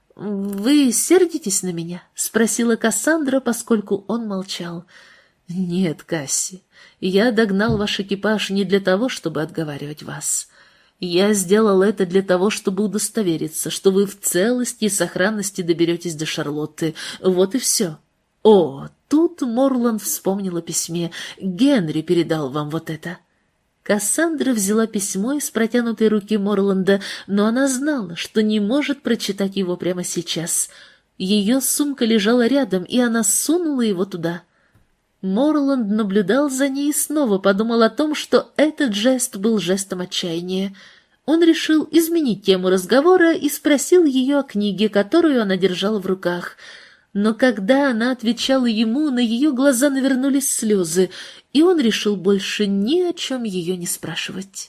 «Вы сердитесь на меня?» — спросила Кассандра, поскольку он молчал. «Нет, Касси, я догнал ваш экипаж не для того, чтобы отговаривать вас. Я сделал это для того, чтобы удостовериться, что вы в целости и сохранности доберетесь до Шарлотты. Вот и все». «О, тут Морланд вспомнил о письме. Генри передал вам вот это». Кассандра взяла письмо из протянутой руки Морланда, но она знала, что не может прочитать его прямо сейчас. Ее сумка лежала рядом, и она сунула его туда. Морланд наблюдал за ней и снова подумал о том, что этот жест был жестом отчаяния. Он решил изменить тему разговора и спросил ее о книге, которую она держала в руках. Но когда она отвечала ему, на ее глаза навернулись слезы, и он решил больше ни о чем ее не спрашивать.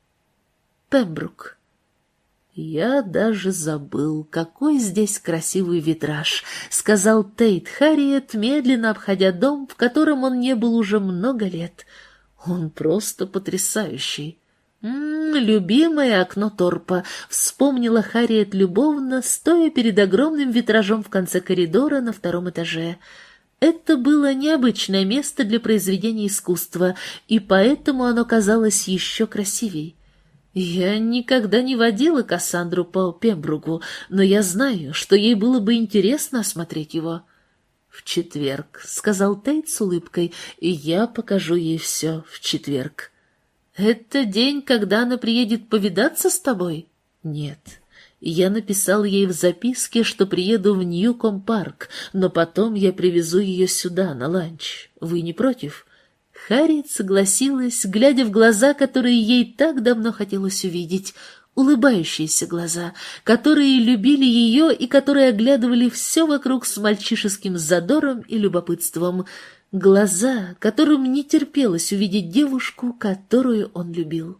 Пембрук. «Я даже забыл, какой здесь красивый витраж», — сказал Тейт Харриет, медленно обходя дом, в котором он не был уже много лет. «Он просто потрясающий». «М-м, любимое окно Торпа», — вспомнила Харриет любовно, стоя перед огромным витражом в конце коридора на втором этаже. Это было необычное место для произведения искусства, и поэтому оно казалось еще красивей. Я никогда не водила Кассандру по Пембруку, но я знаю, что ей было бы интересно осмотреть его. «В четверг», — сказал Тейт с улыбкой, — «и я покажу ей все в четверг». «Это день, когда она приедет повидаться с тобой?» «Нет, Я написал ей в записке, что приеду в Ньюком-парк, но потом я привезу ее сюда на ланч. Вы не против?» Харриет согласилась, глядя в глаза, которые ей так давно хотелось увидеть, улыбающиеся глаза, которые любили ее и которые оглядывали все вокруг с мальчишеским задором и любопытством, глаза, которым не терпелось увидеть девушку, которую он любил.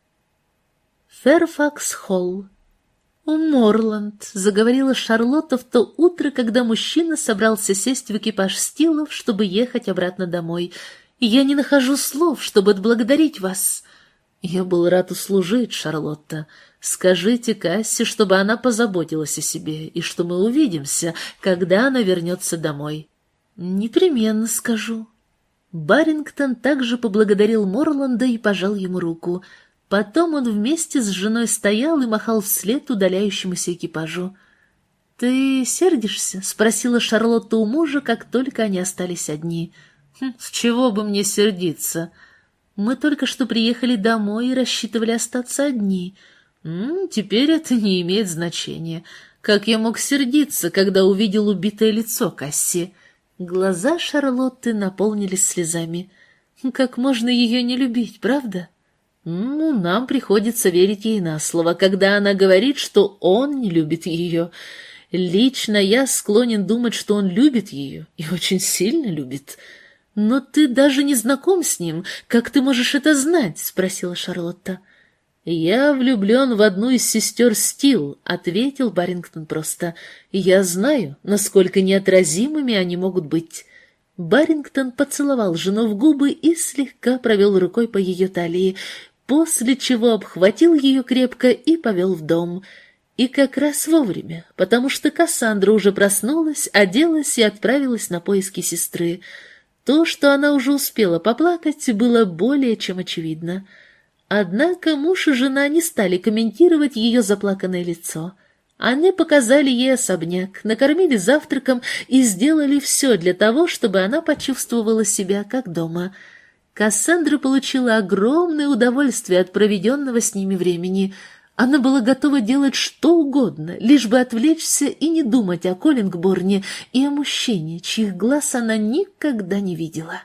Фэрфакс-Холл. «О, Морланд», — заговорила Шарлотта в то утро, когда мужчина собрался сесть в экипаж Стилов, чтобы ехать обратно домой, — «я не нахожу слов, чтобы отблагодарить вас». «Я был рад услужить, Шарлотта. Скажите Кассе, чтобы она позаботилась о себе, и что мы увидимся, когда она вернется домой». «Непременно скажу». Барингтон также поблагодарил Морланда и пожал ему руку. Потом он вместе с женой стоял и махал вслед удаляющемуся экипажу. «Ты сердишься?» — спросила Шарлотта у мужа, как только они остались одни. «Хм, с чего бы мне сердиться? Мы только что приехали домой и рассчитывали остаться одни. М, теперь это не имеет значения. Как я мог сердиться, когда увидел убитое лицо Касси?» Глаза Шарлотты наполнились слезами. «Как можно ее не любить, правда?» «Ну, нам приходится верить ей на слово, когда она говорит, что он не любит ее. Лично я склонен думать, что он любит ее и очень сильно любит». «Но ты даже не знаком с ним. Как ты можешь это знать?» — спросила Шарлотта. «Я влюблен в одну из сестер Стил», — ответил Барингтон просто. «Я знаю, насколько неотразимыми они могут быть». Барингтон поцеловал жену в губы и слегка провел рукой по ее талии, после чего обхватил ее крепко и повел в дом. И как раз вовремя, потому что Кассандра уже проснулась, оделась и отправилась на поиски сестры. То, что она уже успела поплакать, было более чем очевидно. Однако муж и жена не стали комментировать ее заплаканное лицо. Они показали ей особняк, накормили завтраком и сделали все для того, чтобы она почувствовала себя как дома. Кассандра получила огромное удовольствие от проведенного с ними времени. Она была готова делать что угодно, лишь бы отвлечься и не думать о Коллингборне и о мужчине, чьих глаз она никогда не видела.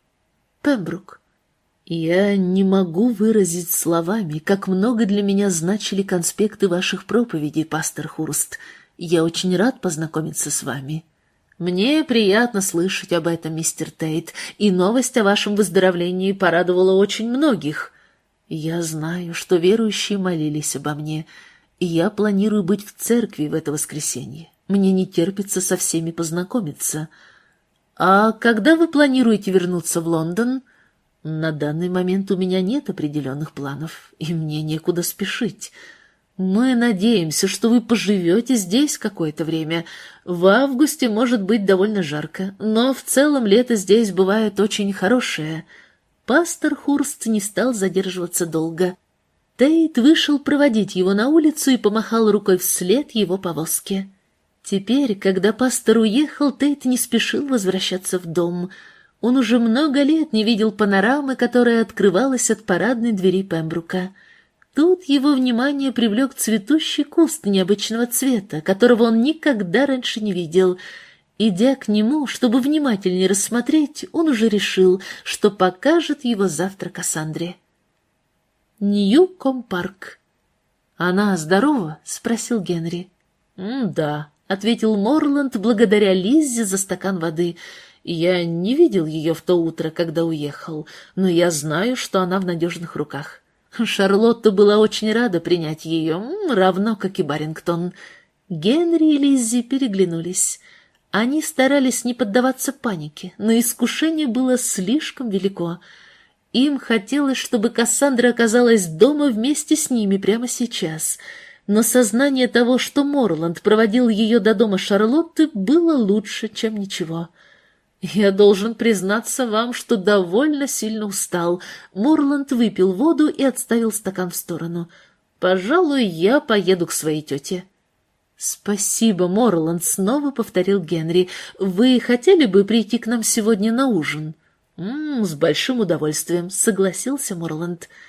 Пембрук. «Я не могу выразить словами, как много для меня значили конспекты ваших проповедей, пастор Хурст. Я очень рад познакомиться с вами». «Мне приятно слышать об этом, мистер Тейт, и новость о вашем выздоровлении порадовала очень многих». «Я знаю, что верующие молились обо мне, и я планирую быть в церкви в это воскресенье. Мне не терпится со всеми познакомиться». «А когда вы планируете вернуться в Лондон?» «На данный момент у меня нет определенных планов, и мне некуда спешить. Мы надеемся, что вы поживете здесь какое-то время. В августе может быть довольно жарко, но в целом лето здесь бывает очень хорошее». Пастор Хурст не стал задерживаться долго. Тейт вышел проводить его на улицу и помахал рукой вслед его повозке. Теперь, когда пастор уехал, Тейт не спешил возвращаться в дом. Он уже много лет не видел панорамы, которая открывалась от парадной двери Пембрука. Тут его внимание привлек цветущий куст необычного цвета, которого он никогда раньше не видел. Идя к нему, чтобы внимательнее рассмотреть, он уже решил, что покажет его завтра Кассандре. Ньюком-парк. «Она здорова?» — спросил Генри. «Да», — ответил Морланд, благодаря Лиззе за стакан воды. «Я не видел ее в то утро, когда уехал, но я знаю, что она в надежных руках». Шарлотта была очень рада принять ее, равно как и Барингтон. Генри и Лиззи переглянулись. Они старались не поддаваться панике, но искушение было слишком велико. Им хотелось, чтобы Кассандра оказалась дома вместе с ними прямо сейчас, но сознание того, что Морланд проводил ее до дома Шарлотты, было лучше, чем ничего. «Я должен признаться вам, что довольно сильно устал». Морланд выпил воду и отставил стакан в сторону. «Пожалуй, я поеду к своей тете». «Спасибо, Морланд», — снова повторил Генри. «Вы хотели бы прийти к нам сегодня на ужин?» «М-м, «С большим удовольствием», — согласился Морланд.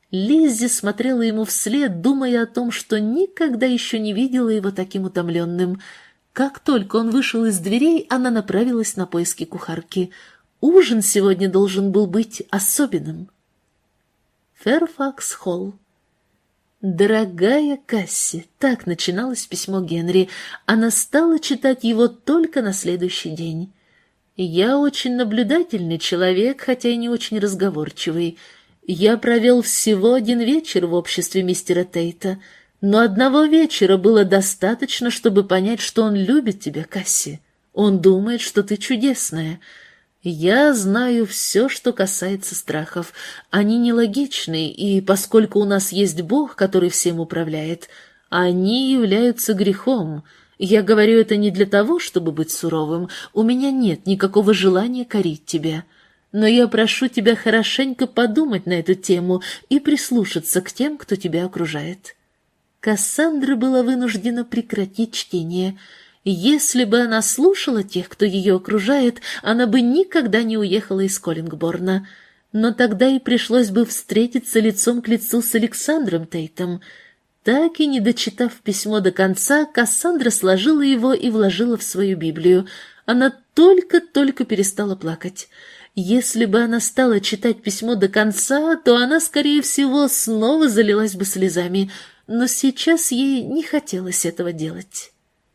Лиззи смотрела ему вслед, думая о том, что никогда еще не видела его таким утомленным. Как только он вышел из дверей, она направилась на поиски кухарки. Ужин сегодня должен был быть особенным. Фэрфакс-Холл. «Дорогая Касси», так начиналось письмо Генри. Она стала читать его только на следующий день. «Я очень наблюдательный человек, хотя и не очень разговорчивый. Я провел всего один вечер в обществе мистера Тейта, но одного вечера было достаточно, чтобы понять, что он любит тебя, Касси. Он думает, что ты чудесная. Я знаю все, что касается страхов. Они нелогичны, и поскольку у нас есть Бог, который всем управляет, они являются грехом. Я говорю это не для того, чтобы быть суровым. У меня нет никакого желания корить тебя. Но я прошу тебя хорошенько подумать на эту тему и прислушаться к тем, кто тебя окружает». Кассандра была вынуждена прекратить чтение. Если бы она слушала тех, кто ее окружает, она бы никогда не уехала из Коллингборна. Но тогда и пришлось бы встретиться лицом к лицу с Александром Тейтом. Так и не дочитав письмо до конца, Кассандра сложила его и вложила в свою Библию. Она только-только перестала плакать. Если бы она стала читать письмо до конца, то она, скорее всего, снова залилась бы слезами, но сейчас ей не хотелось этого делать.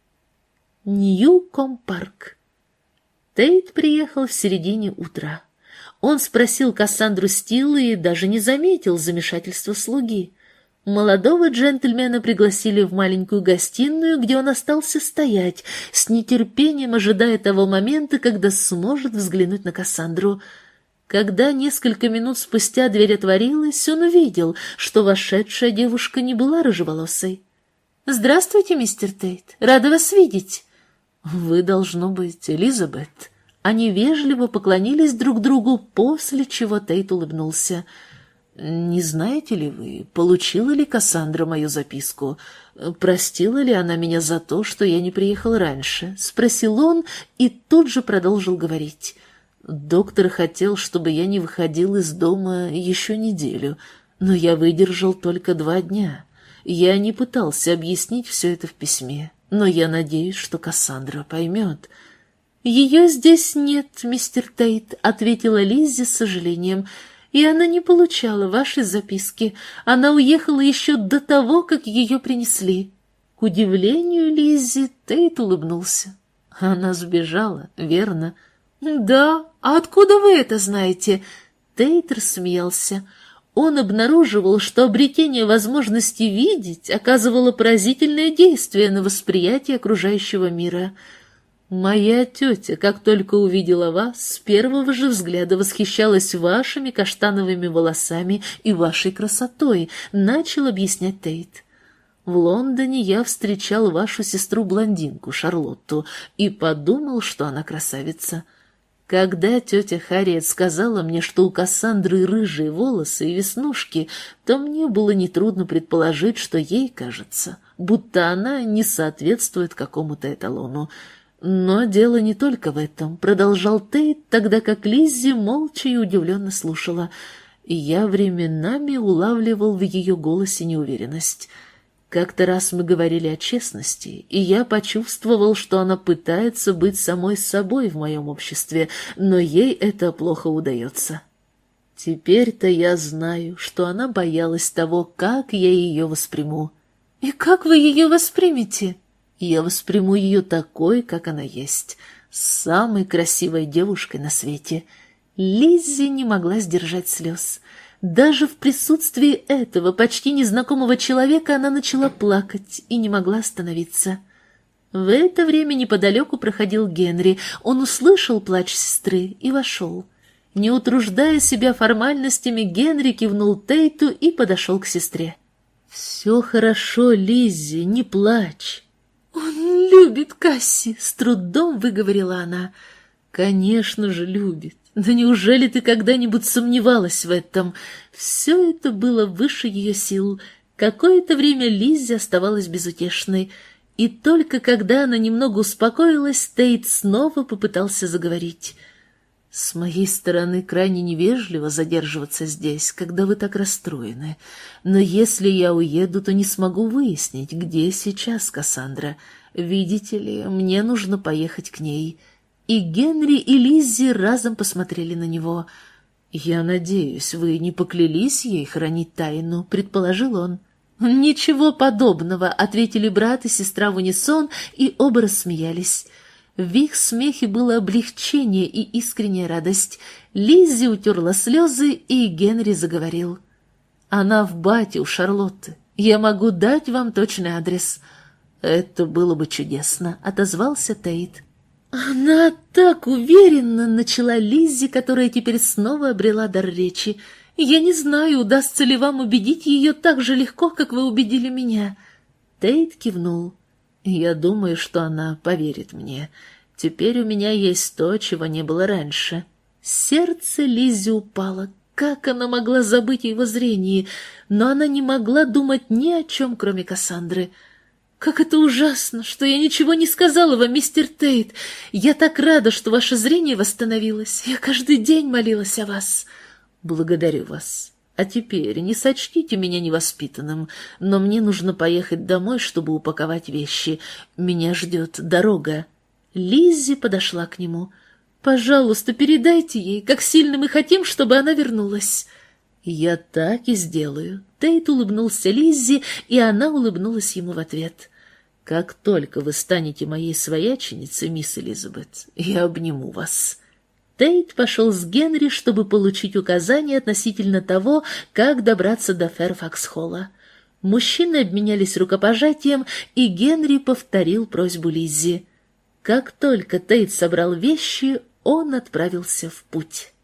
Ньюком-парк. Тейт приехал в середине утра. Он спросил Кассандру Стилл и даже не заметил замешательства слуги. Молодого джентльмена пригласили в маленькую гостиную, где он остался стоять, с нетерпением ожидая того момента, когда сможет взглянуть на Кассандру. Когда несколько минут спустя дверь отворилась, он увидел, что вошедшая девушка не была рыжеволосой. «Здравствуйте, мистер Тейт, рада вас видеть». «Вы, должно быть, Элизабет». Они вежливо поклонились друг другу, после чего Тейт улыбнулся. «Не знаете ли вы, получила ли Кассандра мою записку? Простила ли она меня за то, что я не приехал раньше?» — спросил он и тут же продолжил говорить. «Доктор хотел, чтобы я не выходил из дома еще неделю, но я выдержал только два дня. Я не пытался объяснить все это в письме, но я надеюсь, что Кассандра поймет». «Ее здесь нет, мистер Тейт», — ответила Лиззи с сожалением, — «и она не получала вашей записки. Она уехала еще до того, как ее принесли». К удивлению Лиззи Тейт улыбнулся. «Она сбежала, верно?» «Да, а откуда вы это знаете?» Тейт рассмеялся. Он обнаруживал, что обретение возможности видеть оказывало поразительное действие на восприятие окружающего мира. «Моя тетя, как только увидела вас, с первого же взгляда восхищалась вашими каштановыми волосами и вашей красотой», — начал объяснять Тейт. «В Лондоне я встречал вашу сестру-блондинку, Шарлотту, и подумал, что она красавица. Когда тетя Харриет сказала мне, что у Кассандры рыжие волосы и веснушки, то мне было нетрудно предположить, что ей кажется, будто она не соответствует какому-то эталону. Но дело не только в этом», — продолжал Тейт, тогда как Лиззи молча и удивленно слушала. Я временами улавливал в ее голосе неуверенность. Как-то раз мы говорили о честности, и я почувствовал, что она пытается быть самой собой в моем обществе, но ей это плохо удается. Теперь-то я знаю, что она боялась того, как я ее восприму. «И как вы ее воспримете?» «Я восприму ее такой, как она есть, самой красивой девушкой на свете». Лиззи не могла сдержать слез. Даже в присутствии этого почти незнакомого человека она начала плакать и не могла остановиться. В это время неподалеку проходил Генри. Он услышал плач сестры и вошел. Не утруждая себя формальностями, Генри кивнул Тейту и подошел к сестре. «Все хорошо, Лиззи, не плачь». «Он любит Касси», — с трудом выговорила она. «Конечно же любит. Да неужели ты когда-нибудь сомневалась в этом?» Все это было выше ее сил. Какое-то время Лиззи оставалась безутешной. И только когда она немного успокоилась, Тейт снова попытался заговорить. «С моей стороны крайне невежливо задерживаться здесь, когда вы так расстроены. Но если я уеду, то не смогу выяснить, где сейчас Кассандра. Видите ли, мне нужно поехать к ней». И Генри, и Лиззи разом посмотрели на него. «Я надеюсь, вы не поклялись ей хранить тайну», — предположил он. «Ничего подобного», — ответили брат и сестра в унисон, и оба рассмеялись. В их смехе было облегчение и искренняя радость. Лиззи утерла слезы, и Генри заговорил. «Она в бате у Шарлотты. Я могу дать вам точный адрес». «Это было бы чудесно», — отозвался Тейт. «Она так уверенно», — начала Лиззи, которая теперь снова обрела дар речи. «Я не знаю, удастся ли вам убедить ее так же легко, как вы убедили меня». Тейт кивнул. «Я думаю, что она поверит мне. Теперь у меня есть то, чего не было раньше». Сердце Лиззи упало. Как она могла забыть о его зрении? Но она не могла думать ни о чем, кроме Кассандры. «Как это ужасно, что я ничего не сказала вам, мистер Тейт! Я так рада, что ваше зрение восстановилось. Я каждый день молилась о вас». «Благодарю вас. А теперь не сочтите меня невоспитанным, но мне нужно поехать домой, чтобы упаковать вещи. Меня ждет дорога». Лиззи подошла к нему. «Пожалуйста, передайте ей, как сильно мы хотим, чтобы она вернулась». «Я так и сделаю». Тейт улыбнулся Лиззи, и она улыбнулась ему в ответ. «Как только вы станете моей свояченицей, мисс Элизабет, я обниму вас». Тейт пошел с Генри, чтобы получить указания относительно того, как добраться до Фэрфакс-холла. Мужчины обменялись рукопожатием, и Генри повторил просьбу Лиззи. Как только Тейт собрал вещи, он отправился в путь.